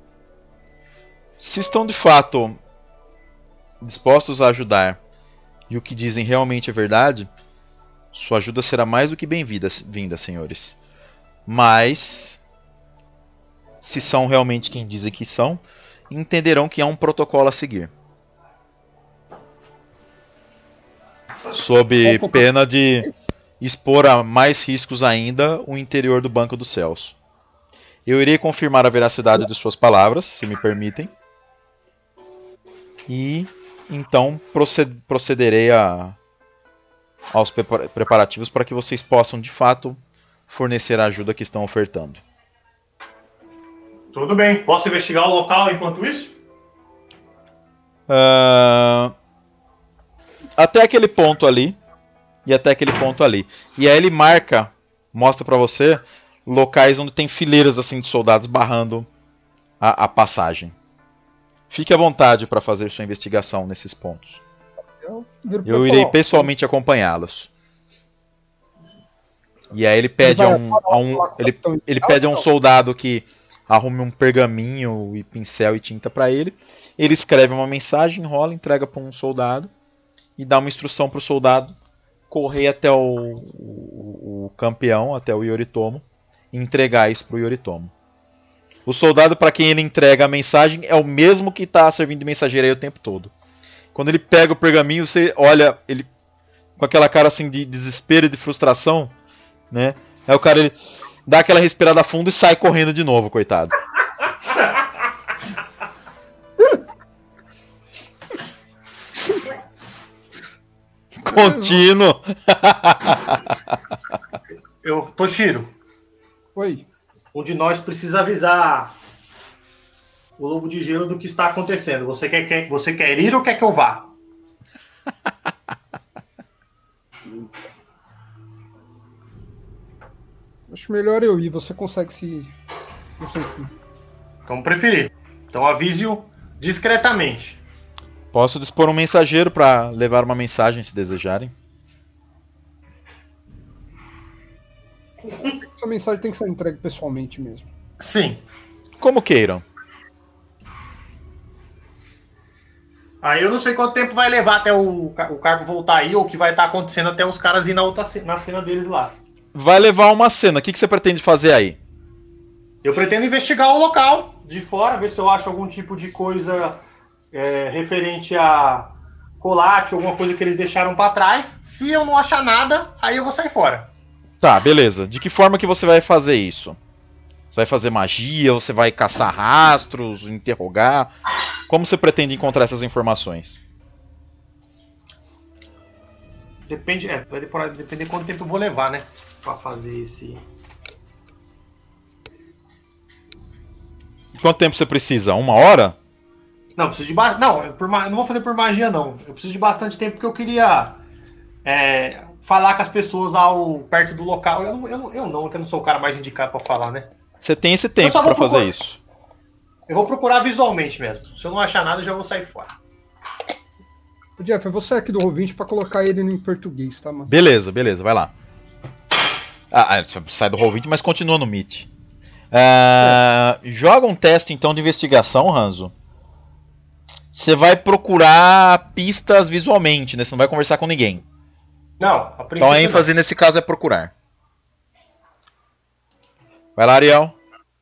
se estão de fato dispostos a ajudar e o que dizem realmente é verdade, sua ajuda será mais do que bem-vinda, senhores. Mas, se são realmente quem dizem que são, entenderão que há um protocolo a seguir. Sob pena de expor a mais riscos ainda o interior do Banco dos Céus. Eu irei confirmar a veracidade de suas palavras, se me permitem. E então procederei aos preparativos para que vocês possam, de fato, fornecer a ajuda que estão ofertando. Tudo bem. Posso investigar o local enquanto isso? Até aquele ponto ali. E até aquele ponto ali. E aí ele mostra pra você locais onde tem fileiras assim de soldados barrando a passagem. Fique à vontade para fazer sua investigação nesses pontos. Eu irei pessoalmente acompanhá-los. E aí ele pede ele pede a um soldado que arrume um pergaminho e pincel e tinta para ele. Ele escreve uma mensagem, enrola, entrega para um soldado e dá uma instrução para o soldado correr até o campeão, até o Yoritomo, e entregar isso para o Yoritomo. O soldado para quem ele entrega a mensagem é o mesmo que está servindo de mensageiro aí o tempo todo. Quando ele pega o pergaminho, você olha ele com aquela cara assim de desespero e de frustração, né? Aí o cara ele dá aquela respirada fundo e sai correndo de novo, coitado. contínuo. Toshiro, Oi. um de nós precisa avisar o Lobo de Gelo do que está acontecendo. Você quer ir ou quer que eu vá? Acho melhor eu ir, você consegue se. Não sei. Como preferir. Então avise-o discretamente. Posso dispor um mensageiro para levar uma mensagem se desejarem. Essa mensagem tem que ser entregue pessoalmente mesmo. Sim. Como queiram. Aí eu não sei quanto tempo vai levar até o cargo voltar aí, ou o que vai estar acontecendo até os caras ir na cena deles lá. Vai levar uma cena. O que você pretende fazer aí? Eu pretendo investigar o local de fora, ver se eu acho algum tipo de coisa referente a colate, alguma coisa que eles deixaram pra trás. Se eu não achar nada, aí eu vou sair fora. Tá, beleza. De que forma que você vai fazer isso? Você vai fazer magia? Você vai caçar rastros? Interrogar? Como você pretende encontrar essas informações? Depende, vai depender quanto tempo eu vou levar, né? Pra fazer esse... Quanto tempo você precisa? 1 hora? Não, preciso de não, eu não vou fazer por magia, não. Eu preciso de bastante tempo porque eu queria falar com as pessoas perto do local. Eu não sou o cara mais indicado pra falar, né? Você tem esse tempo pra fazer isso. Eu vou procurar visualmente mesmo. Se eu não achar nada, eu já vou sair fora. Jeff, eu vou sair aqui do Roll20 pra colocar ele em português, tá, mano? Beleza, vai lá. Sai do Roll20, mas continua no Meet. Joga um teste então de investigação, Hanzo. Você vai procurar pistas visualmente, né? Você não vai conversar com ninguém. Não, a princípio então a ênfase nesse caso é procurar. Vai lá, Ariel.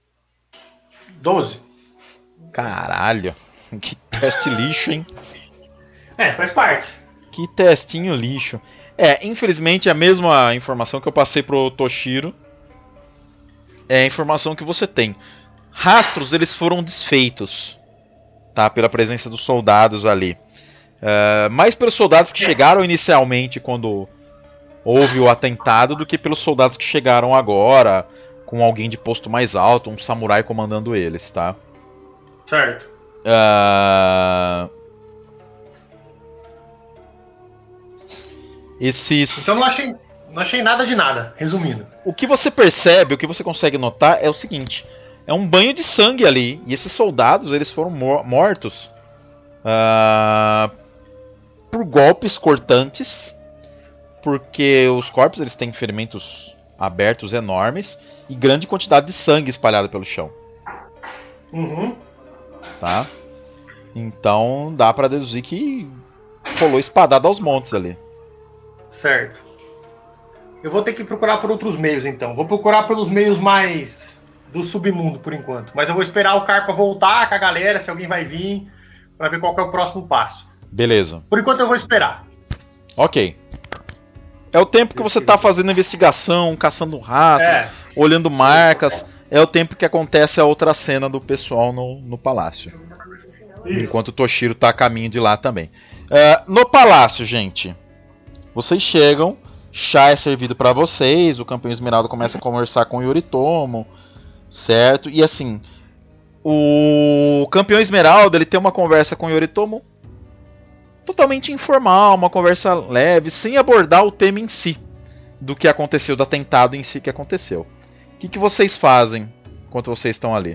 12. Caralho. Que teste lixo, hein? Faz parte. Que testinho lixo. Infelizmente a mesma informação que eu passei pro Toshiro é a informação que você tem. Rastros, eles foram desfeitos, tá? Pela presença dos soldados ali. Mais pelos soldados que chegaram inicialmente quando houve o atentado do que pelos soldados que chegaram agora, com alguém de posto mais alto, um samurai comandando eles, tá? Certo. Então não achei nada de nada, resumindo. O que você percebe, o que você consegue notar é o seguinte: é um banho de sangue ali, e esses soldados eles foram mortos por golpes cortantes, porque os corpos eles têm ferimentos abertos enormes e grande quantidade de sangue espalhada pelo chão. Uhum. Tá? Então dá pra deduzir que rolou espadada aos montes ali. Certo. Eu vou ter que procurar por outros meios, então. Vou procurar pelos meios mais do submundo, por enquanto. Mas eu vou esperar o Carpa voltar com a galera, se alguém vai vir, pra ver qual que é o próximo passo. Beleza. Por enquanto eu vou esperar. Ok. É o tempo que você tá fazendo investigação, caçando rastro, olhando marcas. É o tempo que acontece a outra cena do pessoal no palácio. Isso. Enquanto o Toshiro tá a caminho de lá também. No palácio, gente, vocês chegam, chá é servido pra vocês, o campeão Esmeralda começa a conversar com o Yoritomo, certo? E assim, o campeão Esmeralda ele tem uma conversa com o Yoritomo totalmente informal, uma conversa leve, sem abordar o tema em si, do que aconteceu, do atentado em si que aconteceu. O que vocês fazem enquanto vocês estão ali?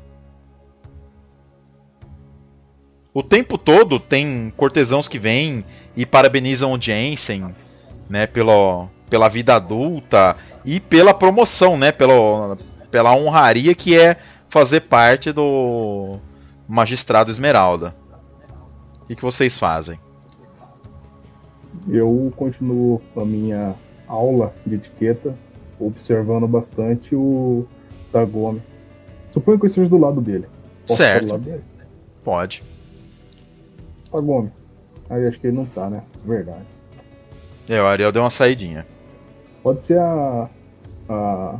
O tempo todo tem cortesãos que vêm e parabenizam o Jensen, né, pela vida adulta e pela promoção, né, pela honraria que é fazer parte do Magistrado Esmeralda. O que vocês fazem? Eu continuo a minha aula de etiqueta, observando bastante o Tagome. Suponho que eu esteja do lado dele. Posso certo. Do lado dele? Pode. Tagome. Aí acho que ele não tá, né? Verdade. O Ariel deu uma saidinha. Pode ser a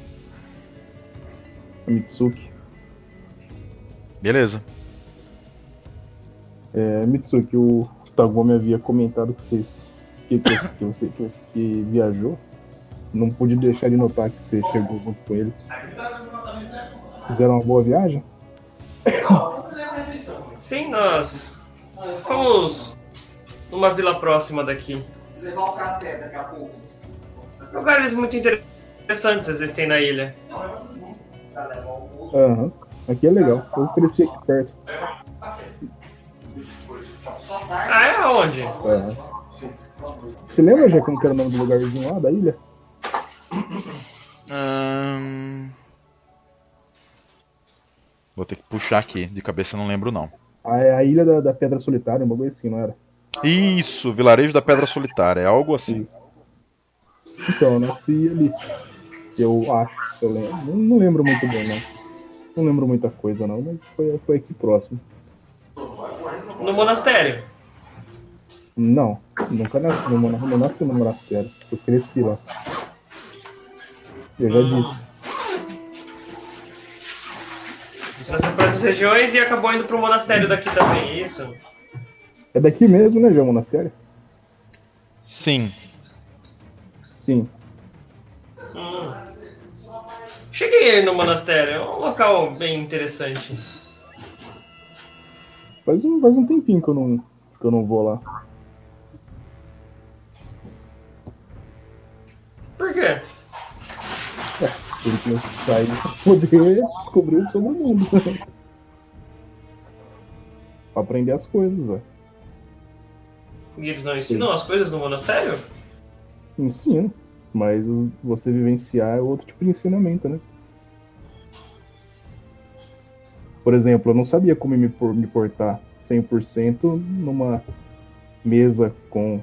Mitsuki. Beleza. Mitsuki, o Tagome havia comentado que vocês que viajou. Não pude deixar de notar que você chegou junto com ele. Fizeram uma boa viagem? Sim, nós fomos numa vila próxima daqui. Levar o café daqui a pouco. Lugares muito interessantes existem na ilha. Aham. Aqui é legal. Eu cresci aqui perto. Ah, é aonde? Aham. Você lembra já como que era o nome do lugarzinho lá da ilha? Vou ter que puxar aqui, de cabeça eu não lembro não. A ilha da Pedra Solitária, um bagulho assim, não era? Isso, Vilarejo da Pedra Solitária, é algo assim. Então, eu nasci ali. Eu acho, eu lembro. Não lembro muito bem, não. Não lembro muita coisa, não, mas foi aqui próximo. No monastério? Não, nunca nasci não nasci no monastério. Eu cresci lá. Eu já disse. Você nasceu por essas regiões e acabou indo pro monastério daqui também, é isso? É daqui mesmo, né, já o monastério? Sim. Sim. Cheguei aí no monastério, é um local bem interessante. Faz um tempinho que eu não vou lá. Por quê? Porque eu saí pra poder descobrir sobre o mundo. Pra aprender as coisas, ó. E eles não ensinam as coisas no monastério? Ensino. Mas você vivenciar é outro tipo de ensinamento, né? Por exemplo, eu não sabia como me portar 100% numa mesa com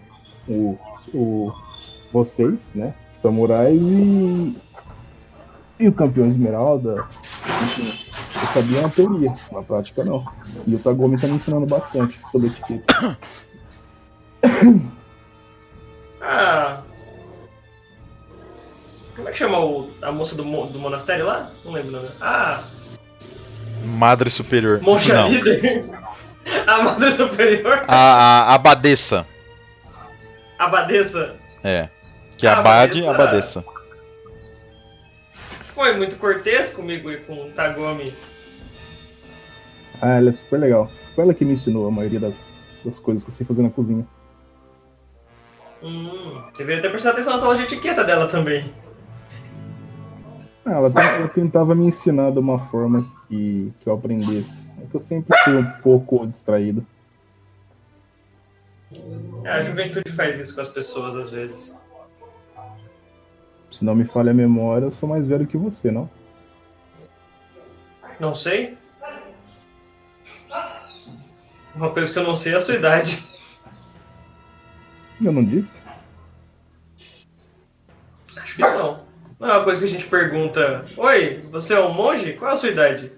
vocês, né? Samurais e o campeão Esmeralda. Enfim, eu sabia na teoria, na prática não. E o Tagomi tá me ensinando bastante sobre etiqueta. Como é que chama a moça do monastério lá? Não lembro o nome. Madre Superior. Monja Não. líder? A Madre Superior? A Abadesa. Abadesa? É. Que é Abade, Abadesa. Foi muito cortês comigo e com o Tagomi. Ela é super legal. Foi ela que me ensinou a maioria das coisas que eu sei fazer na cozinha. Deveria ter prestado atenção na sala de etiqueta dela também. Ela tentava me ensinar de uma forma que eu aprendesse. É que eu sempre fui um pouco distraído. A juventude faz isso com as pessoas às vezes. Se não me falha a memória, eu sou mais velho que você, não? Não sei. Uma coisa que eu não sei é a sua idade. Eu não disse? Acho que não. Não é uma coisa que a gente pergunta: oi, você é um monge? Qual é a sua idade?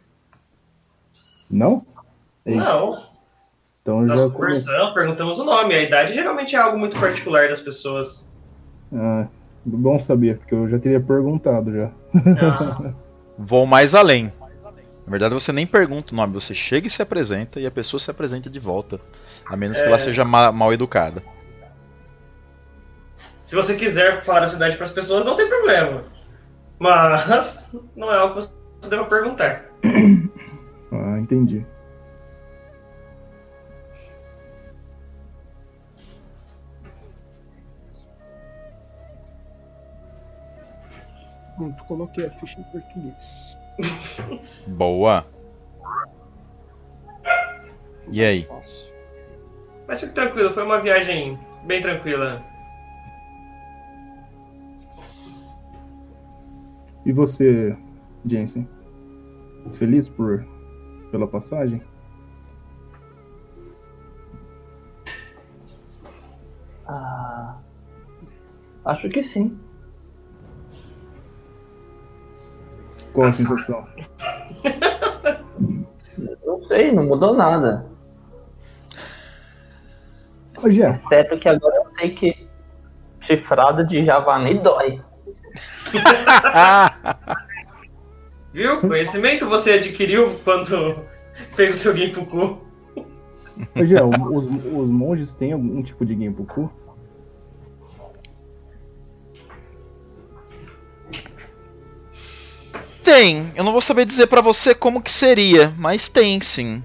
Não? Não. Então Nós já conversamos, perguntamos o nome. A idade geralmente é algo muito particular das pessoas. Bom saber, porque eu já teria perguntado já. Vou mais além. Na verdade, você nem pergunta o nome, você chega e se apresenta e a pessoa se apresenta de volta. A menos que ela seja mal educada. Se você quiser falar a sua idade para as pessoas, não tem problema. Mas não é algo que você deva perguntar. Entendi. Pronto, coloquei a ficha em português. Boa. E aí? Mas fique tranquilo, foi uma viagem bem tranquila. E você, Jensen? Feliz pela passagem? Acho que sim. Qual a sensação? Não sei, não mudou nada. Ô, Jean. Exceto que agora eu sei que chifrada de Javani dói. Viu? Conhecimento você adquiriu quando fez o seu Genpuku. Ô, Jean, os monges têm algum tipo de Genpuku? Tem. Eu não vou saber dizer pra você como que seria, mas tem sim.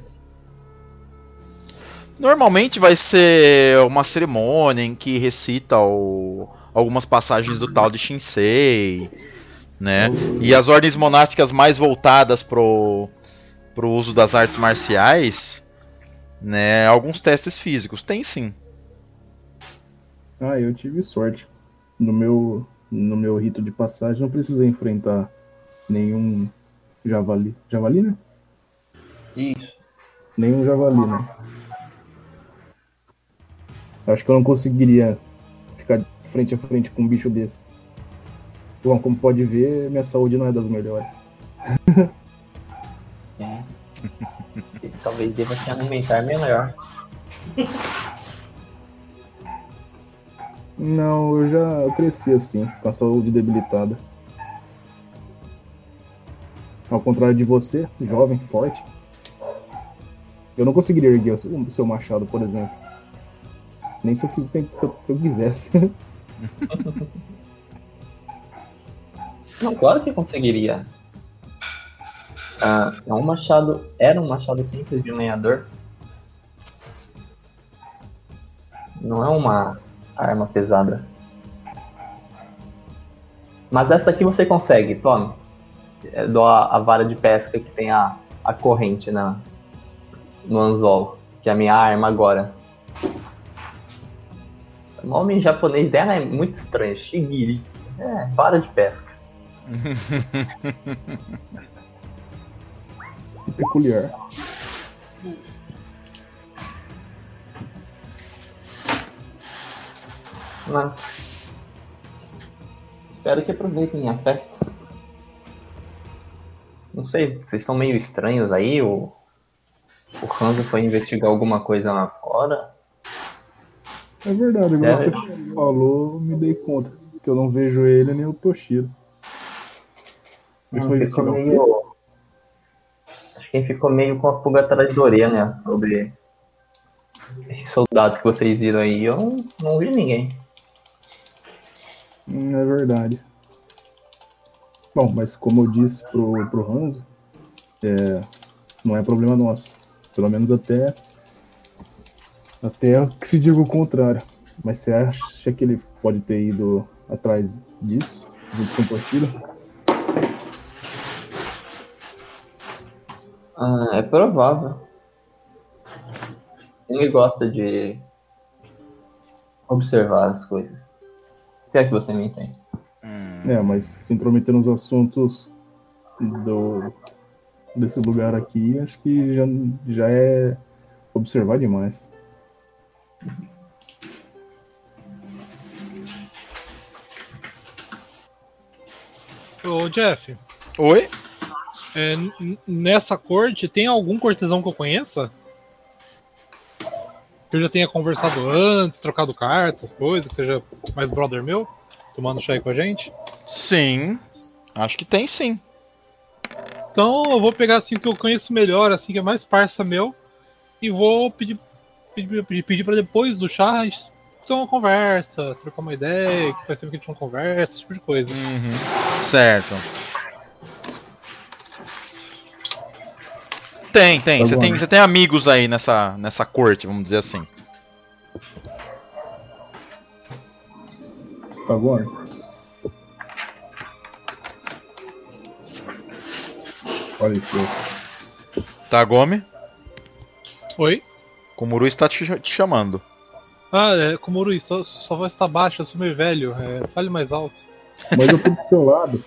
Normalmente vai ser uma cerimônia em que recita algumas passagens do tal de Shinsei, né? E as ordens monásticas mais voltadas pro uso das artes marciais, né? Alguns testes físicos. Tem sim. Ah, eu tive sorte. No meu rito de passagem, não precisei enfrentar nenhum javali. Javali, né? Isso. Nenhum javali, né? Acho que eu não conseguiria ficar frente a frente com um bicho desse. Bom, como pode ver, minha saúde não é das melhores. Talvez deva se alimentar melhor. Não, eu já cresci assim, com a saúde debilitada. Ao contrário de você, jovem, forte, eu não conseguiria erguer o seu machado, por exemplo. Nem se eu quisesse. Não, claro que conseguiria. Era um machado simples de lenhador. Não é uma arma pesada. Mas essa aqui você consegue, tome. Dou a vara de pesca que tem a corrente no anzol, que é a minha arma agora. O nome japonês dela é muito estranho, Shigiri. É, vara de pesca. Que peculiar. Mas espero que aproveitem a festa. Não sei, vocês são meio estranhos aí. O Hanzo foi investigar alguma coisa lá fora. É verdade, igual você falou, me dei conta que eu não vejo ele nem o Toshiro. Acho que ficou meio com a pulga atrás da orelha, né? Sobre esses soldados que vocês viram aí. Eu não vi ninguém. É verdade. Bom, mas como eu disse pro Hanzo, não é problema nosso. Pelo menos até que se diga o contrário. Mas você acha que ele pode ter ido atrás disso, junto com o Toshiro? É provável. Ele gosta de observar as coisas. Se é que você me entende. Mas se intrometer nos assuntos desse lugar aqui, acho que já é observar demais. Ô, Jeff. Oi? Nessa corte, tem algum cortesão que eu conheça? Que eu já tenha conversado antes, trocado cartas, coisas, que seja mais brother meu, tomando chá aí com a gente? Sim, acho que tem sim. Então eu vou pegar assim o que eu conheço melhor, assim, que é mais parça meu, e vou pedir pra depois do chá a gente ter uma conversa, trocar uma ideia, que faz tempo que a gente não conversa, esse tipo de coisa. Certo. Tem. Você tem amigos aí nessa corte, vamos dizer assim. Tá bom? Olha isso. Tagome? Oi? Komuru está te chamando. Komuru, sua voz tá baixa, eu sou meio velho, fale mais alto. Mas eu tô do seu lado.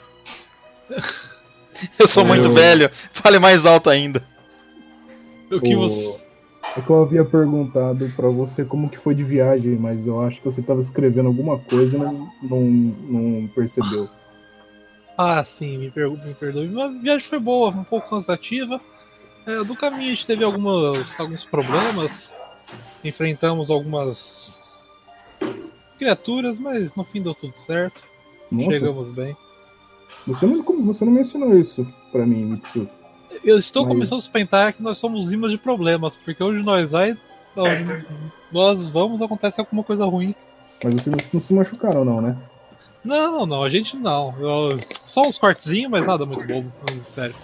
Eu sou muito velho, fale mais alto ainda. O que você... É que eu havia perguntado pra você como que foi de viagem, mas eu acho que você tava escrevendo alguma coisa e não percebeu. Sim, me perdoe. A viagem foi boa, um pouco cansativa. Do caminho a gente teve alguns problemas. Enfrentamos algumas criaturas, mas no fim deu tudo certo. Nossa. Chegamos bem. Você não mencionou isso pra mim, Mitsu. Eu estou começando a suspeitar que nós somos imãs de problemas, porque hoje nós vamos, acontece alguma coisa ruim. Mas vocês não se machucaram não, né? Não, a gente não. Só uns cortezinhos, mas nada muito bobo, sério.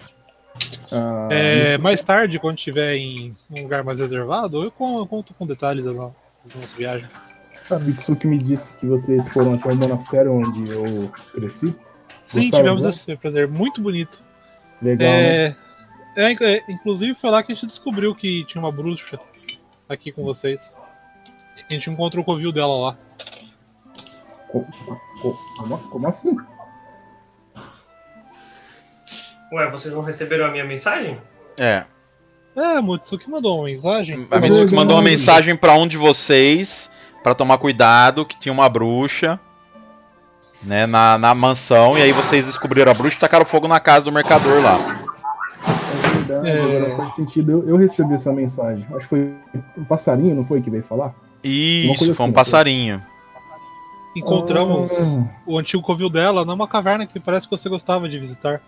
Mais tarde, quando estiver em um lugar mais reservado, eu conto com detalhes da nossa viagem. A Mitsuki me disse que vocês foram até o monastério onde eu cresci. Sim, Gostaram, tivemos né? esse prazer. Muito bonito. Legal, né? Inclusive foi lá que a gente descobriu que tinha uma bruxa aqui com vocês. A gente encontrou o covil dela lá. Como assim? Ué, vocês não receberam a minha mensagem? A Mitsuki mandou uma mensagem. A Mitsuki mandou uma mensagem pra um de vocês, pra tomar cuidado, que tinha uma bruxa, né, na mansão, e aí vocês descobriram a bruxa e tacaram fogo na casa do mercador lá. É verdade, agora faz sentido. Eu recebi essa mensagem. Acho que foi um passarinho, não foi, que veio falar? Isso, foi um passarinho. Encontramos o antigo covil dela numa caverna que parece que você gostava de visitar.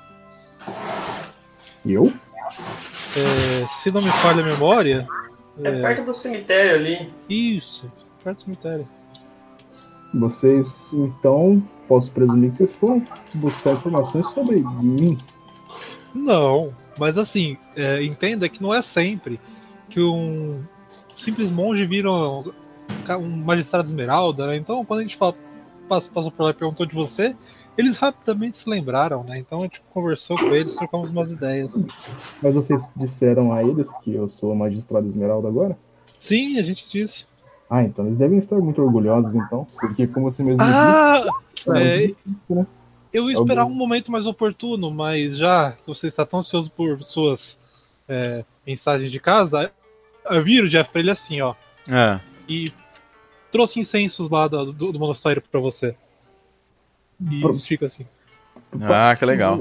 Eu? Se não me falha a memória... É perto do cemitério ali. Isso, perto do cemitério. Vocês, então, posso presumir que vocês foram buscar informações sobre mim. Não, mas assim, entenda que não é sempre que um simples monge vira um magistrado esmeralda, né? Então, quando a gente passou por lá e perguntou de você, eles rapidamente se lembraram, né? Então a gente conversou com eles, trocamos umas ideias. Mas vocês disseram a eles que eu sou magistrado esmeralda agora? Sim, a gente disse. Ah, então eles devem estar muito orgulhosos, então. Porque, como você mesmo disse... né? Eu ia esperar um momento mais oportuno, mas já que você está tão ansioso por suas mensagens de casa, eu viro o Jeff pra ele assim, ó. E trouxe incensos lá do monastério pra você. E fica assim. Que legal.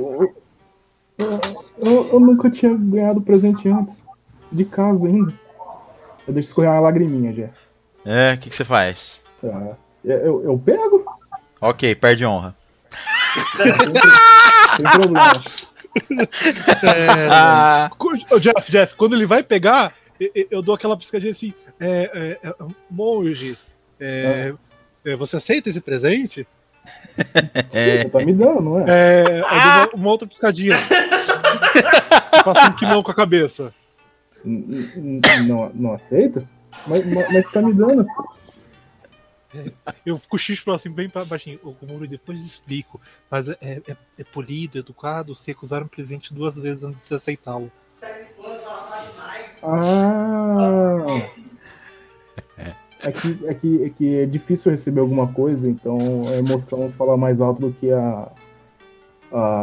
Eu nunca tinha ganhado presente antes. De casa ainda. Eu deixo escorrer uma lagriminha, já. O que você faz? Eu pego? Ok, perde honra. Sem problema. Jeff, quando ele vai pegar, eu dou aquela piscadinha assim, monge, você aceita esse presente? Sim, você tá me dando, não é? Eu dou uma outra piscadinha. Faço um quimão com a cabeça. Não aceita? Mas você tá me dando. Eu cochicho assim, bem baixinho. O Muro depois explico. Mas é polido, educado. Se recusaram um presente 2 vezes antes de aceitá-lo. É que é difícil receber alguma coisa, então a emoção fala mais alto do que a...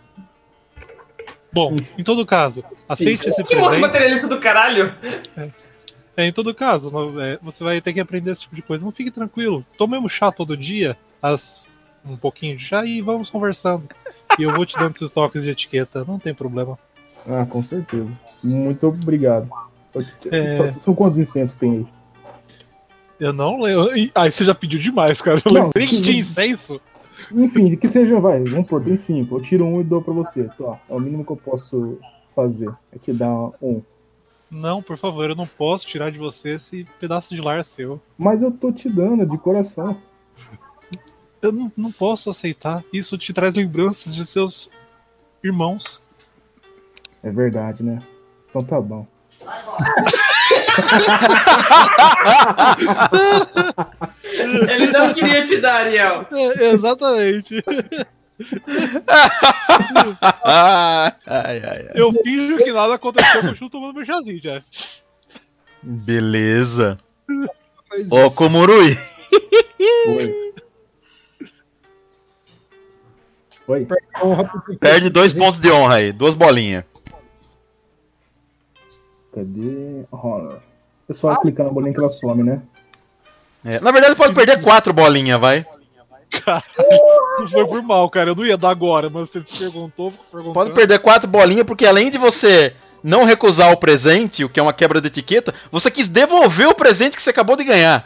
Bom, em todo caso, aceite esse Que presente. materialista do caralho! Em todo caso, você vai ter que aprender esse tipo de coisa. Não fique tranquilo. Tomemos chá todo dia, um pouquinho de chá, e vamos conversando. E eu vou te dando esses toques de etiqueta, não tem problema. Com certeza. Muito obrigado. São quantos incensos tem aí? Eu não lembro. Aí você já pediu demais, cara. Eu lembrei que tinha incenso. Enfim, que seja, vai. Vamos pôr, tem 5. Eu tiro 1 e dou pra você. Tá, é o mínimo que eu posso fazer. É te dar 1. Não, por favor, eu não posso tirar de você esse pedaço de lar seu. Mas eu tô te dando, de coração. Eu não posso aceitar. Isso te traz lembranças de seus irmãos. É verdade, né? Então tá bom. Ele não queria te dar, Ariel. Exatamente. Eu finjo que nada aconteceu, eu continuo tomando meu chazinho, Jeff. Beleza. Ó, Komurui. Oi. Perde 2 pontos de honra aí, 2 bolinhas. Cadê? Honor. É só clicar na bolinha que ela some, né? Na verdade, pode perder 4 bolinhas, vai. Cara, não foi por mal, cara. Eu não ia dar agora, mas você perguntou. Pode perder 4 bolinhas, porque além de você não recusar o presente, o que é uma quebra de etiqueta, você quis devolver o presente que você acabou de ganhar.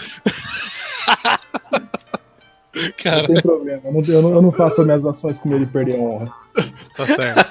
Cara. Não tem problema. Eu não faço minhas ações com medo de perder a honra. Tá certo.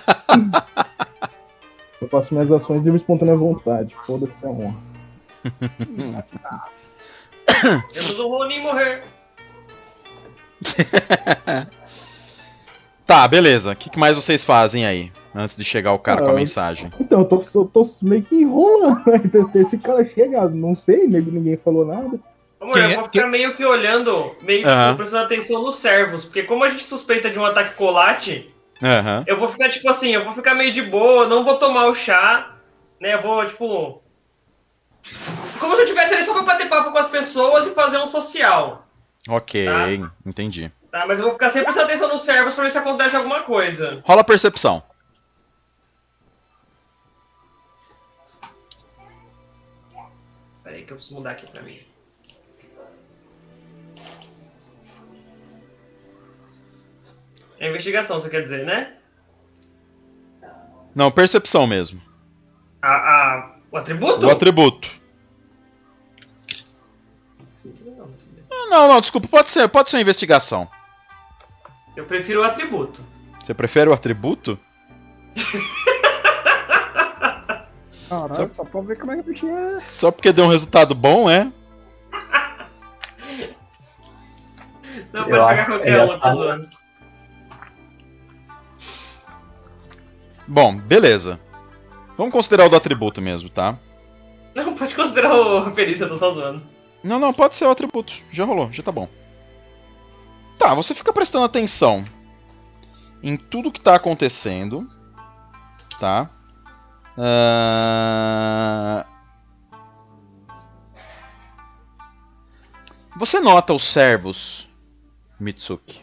Eu faço minhas ações de espontânea vontade. Foda-se a honra. Temos o Ronin morrer. Tá, beleza. O que mais vocês fazem aí? Antes de chegar o cara com a mensagem. Então, eu tô meio que enrolando. Esse cara chega, não sei, ninguém falou nada. Amor, eu vou ficar meio que olhando, meio tipo, prestando atenção nos servos, porque como a gente suspeita de um ataque colate, eu vou ficar tipo assim, eu vou ficar meio de boa, não vou tomar o chá, né? Eu vou, tipo. Como se eu tivesse ali só pra bater papo com as pessoas e fazer um social. Ok, tá? Entendi. Tá, mas eu vou ficar sempre prestando atenção nos servos pra ver se acontece alguma coisa. Rola a percepção. Peraí que eu preciso mudar aqui pra mim. É investigação, você quer dizer, né? Não, percepção mesmo. O atributo? O atributo. Não, desculpa, pode ser uma investigação. Eu prefiro o atributo. Você prefere o atributo? Caralho, só pra ver como é que o bichinho é. Só porque deu um resultado bom, é? Não, pode jogar qualquer outro, zoando. Bom, beleza. Vamos considerar o do atributo mesmo, tá? Não, pode considerar a perícia, eu tô só zoando. Não, pode ser o atributo. Já rolou, já tá bom. Tá, você fica prestando atenção em tudo que tá acontecendo, tá? Você nota os servos, Mitsuki.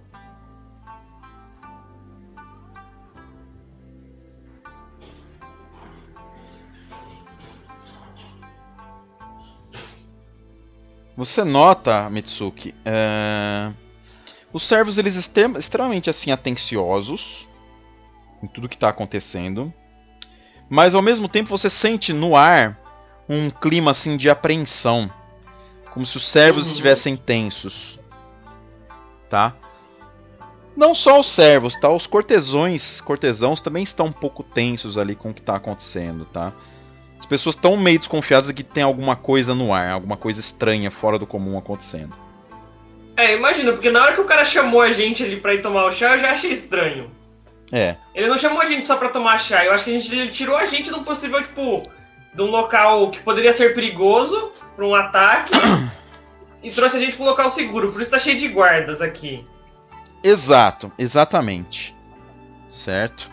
Você nota, Mitsuki, os servos eles extremamente assim atenciosos em tudo que está acontecendo, mas ao mesmo tempo você sente no ar um clima assim de apreensão, como se os servos estivessem tensos, tá? Não só os servos, tá? Os cortesãos também estão um pouco tensos ali com o que está acontecendo, tá? As pessoas estão meio desconfiadas de que tem alguma coisa no ar, alguma coisa estranha, fora do comum acontecendo. Imagina, porque na hora que o cara chamou a gente ali pra ir tomar o chá, eu já achei estranho. Ele não chamou a gente só pra tomar chá, eu acho que ele tirou a gente de um possível, tipo, de um local que poderia ser perigoso pra um ataque e trouxe a gente pra um local seguro, por isso tá cheio de guardas aqui. Exatamente. Certo?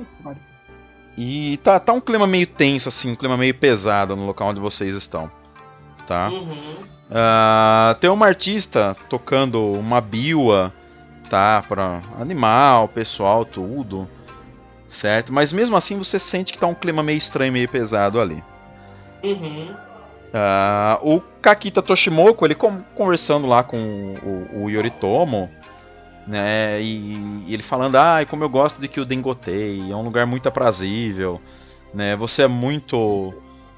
E tá um clima meio tenso, assim, um clima meio pesado no local onde vocês estão, tá? Tem uma artista tocando uma biwa, tá? Pra animal, pessoal, tudo, certo? Mas mesmo assim você sente que tá um clima meio estranho, meio pesado ali. O Kakita Toshimoku, ele conversando lá com o Yoritomo, né, e ele falando, como eu gosto de Kyuden Gotei, é um lugar muito aprazível, né, você é muito,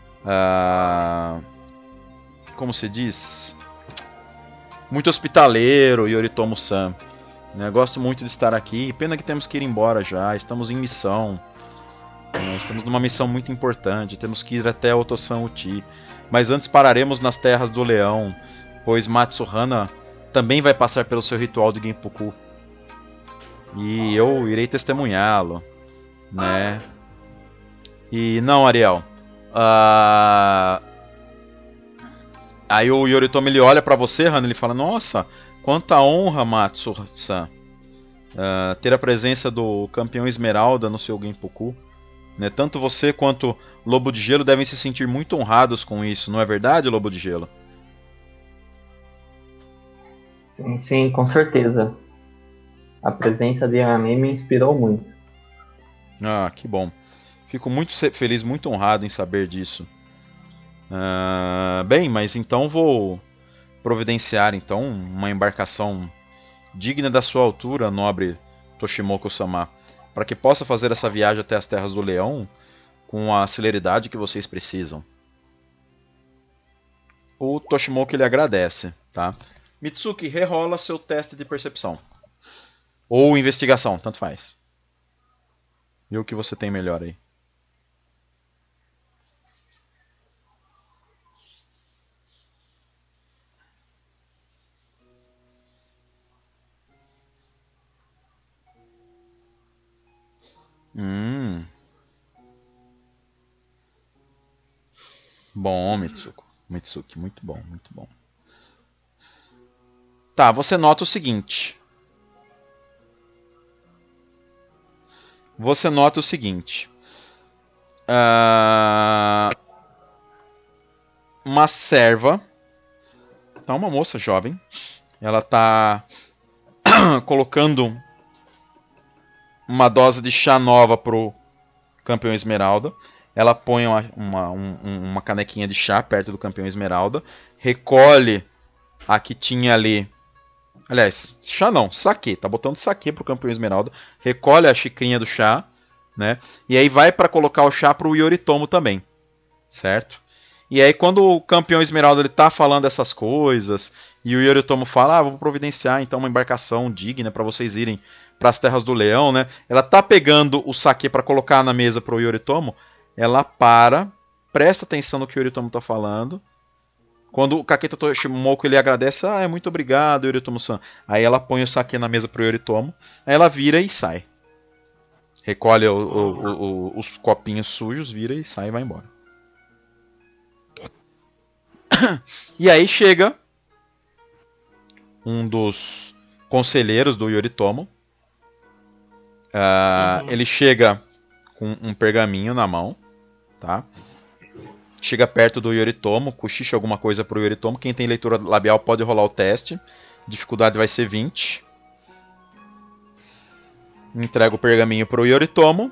como se diz, muito hospitaleiro, Yoritomo-san, né, gosto muito de estar aqui, pena que temos que ir embora já, estamos em missão, né, estamos numa missão muito importante, temos que ir até Otosan Uchi, mas antes pararemos nas terras do leão, pois Matsuhana também vai passar pelo seu ritual de Genpuku. E eu irei testemunhá-lo, né? E não, Ariel. Aí o Yoritomo ele olha pra você, Hana, ele fala: nossa, quanta honra, Matsu-san, ter a presença do campeão Esmeralda no seu Genpuku. Né? Tanto você quanto Lobo de Gelo devem se sentir muito honrados com isso, não é verdade, Lobo de Gelo? Sim, com certeza. A presença de Yami me inspirou muito. Que bom. Fico muito feliz, muito honrado em saber disso. Bem, mas então vou providenciar então uma embarcação digna da sua altura, nobre Toshimoku-sama, para que possa fazer essa viagem até as Terras do Leão com a celeridade que vocês precisam. O Toshimoku ele agradece, tá? Mitsuki, rerola seu teste de percepção. Ou investigação, tanto faz. Vê o que você tem melhor aí. Bom, Mitsuki, muito bom, muito bom. Tá, você nota o seguinte. Uma serva. Tá, uma moça jovem. Ela tá colocando uma dose de chá nova pro campeão Esmeralda. Ela põe uma canequinha de chá perto do campeão Esmeralda. Recolhe a que tinha ali. Aliás, chá não, saquê. Tá botando saquê pro campeão Esmeralda. Recolhe a xicrinha do chá, né? E aí vai para colocar o chá pro Yoritomo também. Certo? E aí quando o campeão Esmeralda ele tá falando essas coisas, e o Yoritomo fala, vou providenciar então uma embarcação digna para vocês irem para as Terras do Leão, né? Ela tá pegando o saquê para colocar na mesa pro Yoritomo, ela presta atenção no que o Yoritomo tá falando. Quando o Kaketa Toshimoku ele agradece, muito obrigado, Yoritomo-san. Aí ela põe o saquê na mesa pro Yoritomo, aí ela vira e sai. Recolhe os copinhos sujos, vira e sai e vai embora. E aí chega um dos conselheiros do Yoritomo. Ele chega com um pergaminho na mão, tá? Chega perto do Yoritomo, cochicha alguma coisa pro Yoritomo. Quem tem leitura labial pode rolar o teste. Dificuldade vai ser 20. Entrega o pergaminho pro Yoritomo.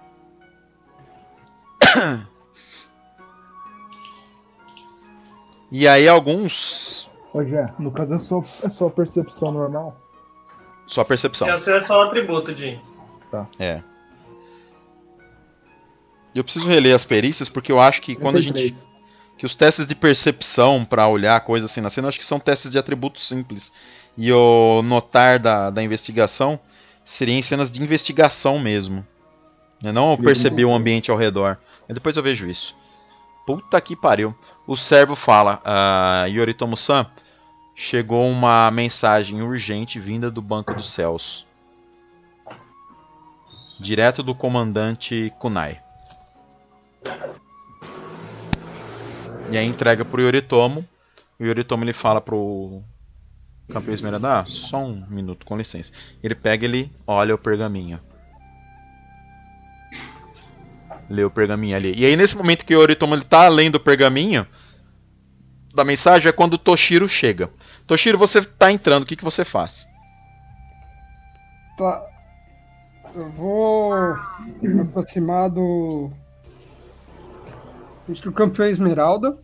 E aí alguns... Ô, Jé, no caso é só percepção normal? Só percepção. O seu é só o atributo, Jim. Tá. É. Eu preciso reler as perícias porque eu acho que quando a gente... Que os testes de percepção pra olhar coisas assim na cena, eu acho que são testes de atributos simples. E o notar da investigação seria em cenas de investigação mesmo. Não eu perceber o ambiente ao redor. Depois eu vejo isso. Puta que pariu. O servo fala, Yoritomo-san, chegou uma mensagem urgente vinda do Banco dos Céus. Direto do comandante Kunai. E aí entrega pro Yoritomo. O Yoritomo ele fala pro campeão Esmeralda, só um minuto, com licença. Ele pega, ele olha o pergaminho. Lê o pergaminho ali. E aí nesse momento que o Yoritomo ele tá lendo o pergaminho da mensagem é quando o Toshiro chega. Toshiro, você tá entrando, o que você faz? Tá. Eu vou me aproximar do campeão Esmeralda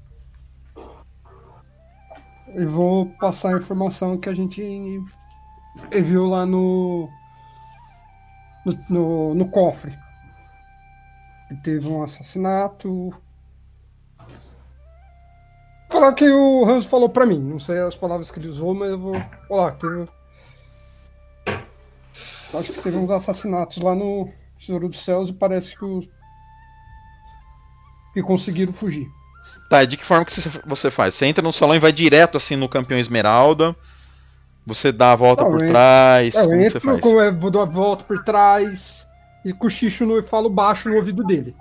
e vou passar a informação que a gente viu lá no cofre. Teve um assassinato. Falar que o Hans falou pra mim. Não sei as palavras que ele usou, mas eu vou falar. Acho que teve uns assassinatos lá no Tesouro dos Céus e parece que conseguiram fugir. Tá, e de que forma que você faz? Você entra no salão e vai direto assim no campeão Esmeralda? Você dá a volta por trás? Eu entro, vou dar a volta por trás e cochicho e falo baixo no ouvido dele.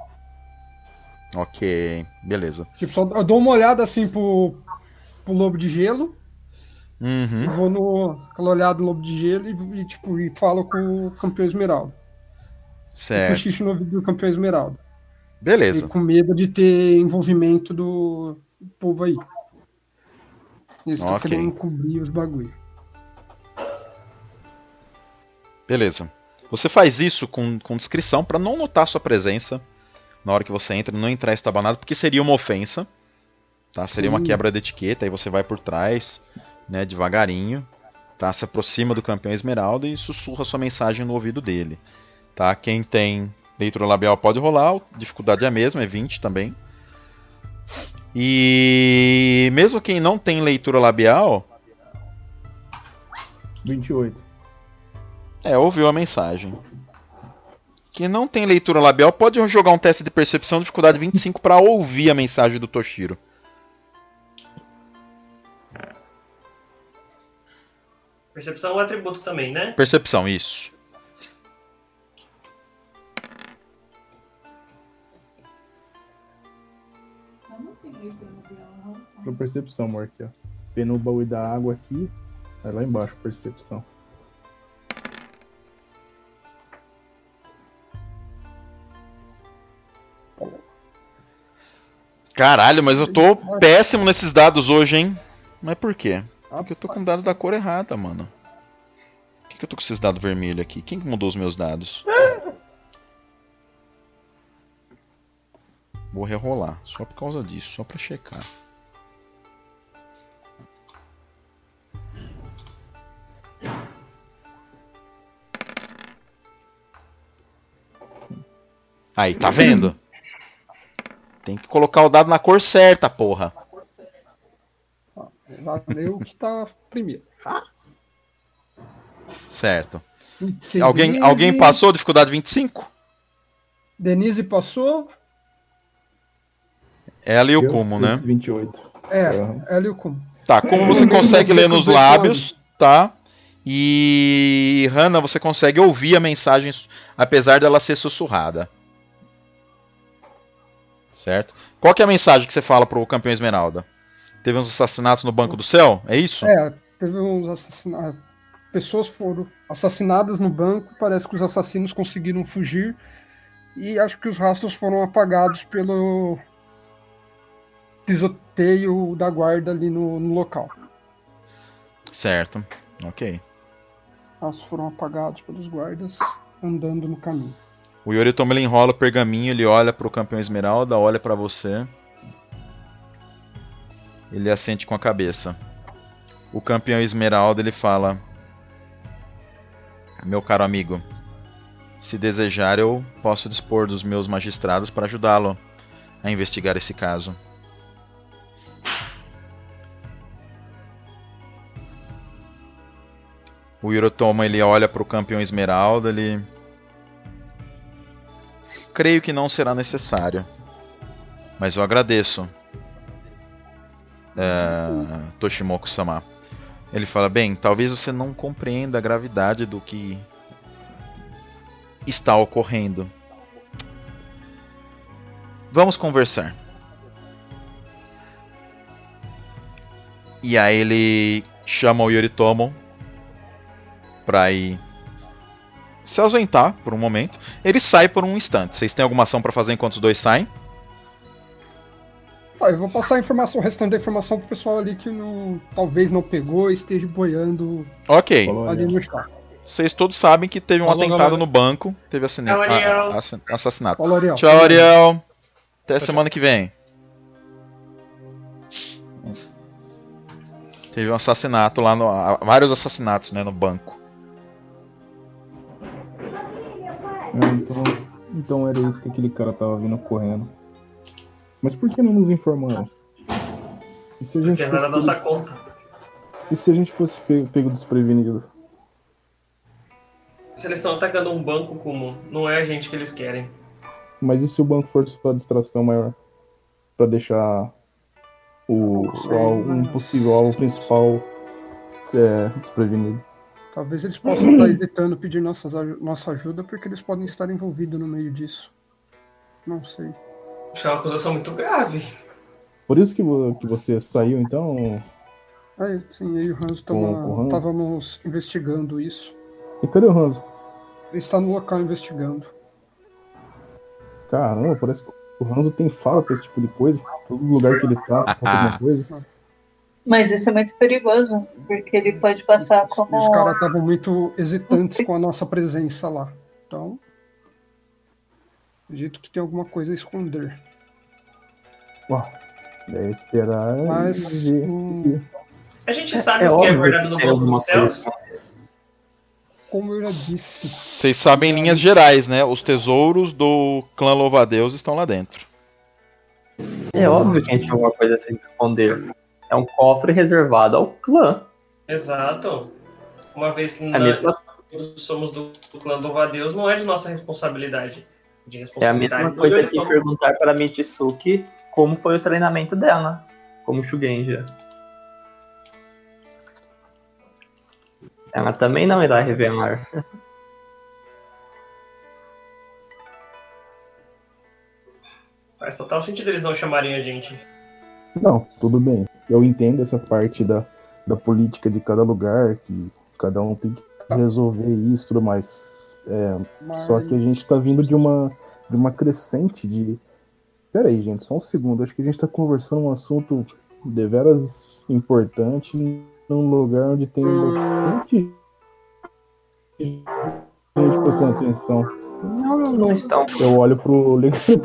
Ok, beleza. Tipo, só eu dou uma olhada assim pro Lobo de Gelo. Uhum. E vou aquela olhada no Lobo de Gelo e falo com o campeão Esmeralda. Certo. Cochicho no ouvido do campeão Esmeralda. Beleza. E com medo de ter envolvimento do povo aí. Eles estão querendo cobrir os bagulho. Beleza. Você faz isso com discrição para não notar sua presença na hora que você entra, não entrar estabanado, porque seria uma ofensa. Tá? Seria uma quebra de etiqueta, aí você vai por trás, né, devagarinho, tá? Se aproxima do campeão Esmeralda e sussurra sua mensagem no ouvido dele. Tá? Quem tem leitura labial pode rolar, a dificuldade é a mesma, é 20 também. E mesmo quem não tem leitura labial... 28. Ouviu a mensagem. Quem não tem leitura labial pode jogar um teste de percepção, dificuldade 25, para ouvir a mensagem do Toshiro. Percepção é um atributo também, né? Percepção, isso. percepção, amor, aqui, ó. Vendo o baú da água aqui. Vai lá embaixo, percepção. Caralho, mas eu tô péssimo nesses dados hoje, hein? Mas por quê? Porque eu tô com o dado da cor errada, mano. Por que eu tô com esses dados vermelhos aqui? Quem que mudou os meus dados? Vou rerolar, só por causa disso, só pra checar. Aí, tá vendo? Tem que colocar o dado na cor certa, porra. Valeu que tá primeiro. Certo. 26, Alguém passou dificuldade 25? Denise passou. Ela e o Kumo, né? 28. Ela e o Kumo. Tá, como você consegue ler nos lábios, tá? E Hannah, você consegue ouvir a mensagem, apesar dela ser sussurrada. Certo? Qual que é a mensagem que você fala pro campeão Esmeralda? Teve uns assassinatos no Banco do Céu? É isso? Teve uns assassinatos. Pessoas foram assassinadas no banco. Parece que os assassinos conseguiram fugir. E acho que os rastros foram apagados pelo pisoteio da guarda ali no local. Certo, ok. Rastros foram apagados pelos guardas andando no caminho. O Yoritomo ele enrola o pergaminho, ele olha pro campeão Esmeralda, olha pra você. Ele assente com a cabeça. O campeão Esmeralda ele fala: meu caro amigo, se desejar eu posso dispor dos meus magistrados para ajudá-lo a investigar esse caso. O Yoritomo ele olha pro campeão Esmeralda, ele... Creio que não será necessário. Mas eu agradeço. Toshimoku-sama. Ele fala, bem, talvez você não compreenda a gravidade do que está ocorrendo. Vamos conversar. E aí ele chama o Yoritomo pra ir se ausentar por um momento. Ele sai por um instante. Vocês têm alguma ação pra fazer enquanto os dois saem? Eu vou passar a informação, o restante da informação pro pessoal ali que talvez não pegou e esteja boiando ali no estado. Vocês todos sabem que teve um atentado no banco. Teve assassinato. Falou, Ariel. Tchau, Ariel. Até semana que vem. Teve um assassinato lá, vários assassinatos, né, no banco. Então era isso que aquele cara tava vindo correndo. Mas por que não nos informaram? E se a gente porque não era nossa conta. E se a gente fosse pego desprevenido? Se eles estão atacando um banco comum, não é a gente que eles querem. Mas e se o banco for sua distração maior? Pra deixar um possível alvo principal desprevenido? Talvez eles possam estar evitando pedir nossa ajuda porque eles podem estar envolvidos no meio disso. Não sei. Acho é uma acusação muito grave. Por isso que você saiu, então? Sim, eu e o Hanzo estávamos investigando isso. E cadê o Hanzo? Ele está no local investigando. Caramba, parece que o Hanzo tem fala pra esse tipo de coisa. Todo lugar que ele tá, alguma coisa. Mas isso é muito perigoso, porque ele pode passar como... Os caras estavam muito hesitantes com a nossa presença lá. Então, acredito que tem alguma coisa a esconder. É esperar. Mas... A gente sabe o que é guardado no Banco dos Céus? Como eu já disse. Vocês sabem em linhas gerais, né? Os tesouros do clã Louva-a-Deus estão lá dentro. É óbvio que a gente tem alguma coisa a se esconder. É um cofre reservado ao clã. Exato. Uma vez que nós somos do clã Louva-a-Deus, não é de nossa responsabilidade. É a mesma coisa que perguntar para a Mitsuki como foi o treinamento dela, como Shugenja. Ela também não irá revelar. Faz total sentido eles não chamarem a gente. Não, tudo bem. Eu entendo essa parte da política de cada lugar, que cada um tem que resolver isso e tudo mais. Só que a gente tá vindo de uma crescente de... Pera aí, gente, só um segundo. Acho que a gente tá conversando um assunto deveras importante num lugar onde tem bastante gente prestando atenção. Não estão. Eu olho pro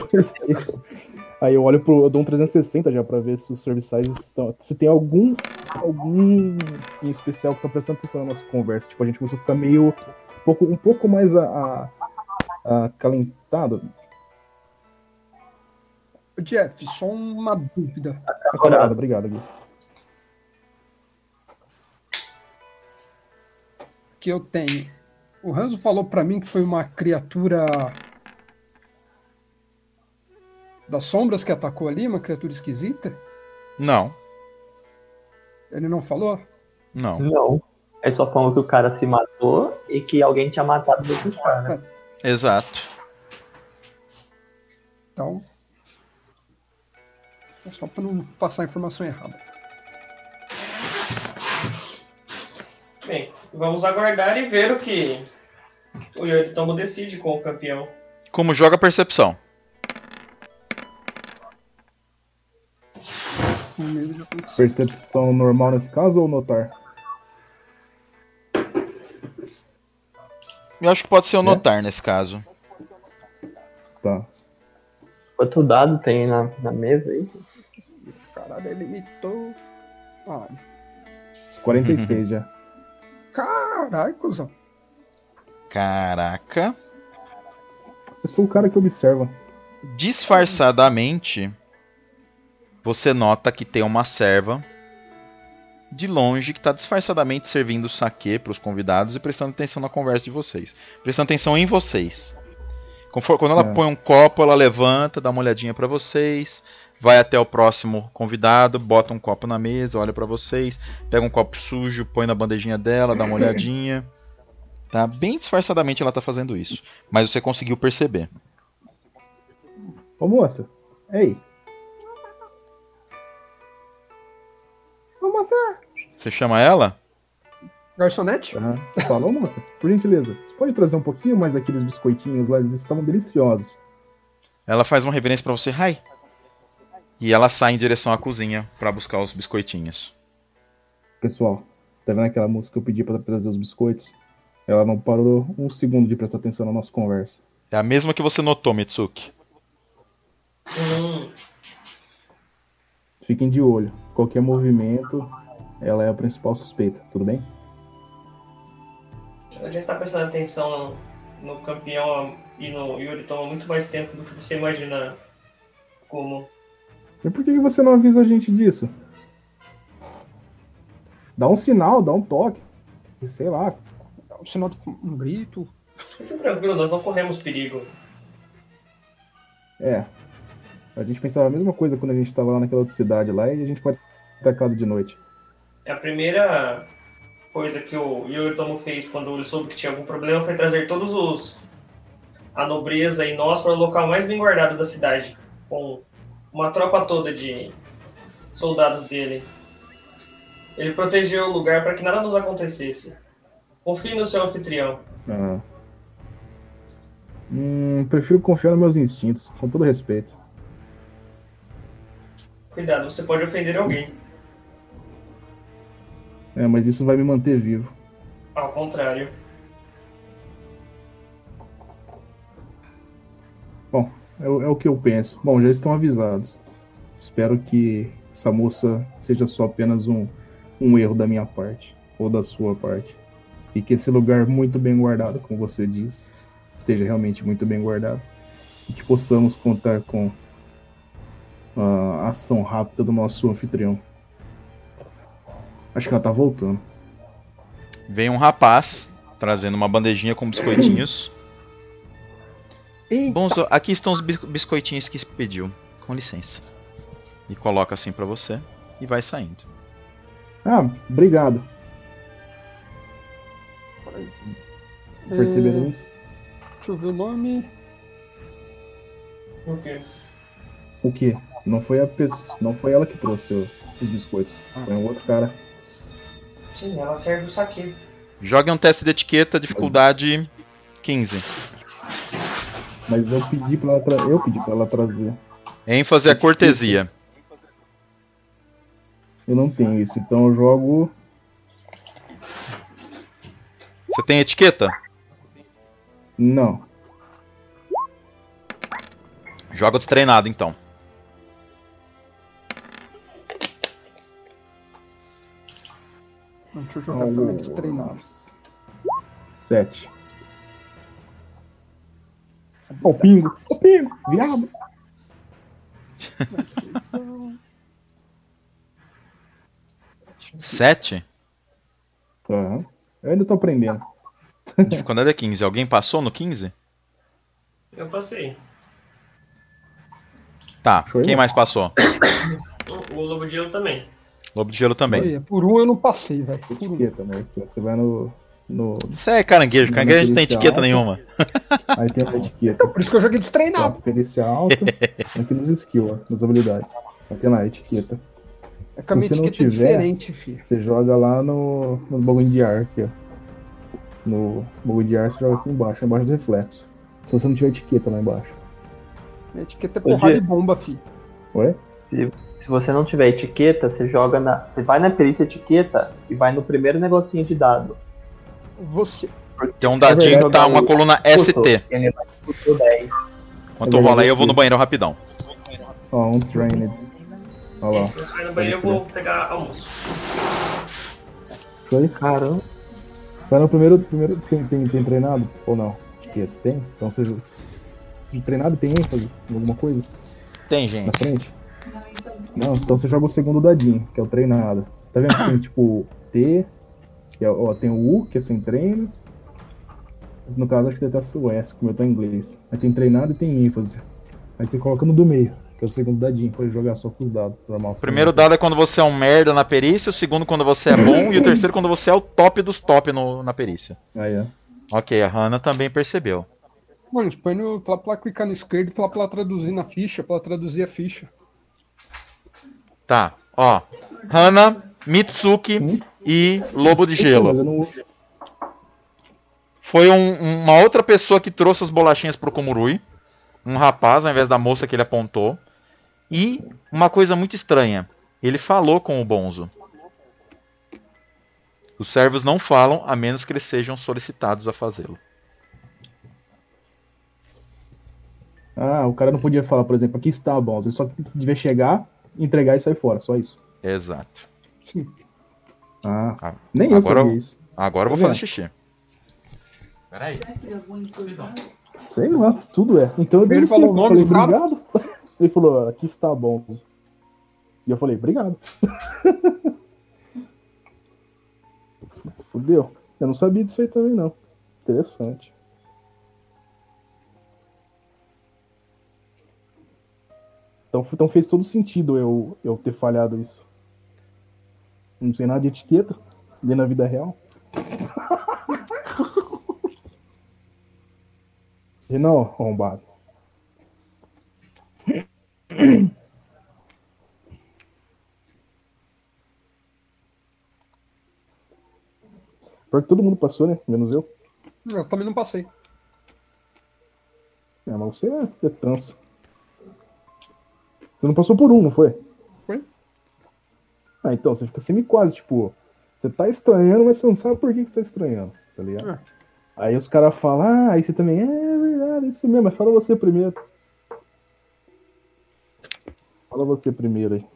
aí eu dou um 360 já pra ver se os serviçais estão. Se tem algum em especial que tá prestando atenção na nossa conversa. Tipo, a gente começou a ficar meio um pouco mais acalentado. Jeff, só uma dúvida. Obrigado, Gui. Que eu tenho. O Hanzo falou pra mim que foi uma criatura das sombras que atacou ali, uma criatura esquisita? Não. Ele não falou? Não. Não. Ele só falou que o cara se matou e que alguém tinha matado o cara. Exato. Então. É só pra não passar a informação errada. Bem, vamos aguardar e ver o que o Yoritomo decide com o campeão. Como joga percepção? Percepção normal nesse caso ou notar? Eu acho que pode ser o notar nesse caso. Tá. Quanto dado tem na mesa aí? Caralho, ele imitou. 46 já. Caralho, cuzão. Caraca. Eu sou o cara que observa. Disfarçadamente, você nota que tem uma serva de longe que está disfarçadamente servindo saquê para os convidados e prestando atenção na conversa de vocês. Prestando atenção em vocês. Quando ela põe um copo, ela levanta, dá uma olhadinha para vocês, vai até o próximo convidado, bota um copo na mesa, olha para vocês, pega um copo sujo, põe na bandejinha dela, dá uma olhadinha. Tá? Bem disfarçadamente ela tá fazendo isso. Mas você conseguiu perceber. Ô moça, ei. Ô moça. Você chama ela? Garçonete? Fala, ô moça, por gentileza, você pode trazer um pouquinho mais daqueles biscoitinhos lá? Eles estavam deliciosos. Ela faz uma reverência pra você, Rai. E ela sai em direção à cozinha pra buscar os biscoitinhos. Pessoal, tá vendo aquela moça que eu pedi pra trazer os biscoitos? Ela não parou um segundo de prestar atenção na nossa conversa. É a mesma que você notou, Mitsuki. Fiquem de olho. Qualquer movimento, ela é a principal suspeita, tudo bem? A gente está prestando atenção no campeão e no Yoritomo há muito mais tempo do que você imagina como. E por que você não avisa a gente disso? Dá um sinal, dá um toque. Sei lá. Dá um sinal de um grito. Fique tranquilo, nós não corremos perigo. A gente pensava a mesma coisa quando a gente estava lá naquela outra cidade lá e a gente foi atacado de noite. A primeira coisa que o Yoritomo fez quando ele soube que tinha algum problema foi trazer a nobreza e nós para o local mais bem guardado da cidade, com uma tropa toda de soldados dele. Ele protegeu o lugar para que nada nos acontecesse. Confie no seu anfitrião. Prefiro confiar nos meus instintos, com todo respeito. Cuidado, você pode ofender alguém. Mas isso vai me manter vivo. Ao contrário. Bom, é o que eu penso. Bom, já estão avisados. Espero que essa moça seja só apenas um erro da minha parte, ou da sua parte. E que esse lugar muito bem guardado, como você disse, esteja realmente muito bem guardado. E que possamos contar com a ação rápida do nosso anfitrião. Acho que ela tá voltando. Vem um rapaz trazendo uma bandejinha com biscoitinhos. Bom, aqui estão os biscoitinhos que pediu. Com licença. E coloca assim pra você e vai saindo. Obrigado. Perceberam isso? Deixa eu ver o nome. O quê? O quê? Não foi a pessoa, não foi ela que trouxe os biscoitos. Foi um outro cara. Sim, ela serve o saque. Jogue um teste de etiqueta, dificuldade 15. Mas eu pedi pra ela trazer. ênfase à cortesia. Eu não tenho isso, então eu jogo. Você tem etiqueta? Não. Joga destreinado, então. Deixa eu jogar também destreinado. 7. Ó o pingo, viado. Sete? Aham. Eu ainda tô aprendendo. Dificuldade é 15. Alguém passou no 15? Eu passei. Tá, Foi, quem né? mais passou? O Lobo de Gelo também. Lobo de Gelo também. Olha, por um eu não passei, velho. Por um. Etiqueta, né? Você vai no Isso é caranguejo. Não, Caranguejo não tem perícia etiqueta alta. nenhuma. Aí tem a etiqueta. Por isso que eu joguei Ó, destreinado. perícia alta. Aqui nos skills, ó, nas habilidades. Aqui na etiqueta. É que a minha Se você não etiqueta é tiver- diferente, filho. Você joga lá no bagulho de ar aqui, ó. No bagulho de ar você joga aqui embaixo do reflexo. Se você não tiver etiqueta lá embaixo. Minha etiqueta é porrada de bomba, filho. Ué? Se você não tiver etiqueta, você joga na. Você vai na perícia etiqueta e vai no primeiro negocinho de dado. Você. Tem um dadinho que tá uma coluna ST. Ele vai pro 10. Enquanto rola aí, eu vou no banheiro rapidão. Ó, um trained. Olha lá. Gente, quando eu sair no banheiro, eu vou pegar almoço. Foi? Caramba. Vai no primeiro tem treinado? Ou não? Etiqueta, tem? Então você treinado tem ênfase em alguma coisa Tem, na gente. frente? Não, então você joga o segundo dadinho, que é o treinado. Tá vendo? Tem tipo T, que é, ó, tem o U, que é sem treino. No caso, acho que deve estar o S, como eu tô em inglês. Aí tem treinado e tem ênfase. Aí você coloca no do meio, que é o segundo dadinho, pode jogar só com os dados normal. O primeiro dado é quando você é um merda na perícia, o segundo quando você é bom, e o terceiro quando você é o top dos top na perícia. Aí é. Ok, a Hannah também percebeu. Mano, põe pra clicar no esquerdo e pra traduzir na ficha, pra traduzir a ficha. Tá, ó. Hannah, Mitsuki e Lobo de Mas Gelo. eu não... Foi uma outra pessoa que trouxe as bolachinhas pro Komurui. Um rapaz, ao invés da moça que ele apontou. E uma coisa muito estranha. Ele falou com o Bonzo. Os servos não falam a menos que eles sejam solicitados a fazê-lo. Ah, o cara não podia falar, por exemplo, aqui está, Bonzo. Ele só devia chegar, entregar e sair fora, só isso. Exato. Ah, Ah, nem eu agora sabia isso. Agora eu vou fazer xixi. Peraí. Sei lá, tudo é. Então eu dei Ele um falou cinco, o nome eu falei, do cara? obrigado. Ele falou, aqui está, Bonzo. E eu falei, obrigado. Fudeu. Eu não sabia disso aí também, não. Interessante. Então fez todo sentido eu ter falhado isso. Não sei nada de etiqueta, nem na vida real. E não, arrombado. Pior que todo mundo passou, né? Menos eu. Eu também não passei. É, mas você é trança. Você não passou por um, não foi? Foi? Ah, então, você fica semi-quase, tipo... Você tá estranhando, mas você não sabe por que você tá estranhando, tá ligado? É. Aí os caras falam, aí você também... É verdade, isso mesmo, mas fala você primeiro. Fala você primeiro aí.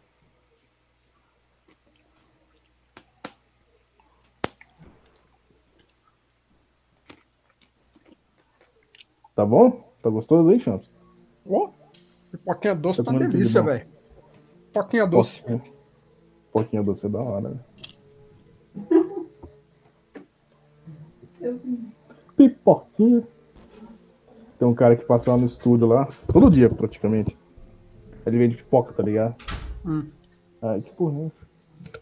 Tá bom? Tá gostoso aí, Champs? Ó, pipoquinha doce Tá tá comendo tudo delícia, bom. velho. Pipoquinha doce. Pouquinho doce é da hora, né? Pipoquinha. Tem um cara que passa lá no estúdio lá, todo dia praticamente. Ele vende pipoca, tá ligado? Ai, que porra é essa?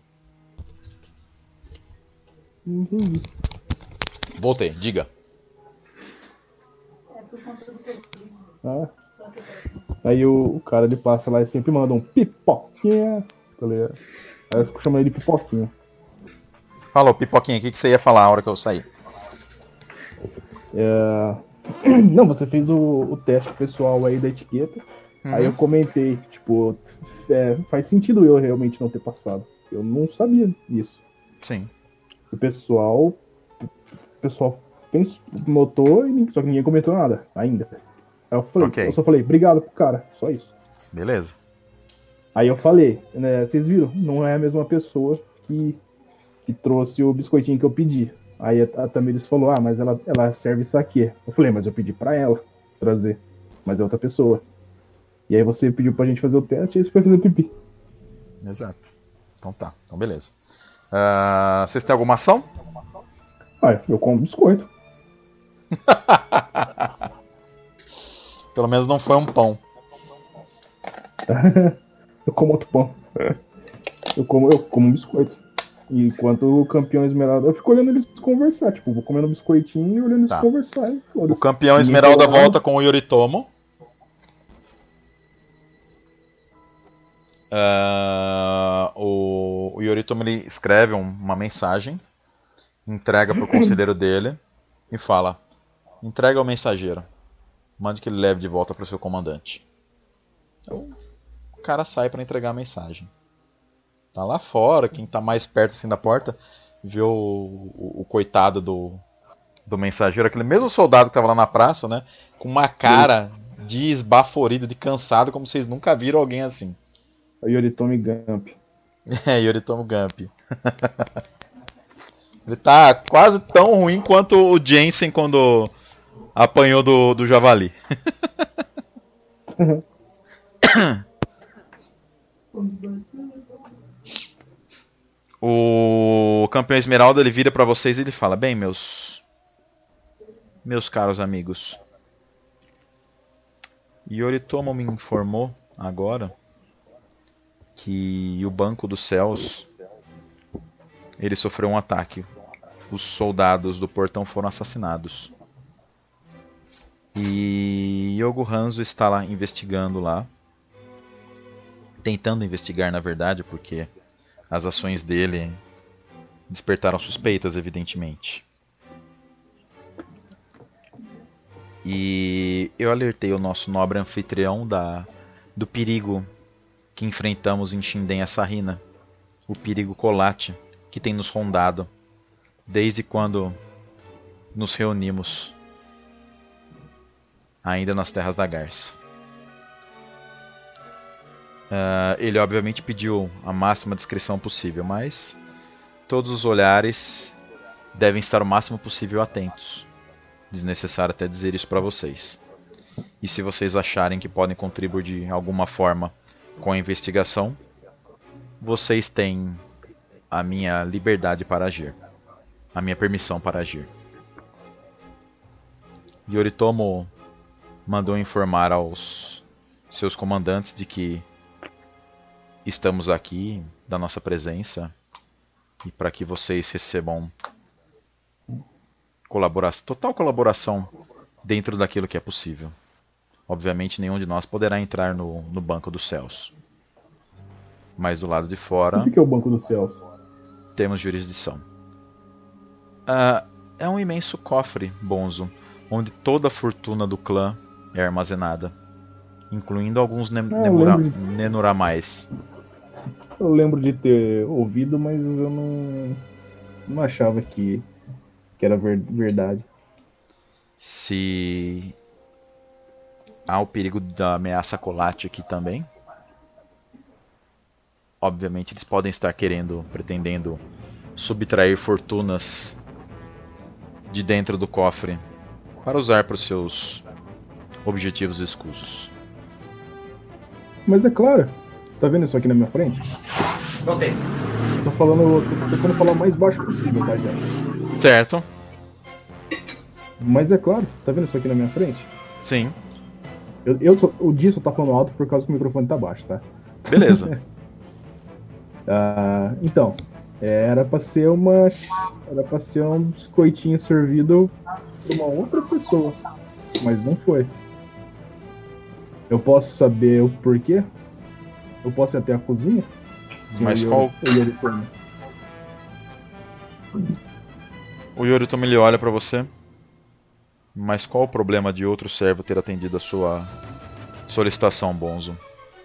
Não entendi. Voltei, diga. Ah. Aí o cara, ele passa lá e sempre manda um pipoquinha, tá ligado? Aí eu fico chamando ele de pipoquinha. Falou, Pipoquinha, o que você ia falar a hora que eu saí? Não, você fez o teste pessoal aí da etiqueta. Aí eu comentei, tipo, faz sentido eu realmente não ter passado. Eu não sabia isso. Sim. O pessoal notou, só que ninguém comentou nada ainda. Aí eu falei, Ok. eu só falei, obrigado pro cara, só isso. Beleza. Aí eu falei, né, vocês viram, não é a mesma pessoa que trouxe o biscoitinho que eu pedi. Aí a Tamiris falou, mas ela serve isso aqui. Eu falei, mas eu pedi pra ela trazer, mas é outra pessoa. E aí você pediu pra gente fazer o teste e você foi fazer pipi. Exato. Então tá, então beleza. Vocês têm alguma ação? Eu como biscoito. Pelo menos não foi um pão. Eu como outro pão. Eu como um biscoito. Enquanto o campeão esmeralda, eu fico olhando eles conversar, tipo, vou comendo um biscoitinho e olhando eles conversar. O campeão esmeralda volta com o Yoritomo. O Yoritomo, ele escreve uma mensagem, entrega pro conselheiro dele e fala: entrega ao mensageiro, mande que ele leve de volta pro seu comandante. Então, o cara sai para entregar a mensagem. Tá lá fora, quem tá mais perto assim da porta, vê o coitado do mensageiro, aquele mesmo soldado que tava lá na praça, né? Com uma cara de esbaforido, de cansado, como vocês nunca viram alguém assim. O Yoritomo Gump. Yoritomo Gump. Ele tá quase tão ruim quanto o Jensen quando apanhou do javali. O campeão esmeralda, ele vira pra vocês e ele fala: bem, meus caros amigos, Yoritomo me informou agora que o Banco dos Céus, ele sofreu um ataque. Os soldados do portão foram assassinados. E Yogo Hanzo está lá investigando lá. Tentando investigar, na verdade, porque as ações dele despertaram suspeitas, evidentemente. E eu alertei o nosso nobre anfitrião do perigo que enfrentamos em Shinden Asahina. O perigo Colate que tem nos rondado desde quando nos reunimos ainda nas Terras da Garça. Ele obviamente pediu a máxima descrição possível, mas todos os olhares devem estar o máximo possível atentos. Desnecessário até dizer isso para vocês. E se vocês acharem que podem contribuir de alguma forma com a investigação, vocês têm a minha liberdade para agir, a minha permissão para agir. Yoritomo mandou informar aos seus comandantes de que estamos aqui, da nossa presença, e para que vocês recebam total colaboração dentro daquilo que é possível. Obviamente nenhum de nós poderá entrar no Banco dos Céus. Mas do lado de fora... O que é o Banco dos Céus? Temos jurisdição. É um imenso cofre, Bonzo, onde toda a fortuna do clã é armazenada, incluindo alguns Nenuramais. Eu lembro de ter ouvido, mas eu não achava que era verdade. Se há o perigo da ameaça Colate aqui também, obviamente eles podem estar pretendendo subtrair fortunas de dentro do cofre para usar para os seus objetivos escusos. Mas é claro, tá vendo isso aqui na minha frente? Voltei. Tô tentando falar o mais baixo possível, tá, já? Certo. Mas é claro, tá vendo isso aqui na minha frente? Sim. O Di só tá falando alto por causa que o microfone tá baixo, tá? Beleza. Então, era pra ser um biscoitinho servido por uma outra pessoa, mas não foi. Eu posso saber o porquê? Eu posso ir até a cozinha? Mas qual... O Yoritomo ele olha pra você. Mas qual o problema de outro servo ter atendido a sua solicitação, Bonzo?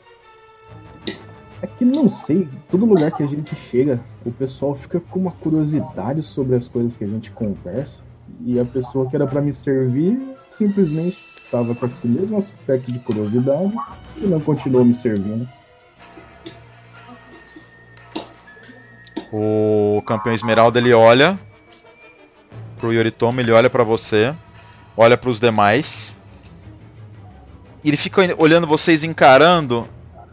É que não sei, todo lugar que a gente chega, o pessoal fica com uma curiosidade sobre as coisas que a gente conversa. E a pessoa que era pra me servir simplesmente estava com esse mesmo aspecto de curiosidade e não continuou me servindo. O campeão Esmeralda ele olha pro Yoritomo, ele olha pra você, olha pros demais. E ele fica olhando vocês, encarando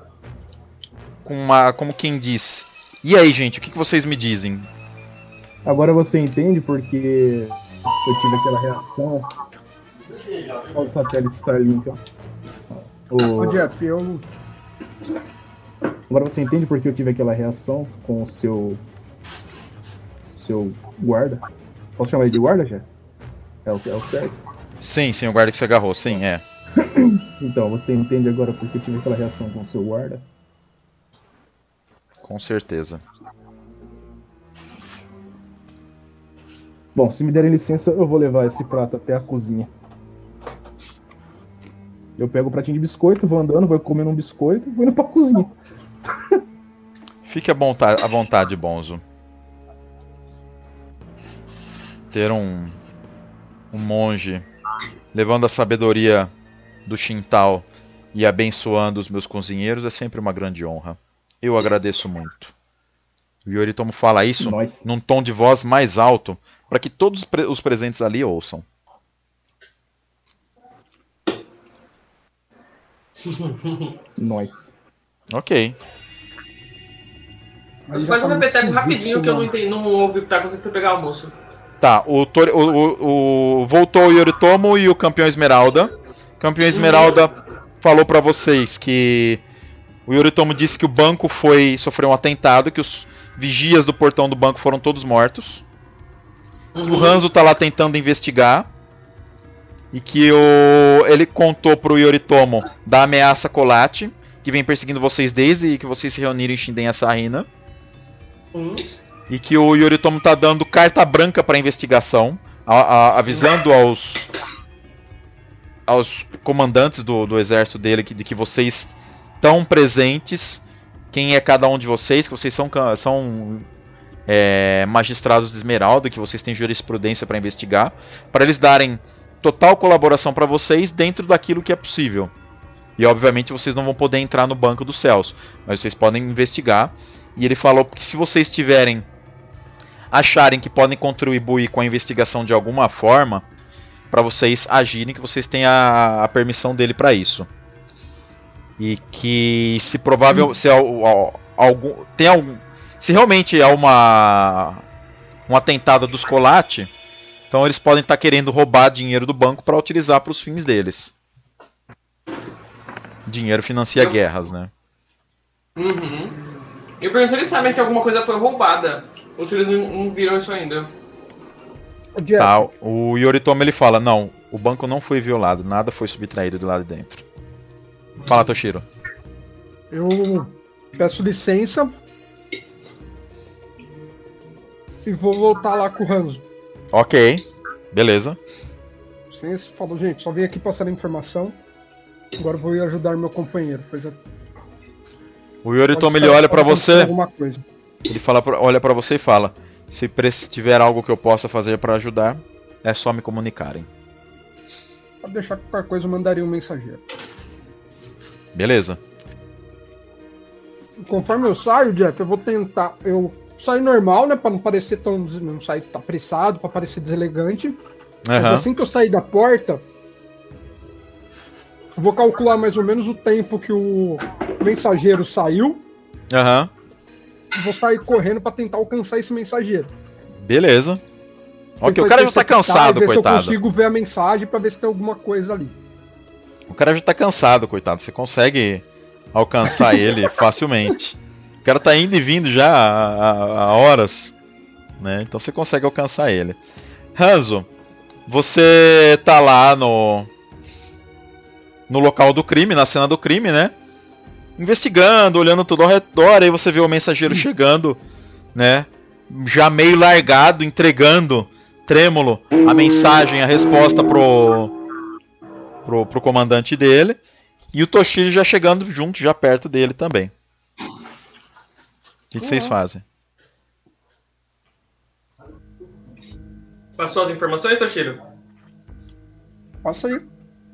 como quem diz: e aí, gente, o que vocês me dizem? Agora você entende porque eu tive aquela reação ao satélite Starlink. Ô, Jeff, eu... Agora você entende porque eu tive aquela reação com o seu guarda? Posso chamar ele de guarda, Jeff? É o certo? Sim, o guarda que você agarrou, sim, é. Então, você entende agora porque eu tive aquela reação com o seu guarda? Com certeza. Bom, se me derem licença, eu vou levar esse prato até a cozinha. Eu pego o pratinho de biscoito, vou andando, vou comendo um biscoito e vou indo pra cozinha. Fique à vontade, Bonzo. Ter um monge levando a sabedoria do Shintal e abençoando os meus cozinheiros é sempre uma grande honra. Eu agradeço muito. O Yoritomo fala isso num tom de voz mais alto, para que todos os presentes ali ouçam. Nós. Ok. Mas faz um repeteco rapidinho que eu não ouvi o que tá acontecendo pra pegar o almoço. Tá, voltou o Yoritomo e o campeão Esmeralda. O campeão Esmeralda falou pra vocês que o Yoritomo disse que o banco sofreu um atentado, que os vigias do portão do banco foram todos mortos. Que o Hanzo tá lá tentando investigar. E que ele contou pro Yoritomo da ameaça Colate, que vem perseguindo vocês desde que vocês se reuniram em Shinden Asahina. E que o Yoritomo tá dando carta branca pra investigação, avisando aos comandantes do exército dele de que vocês estão presentes, quem é cada um de vocês, que vocês são magistrados de Esmeralda, que vocês têm jurisprudência para investigar, para eles darem total colaboração para vocês dentro daquilo que é possível. E obviamente vocês não vão poder entrar no Banco dos Céus, mas vocês podem investigar. E ele falou que se vocês acharem que podem contribuir com a investigação de alguma forma, para vocês agirem, que vocês têm a permissão dele para isso. E que se provável se realmente é um atentado dos Colate, então eles podem estar querendo roubar dinheiro do banco para utilizar para os fins deles. Dinheiro financia guerras, né? Eu pergunto se eles sabem se alguma coisa foi roubada, ou se eles não viram isso ainda. Tá, o Yoritomo ele fala: não, o banco não foi violado, nada foi subtraído de lá de dentro. Fala, Toshiro. Eu peço licença e vou voltar lá com o Hanzo. Ok, beleza. Licença, falou, gente, só vim aqui passar a informação. Agora vou ir ajudar meu companheiro. O Yoritomo ele olha pra você. Ele olha pra você e fala: se tiver algo que eu possa fazer pra ajudar, é só me comunicarem. Pode deixar que qualquer coisa eu mandaria um mensageiro. Beleza. Conforme eu saio, Jeff, eu vou tentar. Eu saio normal, né? Pra não parecer tão. Não sair apressado, pra parecer deselegante. Mas assim que eu sair da porta, eu vou calcular mais ou menos o tempo que o mensageiro saiu. E vou sair correndo pra tentar alcançar esse mensageiro. Beleza. Ok, o cara já tá cansado, ver coitado. Se eu consigo ver a mensagem pra ver se tem alguma coisa ali. O cara já tá cansado, coitado. Você consegue alcançar ele facilmente. O cara tá indo e vindo já há horas, né? Então você consegue alcançar ele. Hanzo, você tá lá no no local do crime, na cena do crime, né? Investigando, olhando tudo ao redor, aí você vê o mensageiro chegando, né? Já meio largado, entregando, trêmulo, a mensagem, a resposta pro comandante dele. E o Toshiro já chegando junto, já perto dele também. O que vocês fazem? Passou as informações, Toshiro? Passa aí.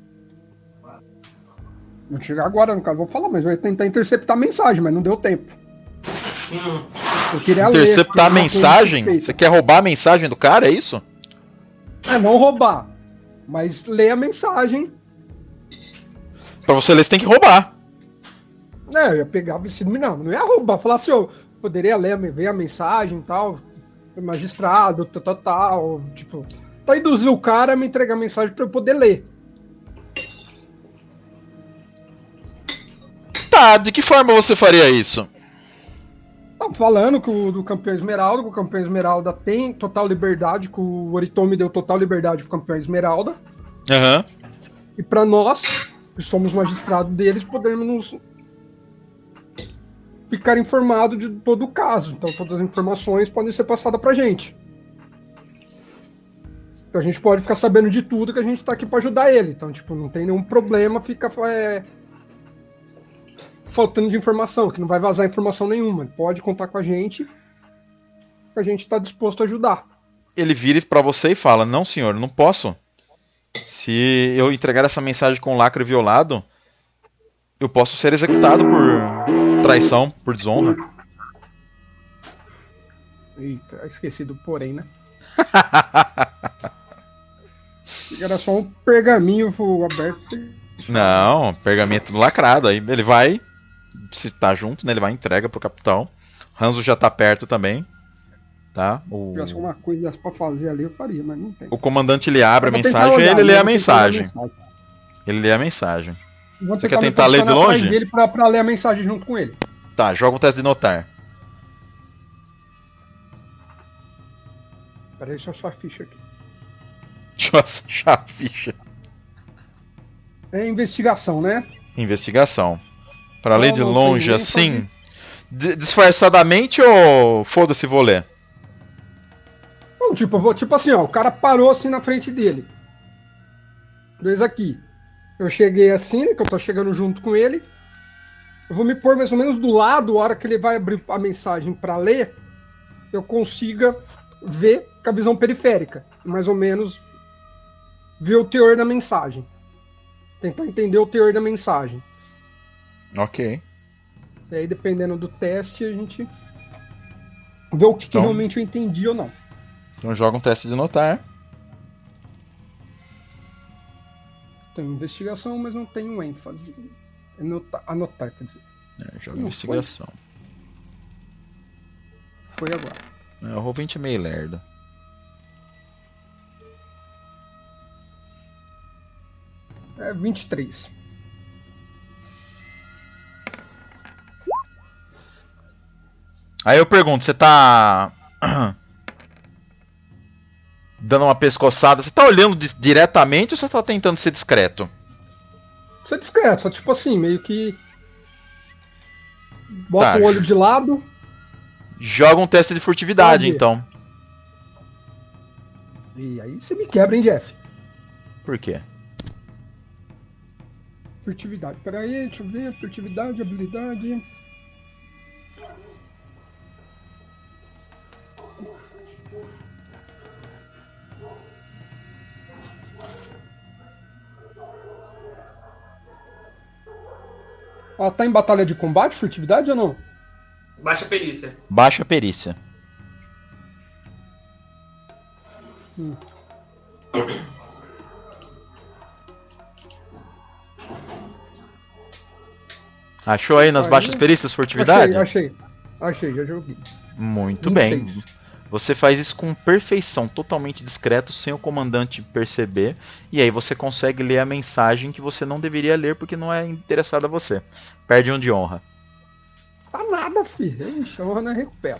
Vou chegar agora, no caso, vou falar, mas eu ia tentar interceptar a mensagem, mas não deu tempo. Eu queria interceptar a mensagem? Você quer roubar a mensagem do cara, é isso? É, não roubar, mas ler a mensagem. Pra você ler, você tem que roubar. É, eu ia pegar, não ia roubar, falar assim, eu poderia ver a mensagem e tal, magistrado, tal, tipo, pra induzir o cara a me entregar a mensagem pra eu poder ler. Tá, de que forma você faria isso? Tá falando que o campeão Esmeralda, que o campeão Esmeralda tem total liberdade, que o Oritomi deu total liberdade pro campeão Esmeralda. Aham. E pra nós, que somos magistrados deles, podermos nos ficar informados de todo o caso. Então todas as informações podem ser passadas pra gente. Então a gente pode ficar sabendo de tudo, que a gente tá aqui pra ajudar ele. Então, tipo, não tem nenhum problema ficar faltando de informação, que não vai vazar informação nenhuma. Pode contar com a gente, que a gente tá disposto a ajudar. Ele vira pra você e fala: não, senhor, não posso. Se eu entregar essa mensagem com lacre violado, eu posso ser executado por traição, por desonra. Eita, esqueci do porém, né? Era só um pergaminho aberto. Não, pergaminho é tudo lacrado. Aí ele vai, se tá junto, né? Ele vai e entrega pro capitão. Hanzo já tá perto também. Tá? Se tivesse uma coisa pra fazer ali, eu faria, mas não tem. O comandante ele abre a mensagem e ele lê a mensagem. Ele lê a mensagem. Você quer tentar ler de longe? Dele pra ler a mensagem junto com ele. Tá, joga um teste de notar. Peraí, deixa eu achar a ficha aqui. Deixa eu achar a ficha. É investigação, né? Investigação. Pra ler de longe assim? Disfarçadamente ou foda-se, vou ler? Não, tipo assim, ó, o cara parou assim na frente dele. Dois aqui. Eu cheguei assim, né, que eu tô chegando junto com ele. Eu vou me pôr mais ou menos do lado, a hora que ele vai abrir a mensagem pra ler, eu consiga ver com a visão periférica. Mais ou menos ver o teor da mensagem. Tentar entender o teor da mensagem. Ok. E aí, dependendo do teste, a gente vê o que realmente eu entendi ou não. Então joga um teste de notar. Tem investigação, mas não tem um ênfase. Anotar, quer dizer. Joga investigação. Foi agora. O Roll20 é meio lerdo. É 23. Aí eu pergunto, você tá dando uma pescoçada, você tá olhando diretamente ou você tá tentando ser discreto? Ser discreto, só tipo assim, meio que bota o olho de lado. Joga um teste de furtividade, então. E aí você me quebra, hein, Jeff? Por quê? Furtividade, peraí, deixa eu ver, furtividade, habilidade... Ela tá em batalha de combate, furtividade ou não? Baixa perícia. Baixa perícia. Achou aí nas baixas perícias furtividade? Achei, já joguei. Muito 26. bem. Você faz isso com perfeição, totalmente discreto, sem o comandante perceber. E aí você consegue ler a mensagem que você não deveria ler porque não é interessada a você. Perde um de honra. Tá nada, filho. Ixi, a honra não recupera.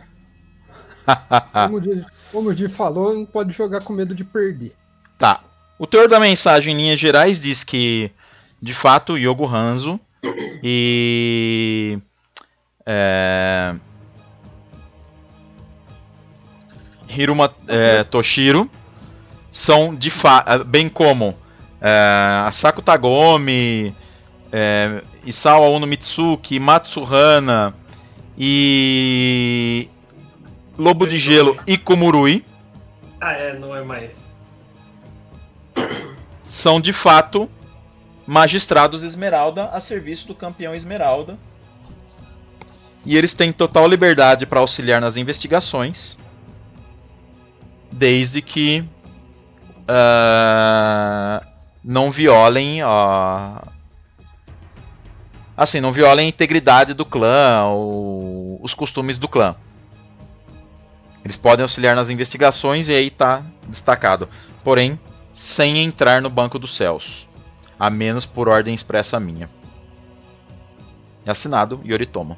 Como o Di falou, não pode jogar com medo de perder. Tá. O teor da mensagem, em linhas gerais, diz que de fato, Yogo Hanzo e Hiruma Toshiro são de fato, bem como Asako Tagomi, Isao Uno Mitsuki, Matsuhana e Lobo de Gelo e Kumurui. Não é mais. São de fato magistrados Esmeralda a serviço do campeão Esmeralda. E eles têm total liberdade para auxiliar nas investigações, desde que não violem não violem a integridade do clã ou os costumes do clã. Eles podem auxiliar nas investigações e aí está destacado. Porém, sem entrar no Banco dos Céus. A menos por ordem expressa minha. Assinado, Yoritomo.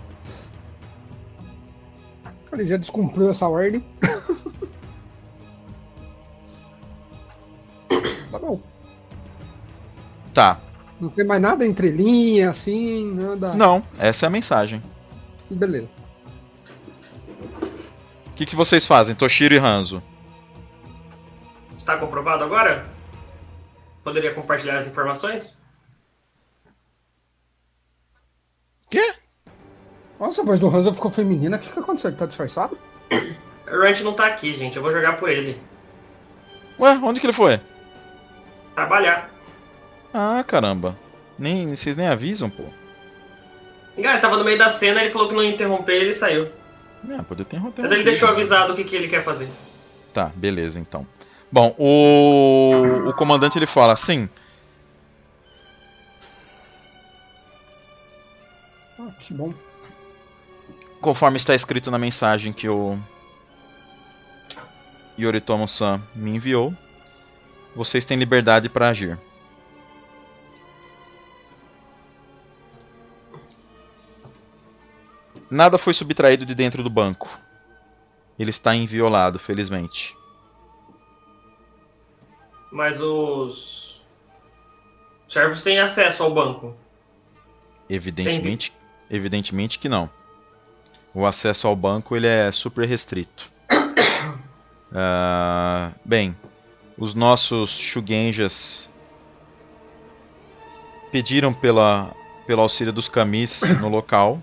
Ele já descumpriu essa ordem. Tá bom. Tá. Não tem mais nada entre linha, assim, nada. Não, essa é a mensagem. Beleza. O que vocês fazem, Toshiro e Hanzo? Está comprovado agora? Poderia compartilhar as informações? Quê? Nossa, a voz do Hanzo ficou feminina. O que aconteceu? Ele tá disfarçado? O Rant não tá aqui, gente. Eu vou jogar por ele. Ué, onde que ele foi? Trabalhar. Ah, caramba. Vocês nem avisam, pô. Ele tava no meio da cena, ele falou que não ia interromper e ele saiu. Podia ter interrompido. Mas ele deixou avisado o que ele quer fazer. Tá, beleza, então. Bom, o comandante ele fala assim... Que bom. Conforme está escrito na mensagem que o Yoritomo-san me enviou, vocês têm liberdade para agir. Nada foi subtraído de dentro do banco. Ele está inviolado, felizmente. Mas os servos têm acesso ao banco. Evidentemente que não. O acesso ao banco ele é super restrito. Bem, os nossos Shugenjas pediram pelo auxílio dos Kamis no local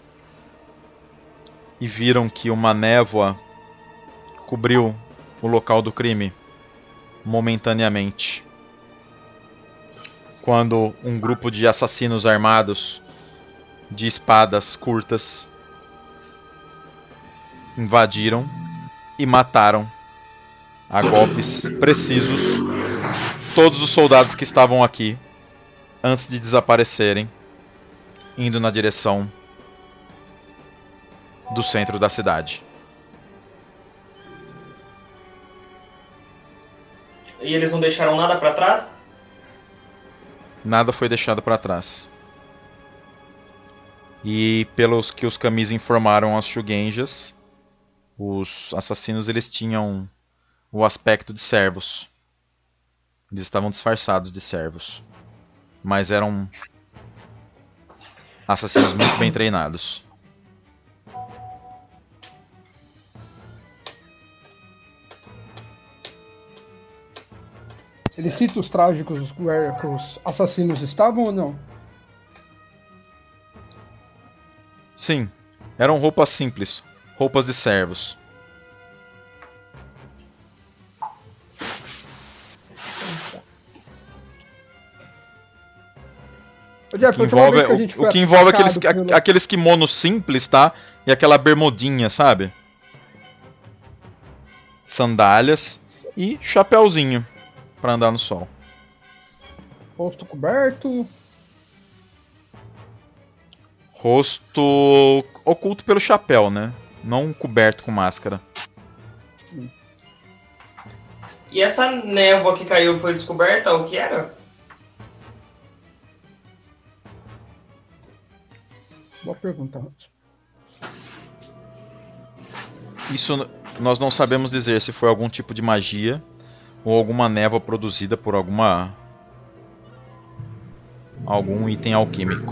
e viram que uma névoa cobriu o local do crime momentaneamente. Quando um grupo de assassinos armados de espadas curtas invadiram e mataram a golpes precisos todos os soldados que estavam aqui antes de desaparecerem, indo na direção do centro da cidade. E eles não deixaram nada pra trás? Nada foi deixado para trás. E pelos que os Kamis informaram aos Shugenjas, os assassinos eles tinham o aspecto de servos. Eles estavam disfarçados de servos, mas eram assassinos muito bem treinados. Ele cita os trágicos que os assassinos estavam ou não? Sim, eram roupas simples, roupas de servos. Jeff, o que envolve aqueles kimonos simples, tá? E aquela bermudinha, sabe? Sandálias e chapéuzinho pra andar no sol. Rosto coberto. Rosto oculto pelo chapéu, né? Não coberto com máscara. E essa névoa que caiu foi descoberta? O que era? Boa pergunta. Isso nós não sabemos dizer se foi algum tipo de magia ou alguma névoa produzida por alguma algum item alquímico.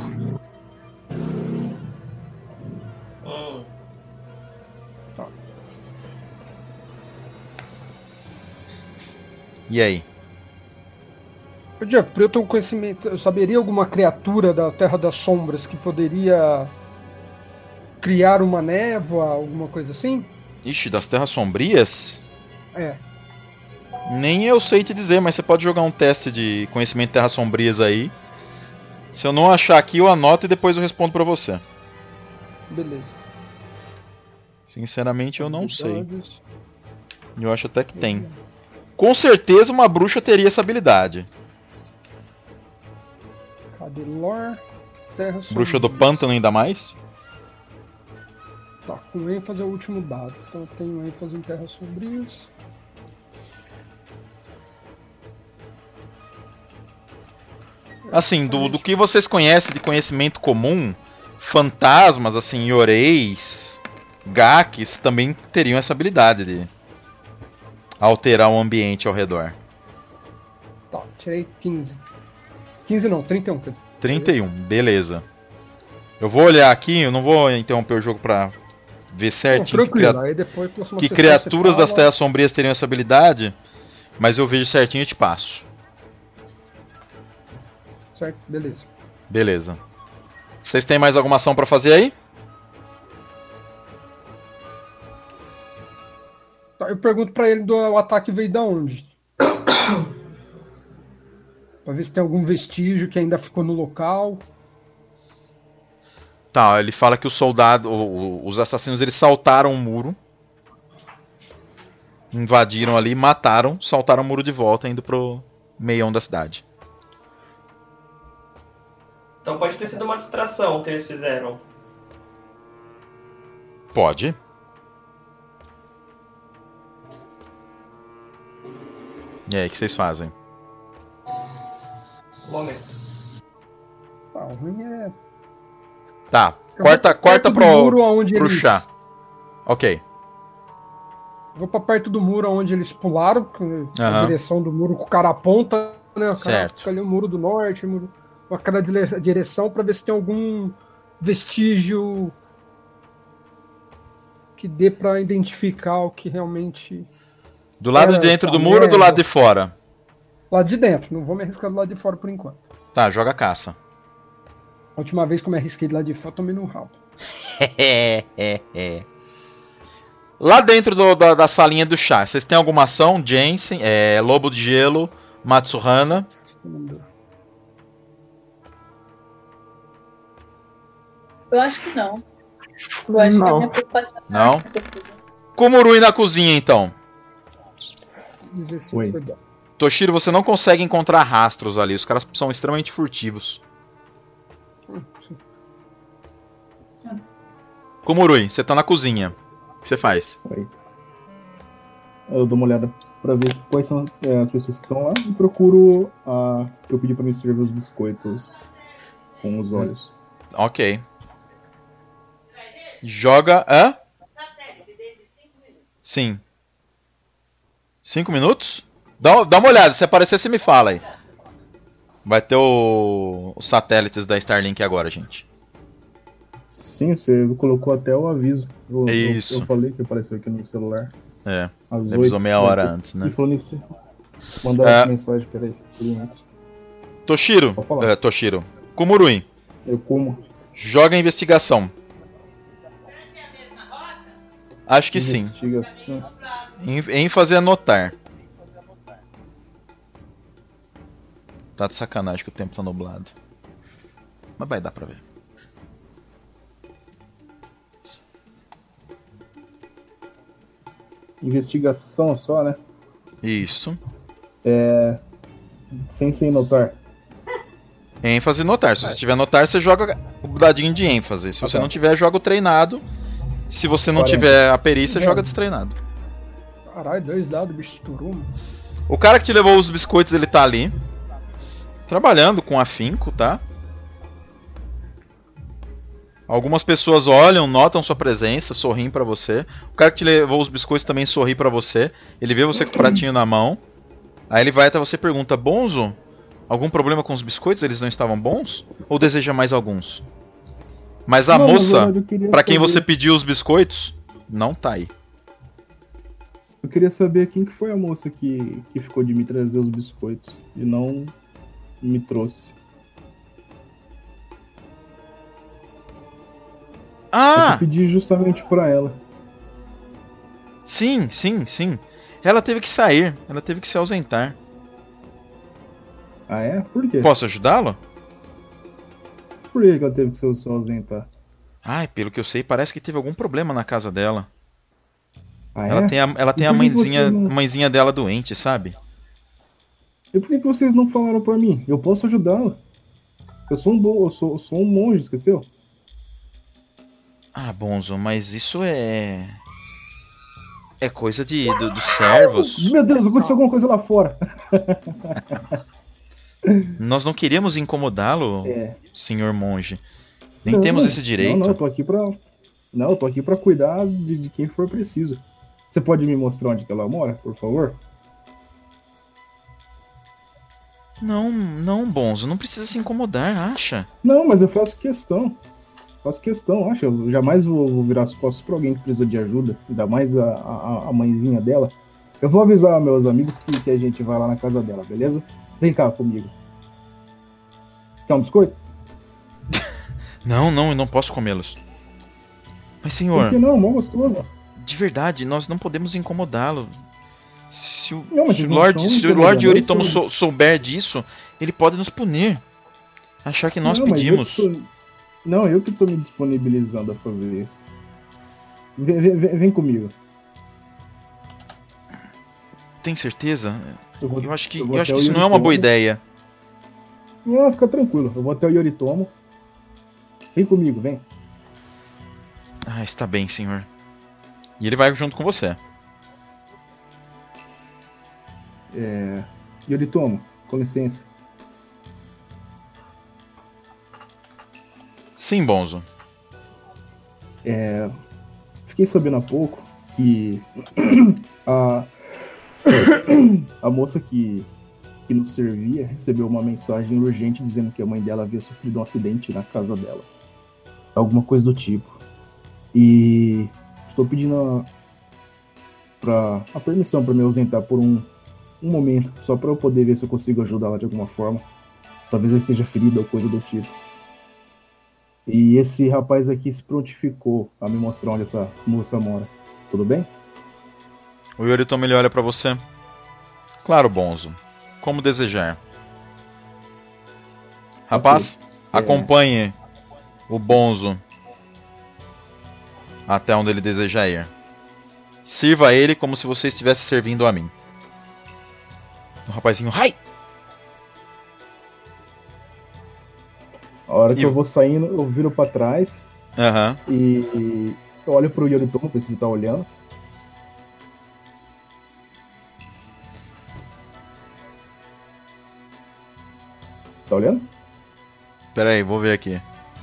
Tá. E aí? Ô, Jeff, pra eu ter um conhecimento, eu saberia alguma criatura da Terra das Sombras que poderia criar uma névoa, alguma coisa assim? Ixi, das Terras Sombrias? É. Nem eu sei te dizer, mas você pode jogar um teste de conhecimento de Terras Sombrias aí. Se eu não achar aqui, eu anoto e depois eu respondo pra você. Beleza. Sinceramente, eu não sei. Habilidades. Eu acho até que tem. Com certeza uma bruxa teria essa habilidade. Cadê lore? Terra Bruxa do Sombrias. pântano ainda mais? Tá, com ênfase é o último dado. Então eu tenho ênfase em Terras Sombrias. Assim, do que vocês conhecem de conhecimento comum, fantasmas, assim, Yoreis, Gakis também teriam essa habilidade de alterar o ambiente ao redor. Tá, tirei 15. 15 não, 31. Quer dizer. 31, beleza. Eu vou olhar aqui, eu não vou interromper o jogo pra ver certinho Não, tranquilo, aí depois, próxima que sessão criaturas você das fala. Terras Sombrias teriam essa habilidade, mas eu vejo certinho e te passo. Certo, beleza. Beleza. Vocês têm mais alguma ação pra fazer aí? Tá, eu pergunto pra ele o ataque veio da onde. Pra ver se tem algum vestígio que ainda ficou no local. Tá, ele fala que os soldados, os assassinos, eles saltaram o muro. Invadiram ali, mataram, saltaram o muro de volta, indo pro meião da cidade. Então pode ter sido uma distração que eles fizeram. Pode. E aí, o que vocês fazem? Um momento. Ah, o ruim é. Tá, Eu vou pra corta perto do muro onde pro eles- chá. Ok. Vou pra perto do muro onde eles pularam, na Aham. direção do muro que o cara aponta, né? O cara Certo. fica ali o muro do norte, aquela direção pra ver se tem algum vestígio que dê pra identificar o que realmente. Do lado de dentro do muro ou do lado de fora? Lá de dentro, não vou me arriscar do lado de fora por enquanto. Tá, joga a caça. A última vez que eu me arrisquei de lá de fora, eu tomei no rabo. Lá dentro da salinha do chá, vocês têm alguma ação? Jensen, Lobo de Gelo, Matsuhana. Eu acho que não. Eu acho que a minha preocupação Não? é essa coisa. Komurui na cozinha, então. 16 Oi. foi bom. Toshiro, você não consegue encontrar rastros ali. Os caras são extremamente furtivos. Komurui, você tá na cozinha. O que você faz? Oi. Eu dou uma olhada pra ver quais são as pessoas que estão lá e procuro a que eu pedi pra me servir os biscoitos com os olhos. Ok. Joga. Hã? Sim. 5 minutos? Dá uma olhada, se aparecer você me fala aí. Vai ter os satélites da Starlink agora, gente. Sim, você colocou até o aviso. Isso. Eu falei que apareceu aqui no celular. É, Às ele avisou 8, meia hora antes, né? E falou nisso. Mandar essa mensagem, peraí. Toshiro, Pode falar. Toshiro. Komurui, Eu como. joga a investigação. Acho que sim. Investigação. Em fazer anotar. Tá de sacanagem que o tempo tá nublado. Mas vai dar pra ver. Investigação só, né? Isso. Sem notar. ênfase e notar. Se você tiver notar, você joga o dadinho de ênfase. Se você não tiver, joga o treinado. Se você não 40. tiver a perícia, joga destreinado. Caralho, 2 dados, o bicho estourou, mano. O cara que te levou os biscoitos, ele tá ali. Trabalhando com afinco, tá? Algumas pessoas olham, notam sua presença, sorriem pra você. O cara que te levou os biscoitos também sorri pra você. Ele vê você com o pratinho na mão. Aí ele vai até você e pergunta: Bonzo, Algum problema com os biscoitos? Eles não estavam bons? Ou deseja mais alguns? Mas a Não, na moça, verdade, eu queria pra quem saber- você pediu os biscoitos, não tá aí. Eu queria saber quem que foi a moça que ficou de me trazer os biscoitos e não me trouxe. Ah! Eu pedi justamente pra ela. Sim. Ela teve que sair, ela teve que se ausentar. Ah, é? Por quê? Posso ajudá-lo? Por que ela teve que se ausentar? Ai, pelo que eu sei, parece que teve algum problema na casa dela. Ah, Ela é? tem a E por que você não- mãezinha dela doente, sabe? E por que vocês não falaram pra mim? Eu posso ajudá-la. Eu sou um monge, esqueceu? Ah, Bonzo, mas isso é coisa dos servos. Meu Deus, aconteceu alguma coisa lá fora. Nós não queríamos incomodá-lo, É. senhor monge. Nem Não, temos não. esse direito. Não, eu tô aqui pra. Não, eu tô aqui pra cuidar de quem for preciso. Você pode me mostrar onde que ela mora, por favor? Não, Bonzo, não precisa se incomodar, acha? Não, mas eu faço questão. Acho. Eu jamais vou virar as costas pra alguém que precisa de ajuda. Ainda mais a mãezinha dela. Eu vou avisar meus amigos que a gente vai lá na casa dela, beleza? Vem cá comigo. Quer um biscoito? Não, eu não posso comê-los. Mas, Por senhor, que não? Mó gostoso. de verdade, nós não podemos incomodá-lo. Se o, Não, mas se o eles não Lorde, estão se o Lorde incomodando, Yoritomo eu estou- souber disso, ele pode nos punir. Achar que nós Não, mas pedimos. eu que tô me disponibilizando a fazer isso. Vem comigo. Tem certeza? Eu acho que vou até o isso não é uma boa Yoritomo. ideia. Não, fica tranquilo. Eu vou até o Yoritomo. Vem comigo, vem. Ah, está bem, senhor. E ele vai junto com você. Yoritomo, com licença. Sim, Bonzo. Fiquei sabendo há pouco que a, a moça que nos servia recebeu uma mensagem urgente dizendo que a mãe dela havia sofrido um acidente na casa dela. Alguma coisa do tipo. E estou pedindo a permissão para me ausentar por um momento, só para eu poder ver se eu consigo ajudá-la de alguma forma. Talvez ela esteja ferida ou coisa do tipo. E esse rapaz aqui se prontificou a me mostrar onde essa moça mora. Tudo bem? O Yoritomo ele olha pra você. Claro, Bonzo. Como desejar. Rapaz, acompanhe o Bonzo até onde ele desejar ir. Sirva a ele como se você estivesse servindo a mim. O rapazinho, ai! A hora que E- eu vou saindo, eu viro pra trás Aham. e eu olho pro Yoritomo, pra ver se ele tá olhando. Tá olhando? Pera aí, vou ver aqui.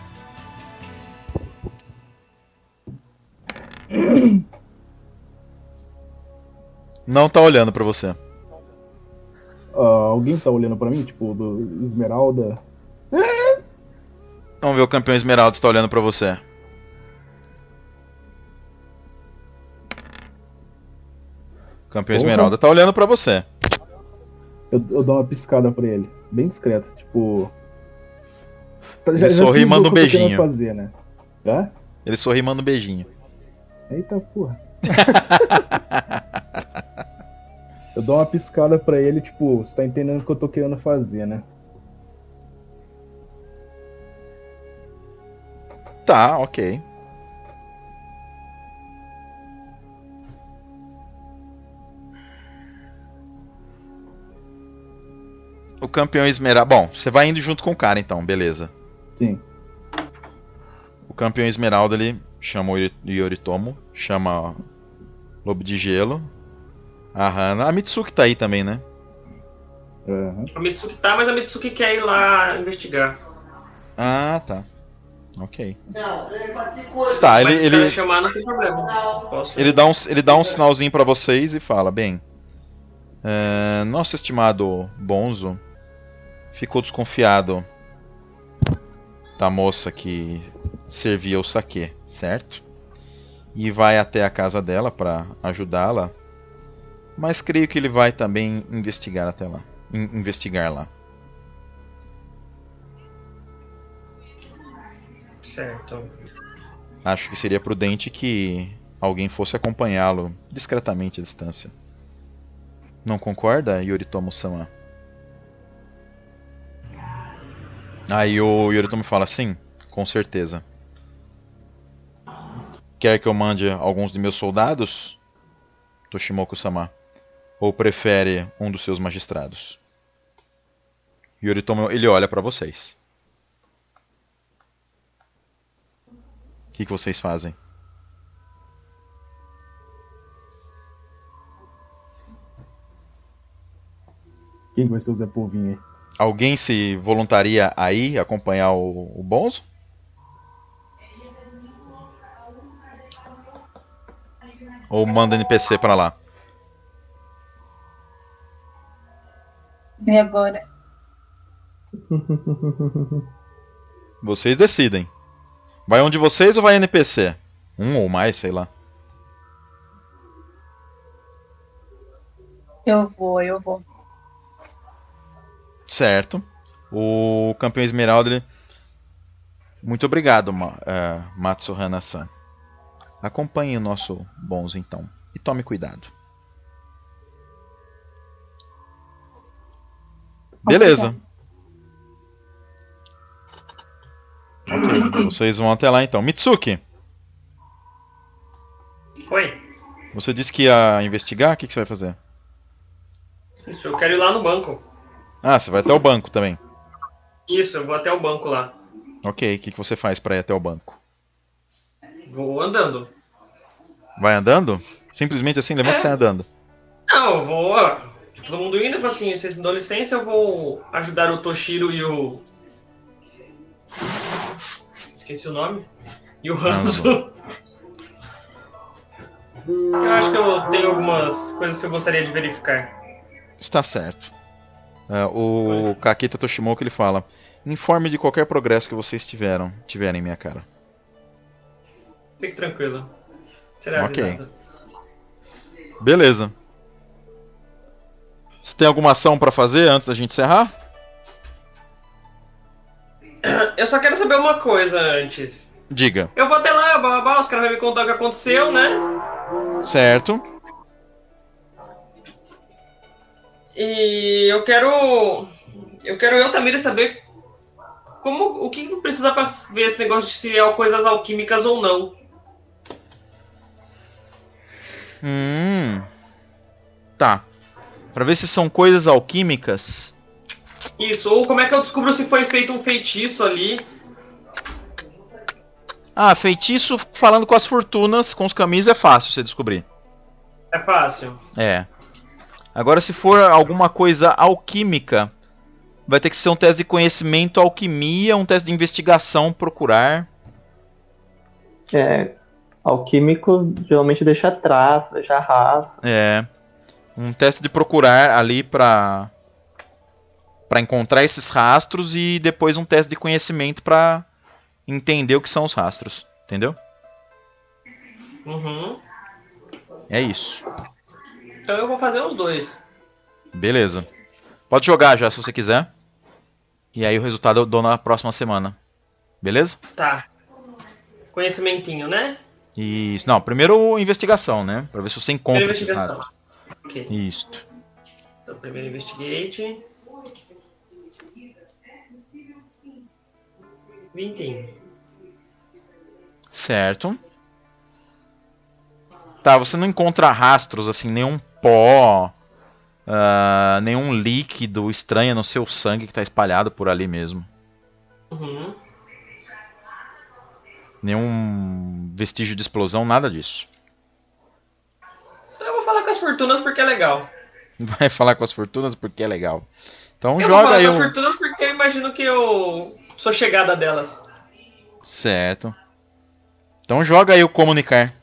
Não tá olhando pra você. Alguém tá olhando pra mim? Tipo, do Esmeralda? Vamos ver o campeão Esmeralda se tá olhando pra você. O campeão Porra. Esmeralda tá olhando pra você. Eu dou uma piscada pra ele. Bem discreta, tipo... Ele sorri sei e manda o um que eu tô querendo beijinho. fazer, né? Hã? Ele sorri e manda um beijinho. Eita porra. Eu dou uma piscada pra ele, tipo, você tá entendendo o que eu tô querendo fazer, né? Tá, ok. O campeão Esmeralda. Bom, você vai indo junto com o cara então, beleza. Sim. O campeão Esmeralda ele chama o Yoritomo, chama Lobo de Gelo, a Hana. A Mitsuki tá aí também, né? Aham. A Mitsuki tá, mas a Mitsuki quer ir lá investigar. Ah, tá. Ok. Não, mas que coisa. Tá, Mas se ele ela chamar, não tem problema. Posso. ele dá um sinalzinho pra vocês e fala, bem, nosso estimado Bonzo, ficou desconfiado da moça que servia o saquê, certo? E vai até a casa dela para ajudá-la. Mas creio que ele vai também investigar até lá. Investigar lá. Certo. Acho que seria prudente que alguém fosse acompanhá-lo discretamente à distância. Não concorda, Yoritomo-sama? Aí o Yoritomo fala, sim, com certeza. Quer que eu mande alguns de meus soldados, Toshimoku-sama? Ou prefere um dos seus magistrados? Yoritomo, ele olha para vocês. O que vocês fazem? Quem vai ser o Zé Povinho aí? Alguém se voluntaria a ir acompanhar o Bonzo? Ou manda NPC pra lá? E agora? Vocês decidem. Vai um de vocês ou vai NPC? Um ou mais, sei lá. Eu vou. Certo. O campeão Esmeralda, ele... Muito obrigado, Matsuhana-san. Acompanhe o nosso Bonzo, então. E tome cuidado. Beleza. Ok, vocês vão até lá, então. Mitsuki, Oi. você disse que ia investigar? O que você vai fazer? Isso, eu quero ir lá no banco. Ah, você vai até o banco também. Isso, eu vou até o banco lá. Ok, o que você faz pra ir até o banco? Vou andando. Vai andando? Simplesmente assim, levanta e sai andando. Não, eu vou. Todo mundo indo, eu falo assim, vocês me dão licença, eu vou ajudar o Toshiro e o. Esqueci o nome. E o Hanzo. Eu acho que eu tenho algumas coisas que eu gostaria de verificar. Está certo. O Kakita Toshimoku, ele fala: informe de qualquer progresso que vocês tiverem, minha cara. Fique tranquilo. Será avisado. Beleza. Você tem alguma ação pra fazer antes da gente encerrar? Eu só quero saber uma coisa antes. Diga. Eu vou até lá, babá, os caras vão me contar o que aconteceu, né? Certo. E eu quero eu também saber o que precisa pra ver esse negócio de se é coisas alquímicas ou não. Tá. Pra ver se são coisas alquímicas. Isso, ou como é que eu descubro se foi feito um feitiço ali? Ah, feitiço falando com as fortunas, com os caminhos é fácil você descobrir. É fácil. É. Agora se for alguma coisa alquímica, vai ter que ser um teste de conhecimento, alquimia, um teste de investigação, procurar. Alquímico geralmente deixa traço, deixa rastro. Um teste de procurar ali pra encontrar esses rastros e depois um teste de conhecimento pra entender o que são os rastros. Entendeu? Uhum. É isso. Então eu vou fazer os dois. Beleza. Pode jogar já se você quiser. E aí o resultado eu dou na próxima semana. Beleza? Tá. Conhecimentinho, né? Isso. Não, primeiro investigação, né? Pra ver se você encontra esses Investigação. rastros. Ok. Isto. Então primeiro investigate. 20. Certo. Tá, você não encontra rastros, assim, nenhum pó, nenhum líquido estranho no seu sangue que tá espalhado por ali mesmo. Uhum. Nenhum vestígio de explosão, nada disso. Então eu vou falar com as fortunas porque é legal. Vai falar com as fortunas porque é legal. Então Eu vou joga falar aí com as fortunas porque eu imagino que eu sou chegada delas. Certo. Então joga aí o comunicar.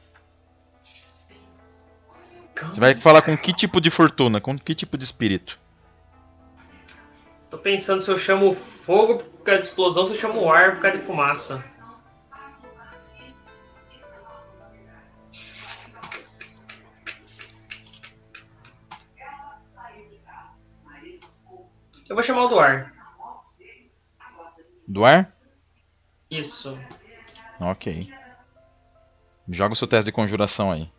Você vai falar com que tipo de fortuna? Com que tipo de espírito? Tô pensando se eu chamo fogo por causa de explosão, se eu chamo ar por causa de fumaça. Eu vou chamar o do ar. Do ar? Isso. Ok. Joga o seu teste de conjuração aí.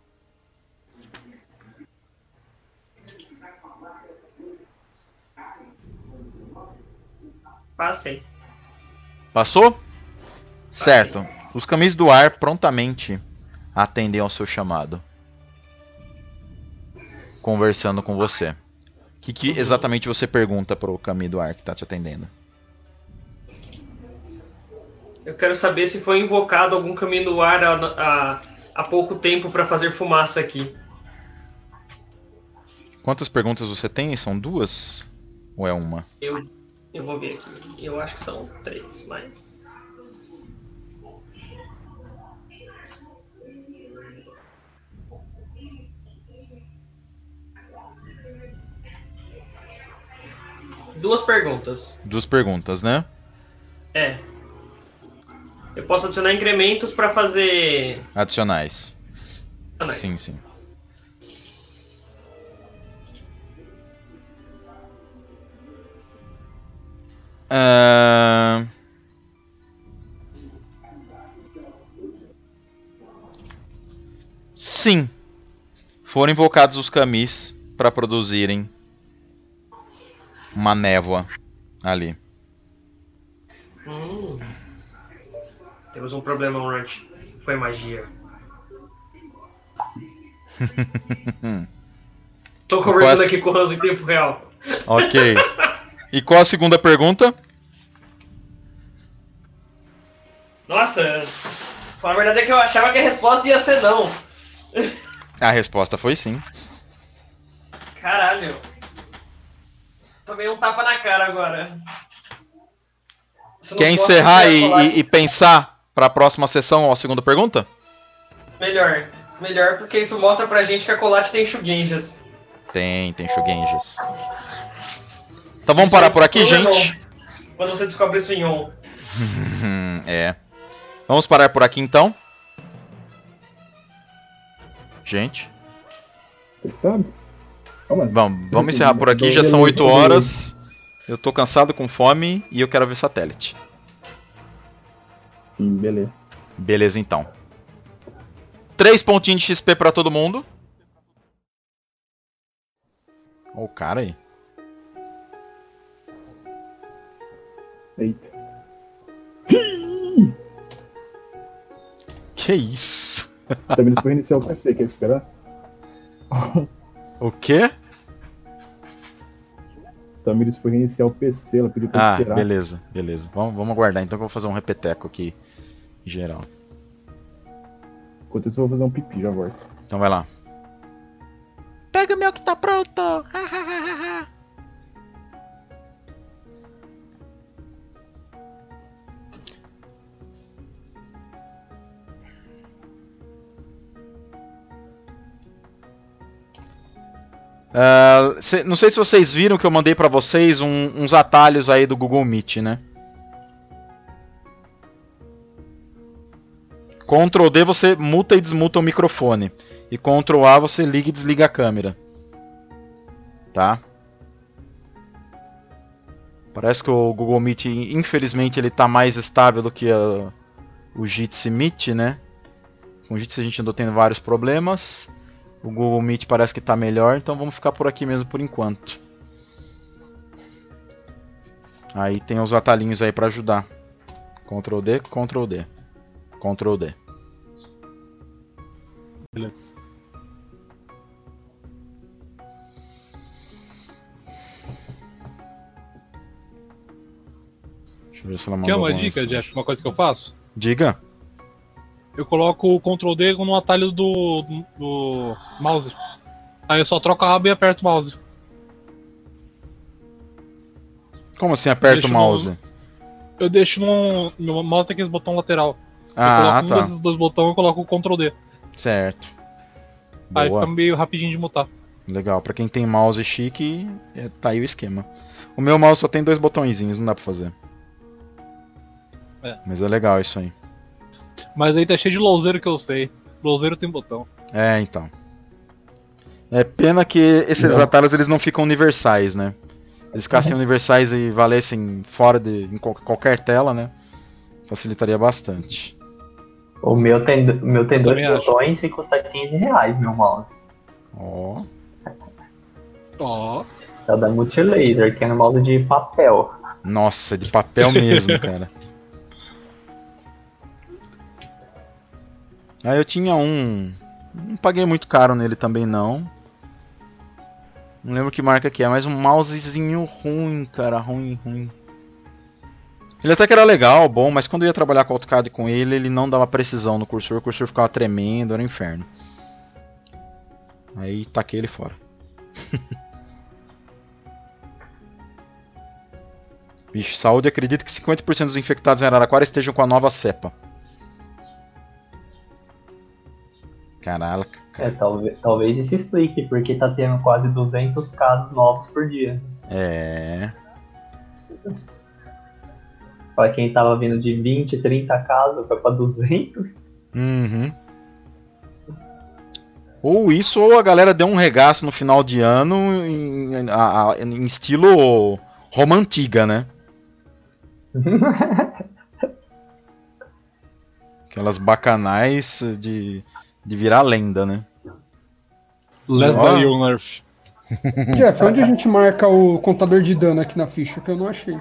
Passei. Passou? Certo. Os caminhos do ar prontamente atendem ao seu chamado. Conversando com você. O que exatamente você pergunta pro caminho do ar que tá te atendendo? Eu quero saber se foi invocado algum caminho do ar há pouco tempo para fazer fumaça aqui. Quantas perguntas você tem? São 2? Ou é uma? Eu vou ver aqui. Eu acho que são 3, mas... Duas perguntas. 2 perguntas, né? É. Eu posso adicionar incrementos para fazer... Adicionais. Adicionais. Sim, sim. Sim. Foram invocados os camis para produzirem uma névoa ali. Temos um problema, Runt. Foi magia. Tô conversando aqui com o Hanzo em tempo real. Ok. E qual a segunda pergunta? Nossa, a verdade é que eu achava que a resposta ia ser não. A resposta foi sim. Caralho. Tomei um tapa na cara agora. Quer encerrar e pensar para a próxima sessão a segunda pergunta? Melhor. Melhor porque isso mostra pra gente que a Colate tem Shugenjas. Tem Shugenjas. Então vamos parar por aqui, gente? Quando você descobre isso em On. É. Vamos parar por aqui então. Gente. Você que sabe? Vamos encerrar por aqui, já são 8 horas. Eu tô cansado, com fome e eu quero ver satélite. Beleza. Beleza então. 3 pontinhos de XP pra todo mundo. Ó o cara aí. Eita. Que isso? Também foi iniciar o PC, quer esperar? O quê? Tamiris foi reiniciar o PC, ela pediu pra esperar. Beleza. Vamos aguardar então que eu vou fazer um repeteco aqui em geral. Enquanto isso eu vou fazer um pipi, já volto. Então vai lá. Pega o meu que tá pronto! Não sei se vocês viram que eu mandei pra vocês uns atalhos aí do Google Meet, né? Ctrl D você muta e desmuta o microfone. E Ctrl A você liga e desliga a câmera. Tá? Parece que o Google Meet, infelizmente, ele tá mais estável do que o Jitsi Meet, né? Com o Jitsi a gente andou tendo vários problemas. O Google Meet parece que está melhor, então vamos ficar por aqui mesmo por enquanto. Aí tem os atalhinhos aí para ajudar. Ctrl D, Ctrl D, Ctrl D. Beleza. Deixa eu ver se ela mandou. Quer uma dica, Jeff? Uma coisa que eu faço? Diga. Eu coloco o Ctrl D no atalho do mouse. Aí eu só troco a aba e aperto o mouse. Como assim aperta o mouse? Eu deixo no meu mouse tem aqueles botão lateral. Ah, eu coloco um desses 2 botões e coloco o Ctrl D. Certo. Aí Boa. fica meio rapidinho de mutar. Legal, pra quem tem mouse chique, tá aí o esquema. O meu mouse só tem 2 botõezinhos, não dá pra fazer. Mas é legal isso aí. Mas aí tá cheio de louzeiro que eu sei. Louzeiro tem botão. Então. É pena que esses atalhos eles não ficam universais, né? Eles ficassem universais e valessem fora em qualquer tela, né? Facilitaria bastante. O meu tem 2 botões acho. e custa R$15, meu mouse. Ó. É o da Multilaser, que é no mouse de papel. Nossa, de papel mesmo, cara. Aí eu tinha um. Não paguei muito caro nele também, não. Não lembro que marca que é, mas um mousezinho ruim, cara. Ruim. Ele até que era legal, bom, mas quando eu ia trabalhar com AutoCAD com ele não dava precisão no cursor. O cursor ficava tremendo, era um inferno. Aí taquei ele fora. Bicho, saúde acredita que 50% dos infectados em Araraquara estejam com a nova cepa. Caralho, cara. Talvez isso explique, porque tá tendo quase 200 casos novos por dia. Pra quem tava vindo de 20, 30 casos, foi pra 200. Uhum. Ou isso, ou a galera deu um regaço no final de ano em estilo Roma Antiga, né? Aquelas bacanais de virar lenda, né? Less than on Earth. Jeff, onde a gente marca o contador de dano aqui na ficha? Que eu não achei.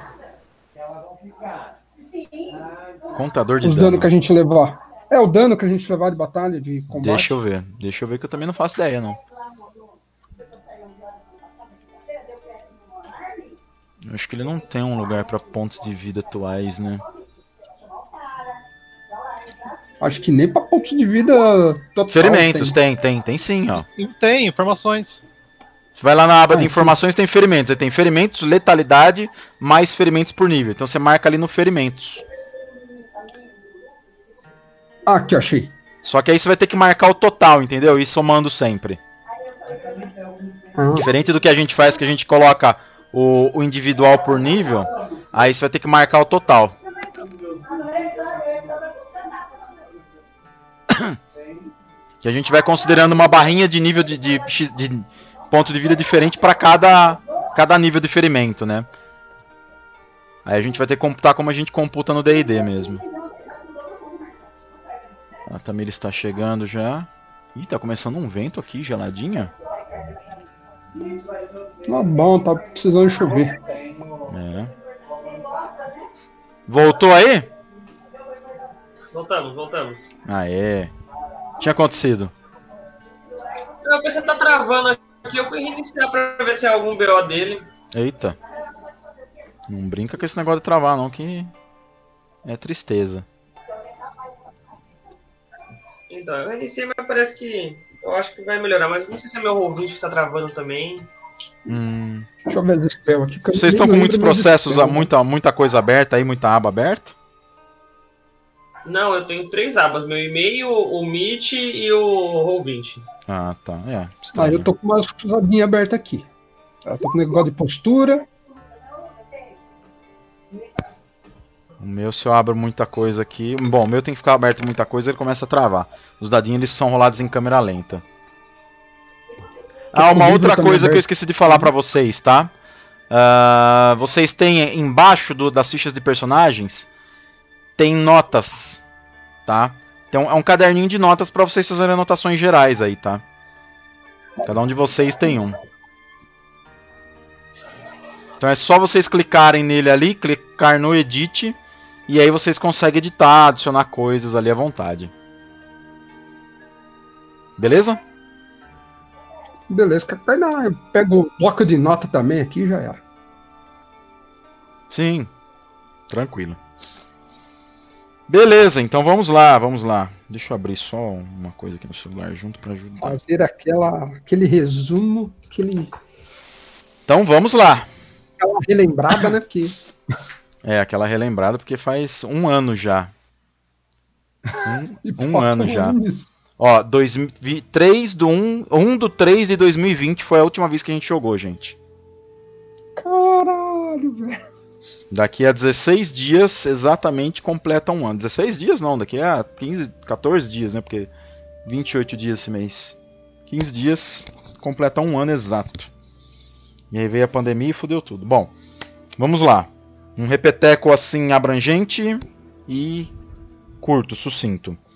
Contador de Os dano. danos que a gente levar. O dano que a gente levar de batalha, de combate. Deixa eu ver que eu também não faço ideia, não. Eu acho que ele não tem um lugar pra pontos de vida atuais, né? Acho que nem pra pontos de vida total. Ferimentos, tem sim, ó. Tem, informações. Você vai lá na aba de informações, tem ferimentos. Aí tem ferimentos, letalidade, mais ferimentos por nível. Então você marca ali no ferimentos. Aqui, achei. Só que aí você vai ter que marcar o total, entendeu? E somando sempre. Diferente do que a gente faz, que a gente coloca o individual por nível, aí você vai ter que marcar o total. Que a gente vai considerando uma barrinha de nível de ponto de vida diferente para cada nível de ferimento, né? Aí a gente vai ter que computar como a gente computa no D&D mesmo. A Tamir está chegando já. Ih, tá começando um vento aqui, geladinha. Tá bom, tá precisando chover. Voltou aí? Voltamos. Tinha acontecido. Meu PC tá travando aqui, eu fui reiniciar pra ver se é algum BO dele. Eita. Não brinca com esse negócio de travar não, que é tristeza. Então, eu reiniciei, mas parece que eu acho que vai melhorar, mas não sei se é meu ouvinte que tá travando também. Deixa eu ver esse spell aqui. Vocês estão com muitos processos, muita coisa aberta aí, muita aba aberta? Não, eu tenho 3 abas, meu e-mail, o Meet e o ouvinte. Ah, tá. Eu tô com umas abinhas abertas aqui. Eu tô com negócio de postura. O meu, se eu abro muita coisa aqui... Bom, o meu tem que ficar aberto muita coisa, ele começa a travar. Os dadinhos, eles são rolados em câmera lenta. Uma outra coisa que eu esqueci de falar pra vocês, tá? Vocês têm embaixo das fichas de personagens, tem notas, tá? Então é um caderninho de notas pra vocês fazerem anotações gerais aí, tá? Cada um de vocês tem um. Então é só vocês clicarem nele ali, clicar no Edit, e aí vocês conseguem editar, adicionar coisas ali à vontade. Beleza? Beleza, eu pego o bloco de nota também aqui, já é. Sim, tranquilo. Beleza, então vamos lá. Deixa eu abrir só uma coisa aqui no celular junto para ajudar. Fazer aquele resumo, Então vamos lá. Aquela relembrada, né? Porque... aquela relembrada, porque faz um ano já. Um ano já. Ó, 3 do 1 do 3 de 2020 foi a última vez que a gente jogou, gente. Caralho, velho. Daqui a 16 dias, exatamente, completa um ano. 16 dias não, daqui a 14 dias, né? Porque 28 dias esse mês. 15 dias, completa um ano exato. E aí veio a pandemia e fudeu tudo. Bom, vamos lá. Um repeteco assim abrangente e curto, sucinto.